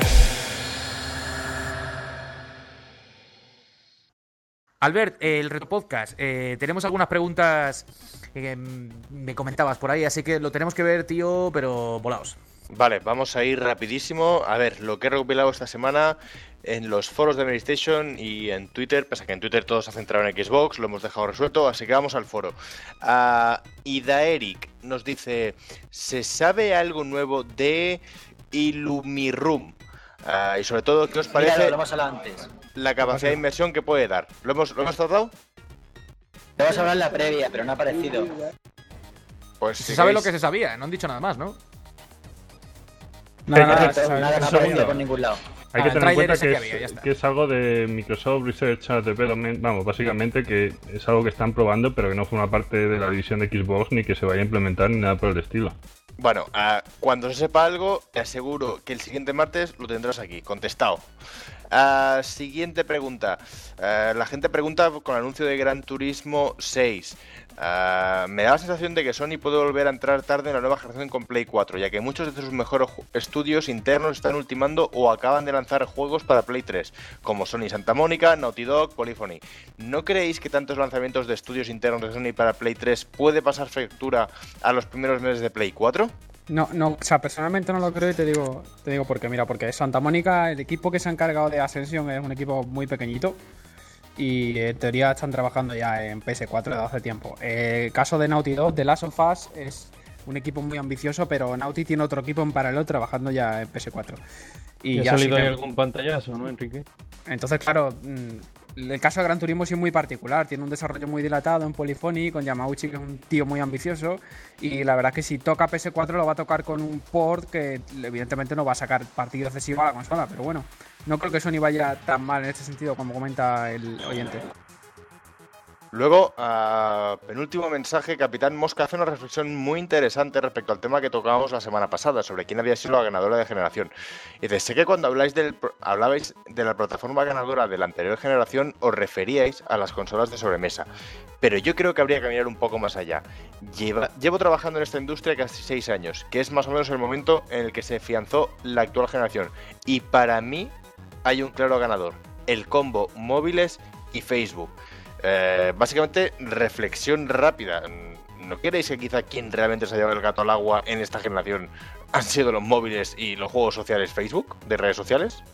Albert, el Reto Podcast, eh, tenemos algunas preguntas que mm, me comentabas por ahí, así que lo tenemos que ver, tío, pero volaos. Vale, vamos a ir rapidísimo. A ver, lo que he recopilado esta semana en los foros de PlayStation y en Twitter, pese a que en Twitter todo se ha centrado en Xbox, lo hemos dejado resuelto, así que vamos al foro. Uh, Idaeric nos dice, ¿se sabe algo nuevo de Illumiroom? Uh, y sobre todo, ¿qué os Mira, parece lo hemos hablado antes. la capacidad de inversión que puede dar? ¿Lo hemos, ¿lo hemos tratado? Lo hemos hablado en la previa, pero no ha aparecido. Pues Se si sabe queréis- lo que se sabía, no han dicho nada más, ¿no? Nada, Nada, nada, nada, se sabe. Nada, no ha Eso aparecido uno. por ningún lado. hay Ah, que el tener en tráiler cuenta ese que que es, había, ya está. que es algo de Microsoft Research and Development, vamos, básicamente que es algo que están probando, pero que no forma parte de la división de Xbox ni que se vaya a implementar ni nada por el estilo. Bueno, uh, cuando se sepa algo, te aseguro que el siguiente martes lo tendrás aquí, contestado. Uh, siguiente pregunta. Uh, la gente pregunta con el anuncio de Gran Turismo seis. Uh, me da la sensación de que Sony puede volver a entrar tarde en la nueva generación con Play cuatro, ya que muchos de sus mejores ju- estudios internos están ultimando o acaban de lanzar juegos para Play tres, como Sony Santa Mónica, Naughty Dog, Polyphony. ¿No creéis que tantos lanzamientos de estudios internos de Sony para Play tres puede pasar factura a los primeros meses de Play cuatro? No, no, o sea, personalmente no lo creo y te digo, te digo por qué. Mira, porque Santa Mónica, el equipo que se ha encargado de Ascension es un equipo muy pequeñito y en teoría están trabajando ya en P S cuatro desde hace tiempo. El caso de Naughty Dog, de Last of Us, es un equipo muy ambicioso, pero Naughty tiene otro equipo en paralelo trabajando ya en P S cuatro. Y ha salido ahí algún pantallazo, ¿no, Enrique? Entonces, claro, el caso de Gran Turismo sí es muy particular. Tiene un desarrollo muy dilatado en Polyphony, con Yamauchi, que es un tío muy ambicioso. Y la verdad es que si toca P S cuatro lo va a tocar con un port que evidentemente no va a sacar partido excesivo a la consola. Pero bueno, no creo que Sony vaya tan mal en este sentido como comenta el oyente. Luego, uh, penúltimo mensaje, Capitán Mosca hace una reflexión muy interesante respecto al tema que tocábamos la semana pasada, sobre quién había sido la ganadora de generación. Y dice, sé que cuando habláis del, hablabais de la plataforma ganadora de la anterior generación, os referíais a las consolas de sobremesa. Pero yo creo que habría que mirar un poco más allá. Lleva, llevo trabajando en esta industria casi seis años, que es más o menos el momento en el que se afianzó la actual generación. Y para mí hay un claro ganador, el combo móviles y Facebook. Eh, básicamente, reflexión rápida. ¿No queréis que quizá quien realmente se ha llevado el gato al agua en esta generación han sido los móviles y los juegos sociales Facebook, de redes sociales?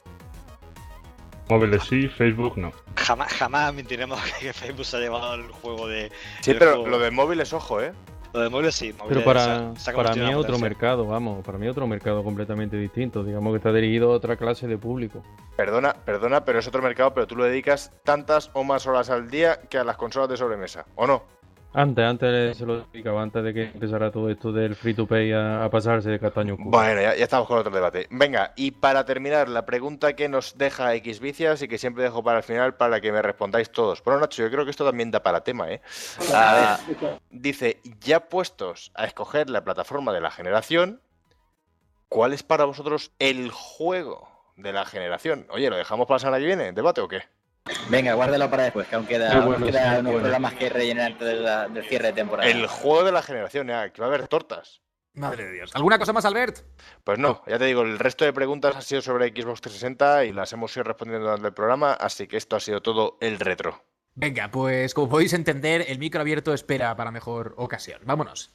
Móviles sí, Facebook no. Jamás, jamás mentiremos que Facebook se ha llevado el juego de... Sí, pero juego. Lo de móviles, ojo, ¿eh? Lo de móviles sí. Móviles pero para, se ha, se ha para mí es otro mercado, vamos. Para mí es otro mercado completamente distinto. Digamos que está dirigido a otra clase de público. Perdona, perdona, pero es otro mercado, pero tú lo dedicas tantas o más horas al día que a las consolas de sobremesa, ¿o no? Antes, antes se lo dedicaba, antes de que empezara todo esto del free to pay a, a pasarse de castaño oscuro. Bueno, ya, ya estamos con otro debate. Venga, y para terminar, la pregunta que nos deja Xvicias y que siempre dejo para el final para que me respondáis todos. Bueno, Nacho, yo creo que esto también da para tema, ¿eh? Ah, dice, ya puestos a escoger la plataforma de la generación, ¿cuál es para vosotros el juego de la generación? Oye, ¿lo dejamos para la semana que viene? ¿Debate o qué? Venga, guárdalo para después, que aún queda, bueno, aún queda sí, unos bueno. programas que rellenar antes de la, del cierre de temporada. El juego de la generación, ¿eh? Que va a haber tortas. Madre de Dios. ¿Alguna cosa más, Albert? Pues no, ya te digo, el resto de preguntas ha sido sobre Xbox trescientos sesenta y las hemos ido respondiendo durante el programa, así que esto ha sido todo el retro. Venga, pues como podéis entender, el micro abierto espera para mejor ocasión. Vámonos.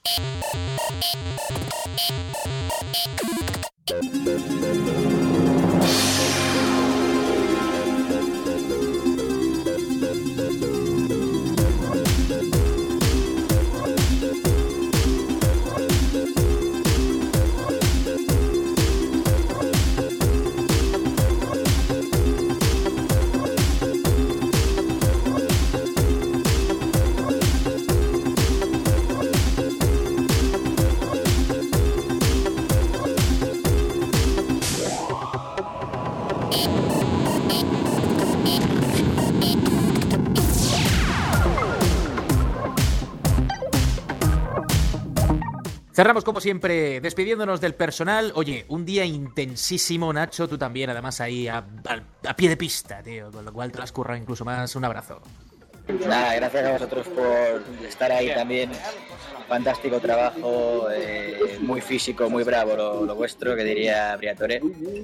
Cerramos como siempre despidiéndonos del personal. Oye, un día intensísimo, Nacho, tú también, además ahí a, a, a pie de pista, tío, con lo cual te lo has currado incluso más. Un abrazo. Nada, gracias a vosotros por estar ahí también. Fantástico trabajo, eh, muy físico, muy bravo lo, lo vuestro, que diría Briatore.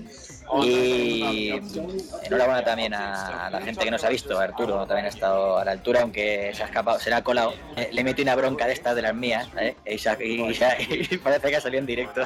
Y enhorabuena también a, a la gente que nos ha visto. Arturo también ha estado a la altura, aunque se ha escapado, se le ha colado. Eh, le metí una bronca de estas de las mías, ¿eh? y, se, y, se, y parece que ha salido en directo.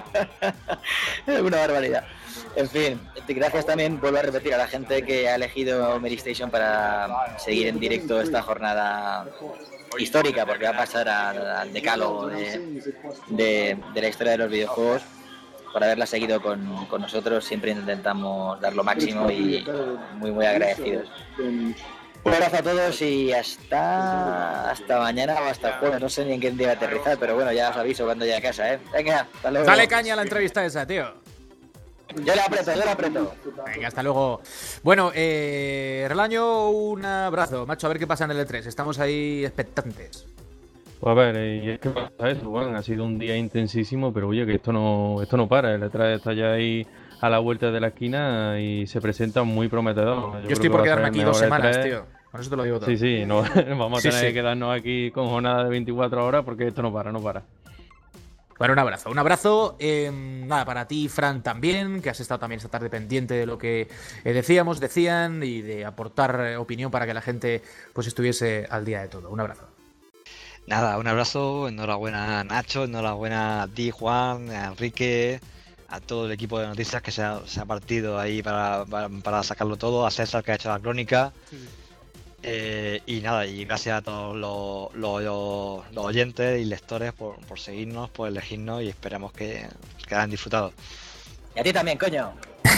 Una barbaridad. En fin, gracias también, vuelvo a repetir, a la gente que ha elegido Mary Station para seguir en directo esta jornada histórica, porque va a pasar al, al decálogo de, de, de la historia de los videojuegos. Por haberla seguido con, con nosotros, siempre intentamos dar lo máximo y muy muy agradecidos. Un abrazo a todos y hasta hasta mañana o hasta el jueves. No sé ni en qué día aterrizar, pero bueno, ya os aviso cuando llegue a casa, ¿eh? Venga, hasta luego. Dale caña a la entrevista esa, tío. Yo la aprieto, yo la aprieto. Venga, hasta luego. Bueno, eh, Relaño, un abrazo. Macho, a ver qué pasa en el E tres. Estamos ahí expectantes. Pues a ver, y es que pasa eso, Juan, ha sido un día intensísimo, pero oye, que esto no esto no para, el E tres está ya ahí a la vuelta de la esquina y se presenta muy prometedor. Yo, Yo estoy por quedarme aquí dos semanas, E tres. Tío. Con eso te lo digo todo. Sí, sí, no, vamos a sí, tener sí. que quedarnos aquí con jornada de veinticuatro horas porque esto no para, no para. Bueno, un abrazo, un abrazo, eh, nada, para ti, Fran, también, que has estado también esta tarde pendiente de lo que eh, decíamos, decían, y de aportar eh, opinión para que la gente pues estuviese al día de todo. Un abrazo. Nada, un abrazo, enhorabuena a Nacho, enhorabuena a ti, Juan, a Enrique, a todo el equipo de noticias que se ha, se ha partido ahí para, para, para sacarlo todo, a César que ha hecho la crónica. Sí. Eh, y nada, y gracias a todos los, los, los, los oyentes y lectores por, por seguirnos, por elegirnos y esperamos que, que hayan disfrutado. Y a ti también, coño.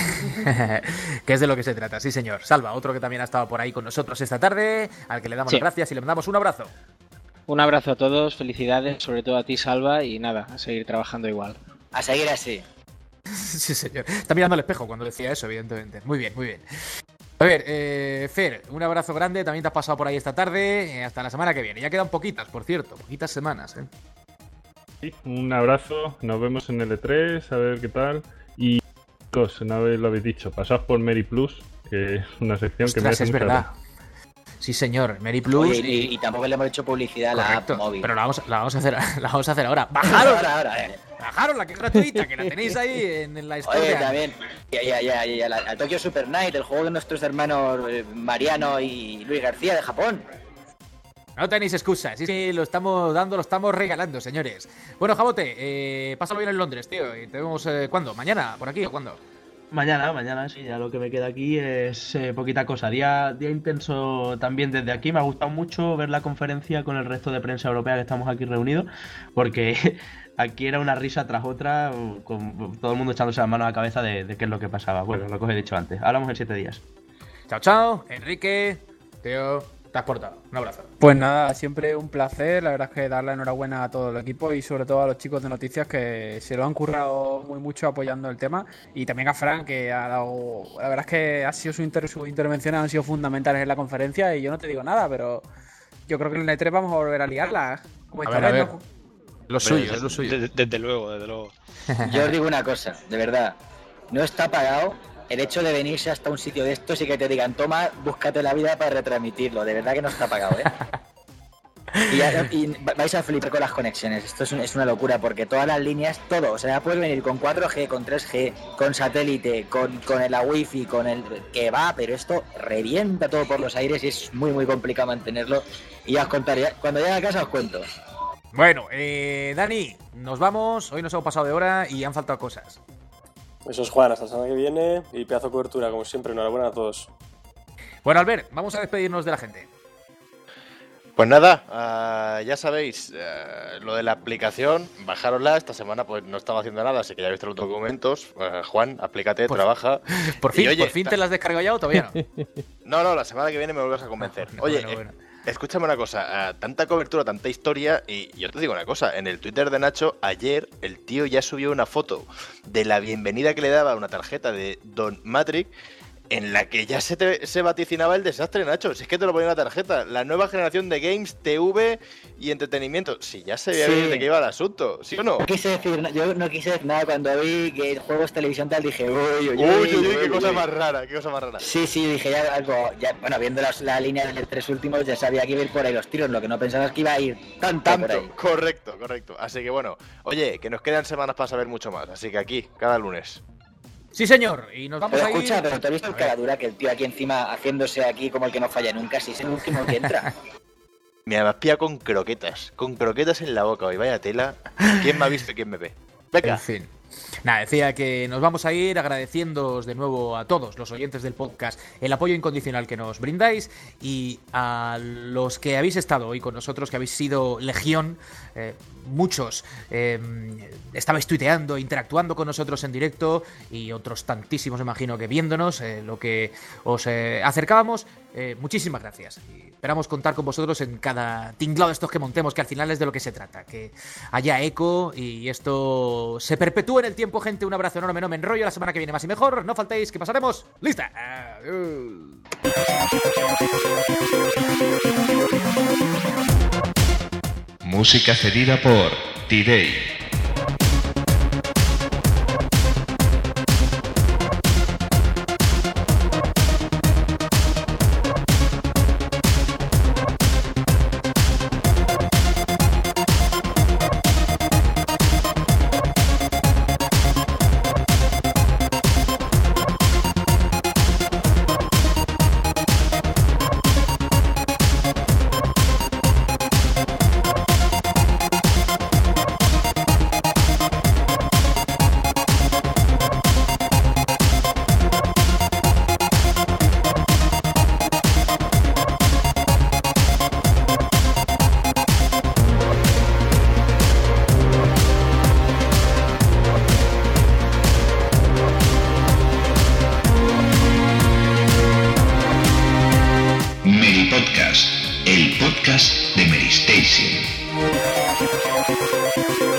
Que es de lo que se trata, sí señor. Salva, otro que también ha estado por ahí con nosotros esta tarde, al que le damos sí. las gracias y le mandamos un abrazo. Un abrazo a todos, felicidades, sobre todo a ti, Salva, y nada, a seguir trabajando igual. A seguir así. Sí señor. Está mirando al espejo cuando decía eso, evidentemente. Muy bien, muy bien. A ver, eh, Fer, un abrazo grande, también te has pasado por ahí esta tarde, eh, hasta la semana que viene. Ya quedan poquitas, por cierto, poquitas semanas, ¿eh? Sí, un abrazo, nos vemos en el E tres, a ver qué tal. Y chicos, una vez lo habéis dicho, pasad por Meri Plus, que es una sección Ostras, que me hace es mucha verdad. gracia. Sí, señor, Meri Plus. Oye, y, y tampoco le hemos hecho publicidad a la Correcto, app móvil. Pero la vamos, la vamos a hacer, la vamos a hacer ahora. ¡Bajaros! ahora, ahora, eh. Bajaros la que es gratuita, que la tenéis ahí en, en la historia. Oye, también, ya, ya, ya, ya, la, al Tokyo Super Night, el juego de nuestros hermanos eh, Mariano y Luis García de Japón. No tenéis excusas, es que lo estamos dando, lo estamos regalando, señores. Bueno, Jabote, eh, pásalo bien en Londres, tío. Y te vemos, eh, ¿cuándo? ¿Mañana? ¿Por aquí o cuándo? Mañana, mañana, sí, ya lo que me queda aquí es eh, poquita cosa. Día, día intenso también desde aquí. Me ha gustado mucho ver la conferencia con el resto de prensa europea que estamos aquí reunidos, porque aquí era una risa tras otra, con todo el mundo echándose las manos a la cabeza de, de qué es lo que pasaba. Bueno, lo que os he dicho antes. Hablamos en siete días. Chao, chao, Enrique, Teo, te has portado. Un abrazo. Pues nada, siempre un placer. La verdad es que dar la enhorabuena a todo el equipo y sobre todo a los chicos de noticias que se lo han currado muy mucho apoyando el tema. Y también a Fran, que ha dado. La verdad es que ha sido su inter, sus intervenciones han sido fundamentales en la conferencia. Y yo no te digo nada, pero yo creo que en el E tres vamos a volver a liarla. Como a ver, a ver. ¿No? Lo suyo, es lo suyo. Desde, desde luego, desde luego. Yo os digo una cosa, de verdad. No está pagado el hecho de venirse hasta un sitio de estos y que te digan, toma, búscate la vida para retransmitirlo. De verdad que no está pagado, ¿eh? Y, ya, y vais a flipar con las conexiones. Esto es, un, es una locura porque todas las líneas, todo, o sea, puedes venir con cuatro G, con tres G, con satélite, con, con la wifi, con el que va, pero esto revienta todo por los aires y es muy muy complicado mantenerlo. Y ya os contaré, cuando llegue a casa os cuento. Bueno, eh, Dani, nos vamos, hoy nos hemos pasado de hora y han faltado cosas. Eso es Juan, hasta la semana que viene y pedazo de cobertura, como siempre. Enhorabuena a todos. Bueno, Albert, vamos a despedirnos de la gente. Pues nada, uh, ya sabéis, uh, lo de la aplicación, bajárosla. Esta semana pues no estaba haciendo nada, así que ya he visto los documentos. Uh, Juan, aplícate, por trabaja. Por fin, y, oye, ¿por fin te las has descargado ya o todavía no? No, no, la semana que viene me vuelves a convencer. Bueno, oye, bueno, bueno. Eh, escúchame una cosa, uh, tanta cobertura, tanta historia, y yo te digo una cosa, en el Twitter de Nacho, ayer el tío ya subió una foto de la bienvenida que le daba una tarjeta de Don Matrix, en la que ya se, te, se vaticinaba el desastre, Nacho. Si es que te lo ponía en la tarjeta. La nueva generación de games, T V y entretenimiento. Si ya se veía Sí. bien de qué iba el asunto, ¿sí o no? No quise decir, yo no quise decir nada cuando vi que el juego es televisión tal, dije, uy, uy, uy, Uy, uy, uy, qué uy, cosa uy. más rara, qué cosa más rara. Sí, sí, dije ya algo, ya, bueno, viendo las, la línea de los tres últimos ya sabía que iba a ir por ahí los tiros, lo que no pensaba es que iba a ir tanto, por ahí. Tanto, correcto, correcto. Así que bueno, oye, que nos quedan semanas para saber mucho más. Así que aquí, cada lunes. Sí, señor, y nos vamos Pero a ir... escucha, pero ¿te has visto el A ver. cara dura que el tío aquí encima haciéndose aquí como el que no falla nunca? Si es el último que entra. Me has pillado con croquetas, con croquetas en la boca hoy, vaya tela. ¿Quién me ha visto y quién me ve? Venga. En fin. Nada, decía que nos vamos a ir agradeciéndoos de nuevo a todos los oyentes del podcast el apoyo incondicional que nos brindáis y a los que habéis estado hoy con nosotros, que habéis sido legión, eh, muchos eh, estabais tuiteando, interactuando con nosotros en directo y otros tantísimos, imagino que viéndonos, eh, lo que os eh, acercábamos. Eh, muchísimas gracias y esperamos contar con vosotros en cada tinglado de estos que montemos, que al final es de lo que se trata, que haya eco y esto se perpetúe en el tiempo, gente. Un abrazo enorme, no me enrollo, la semana que viene más y mejor, no faltéis, que pasaremos lista. Adiós. Música cedida por T-Day. de Mary Station.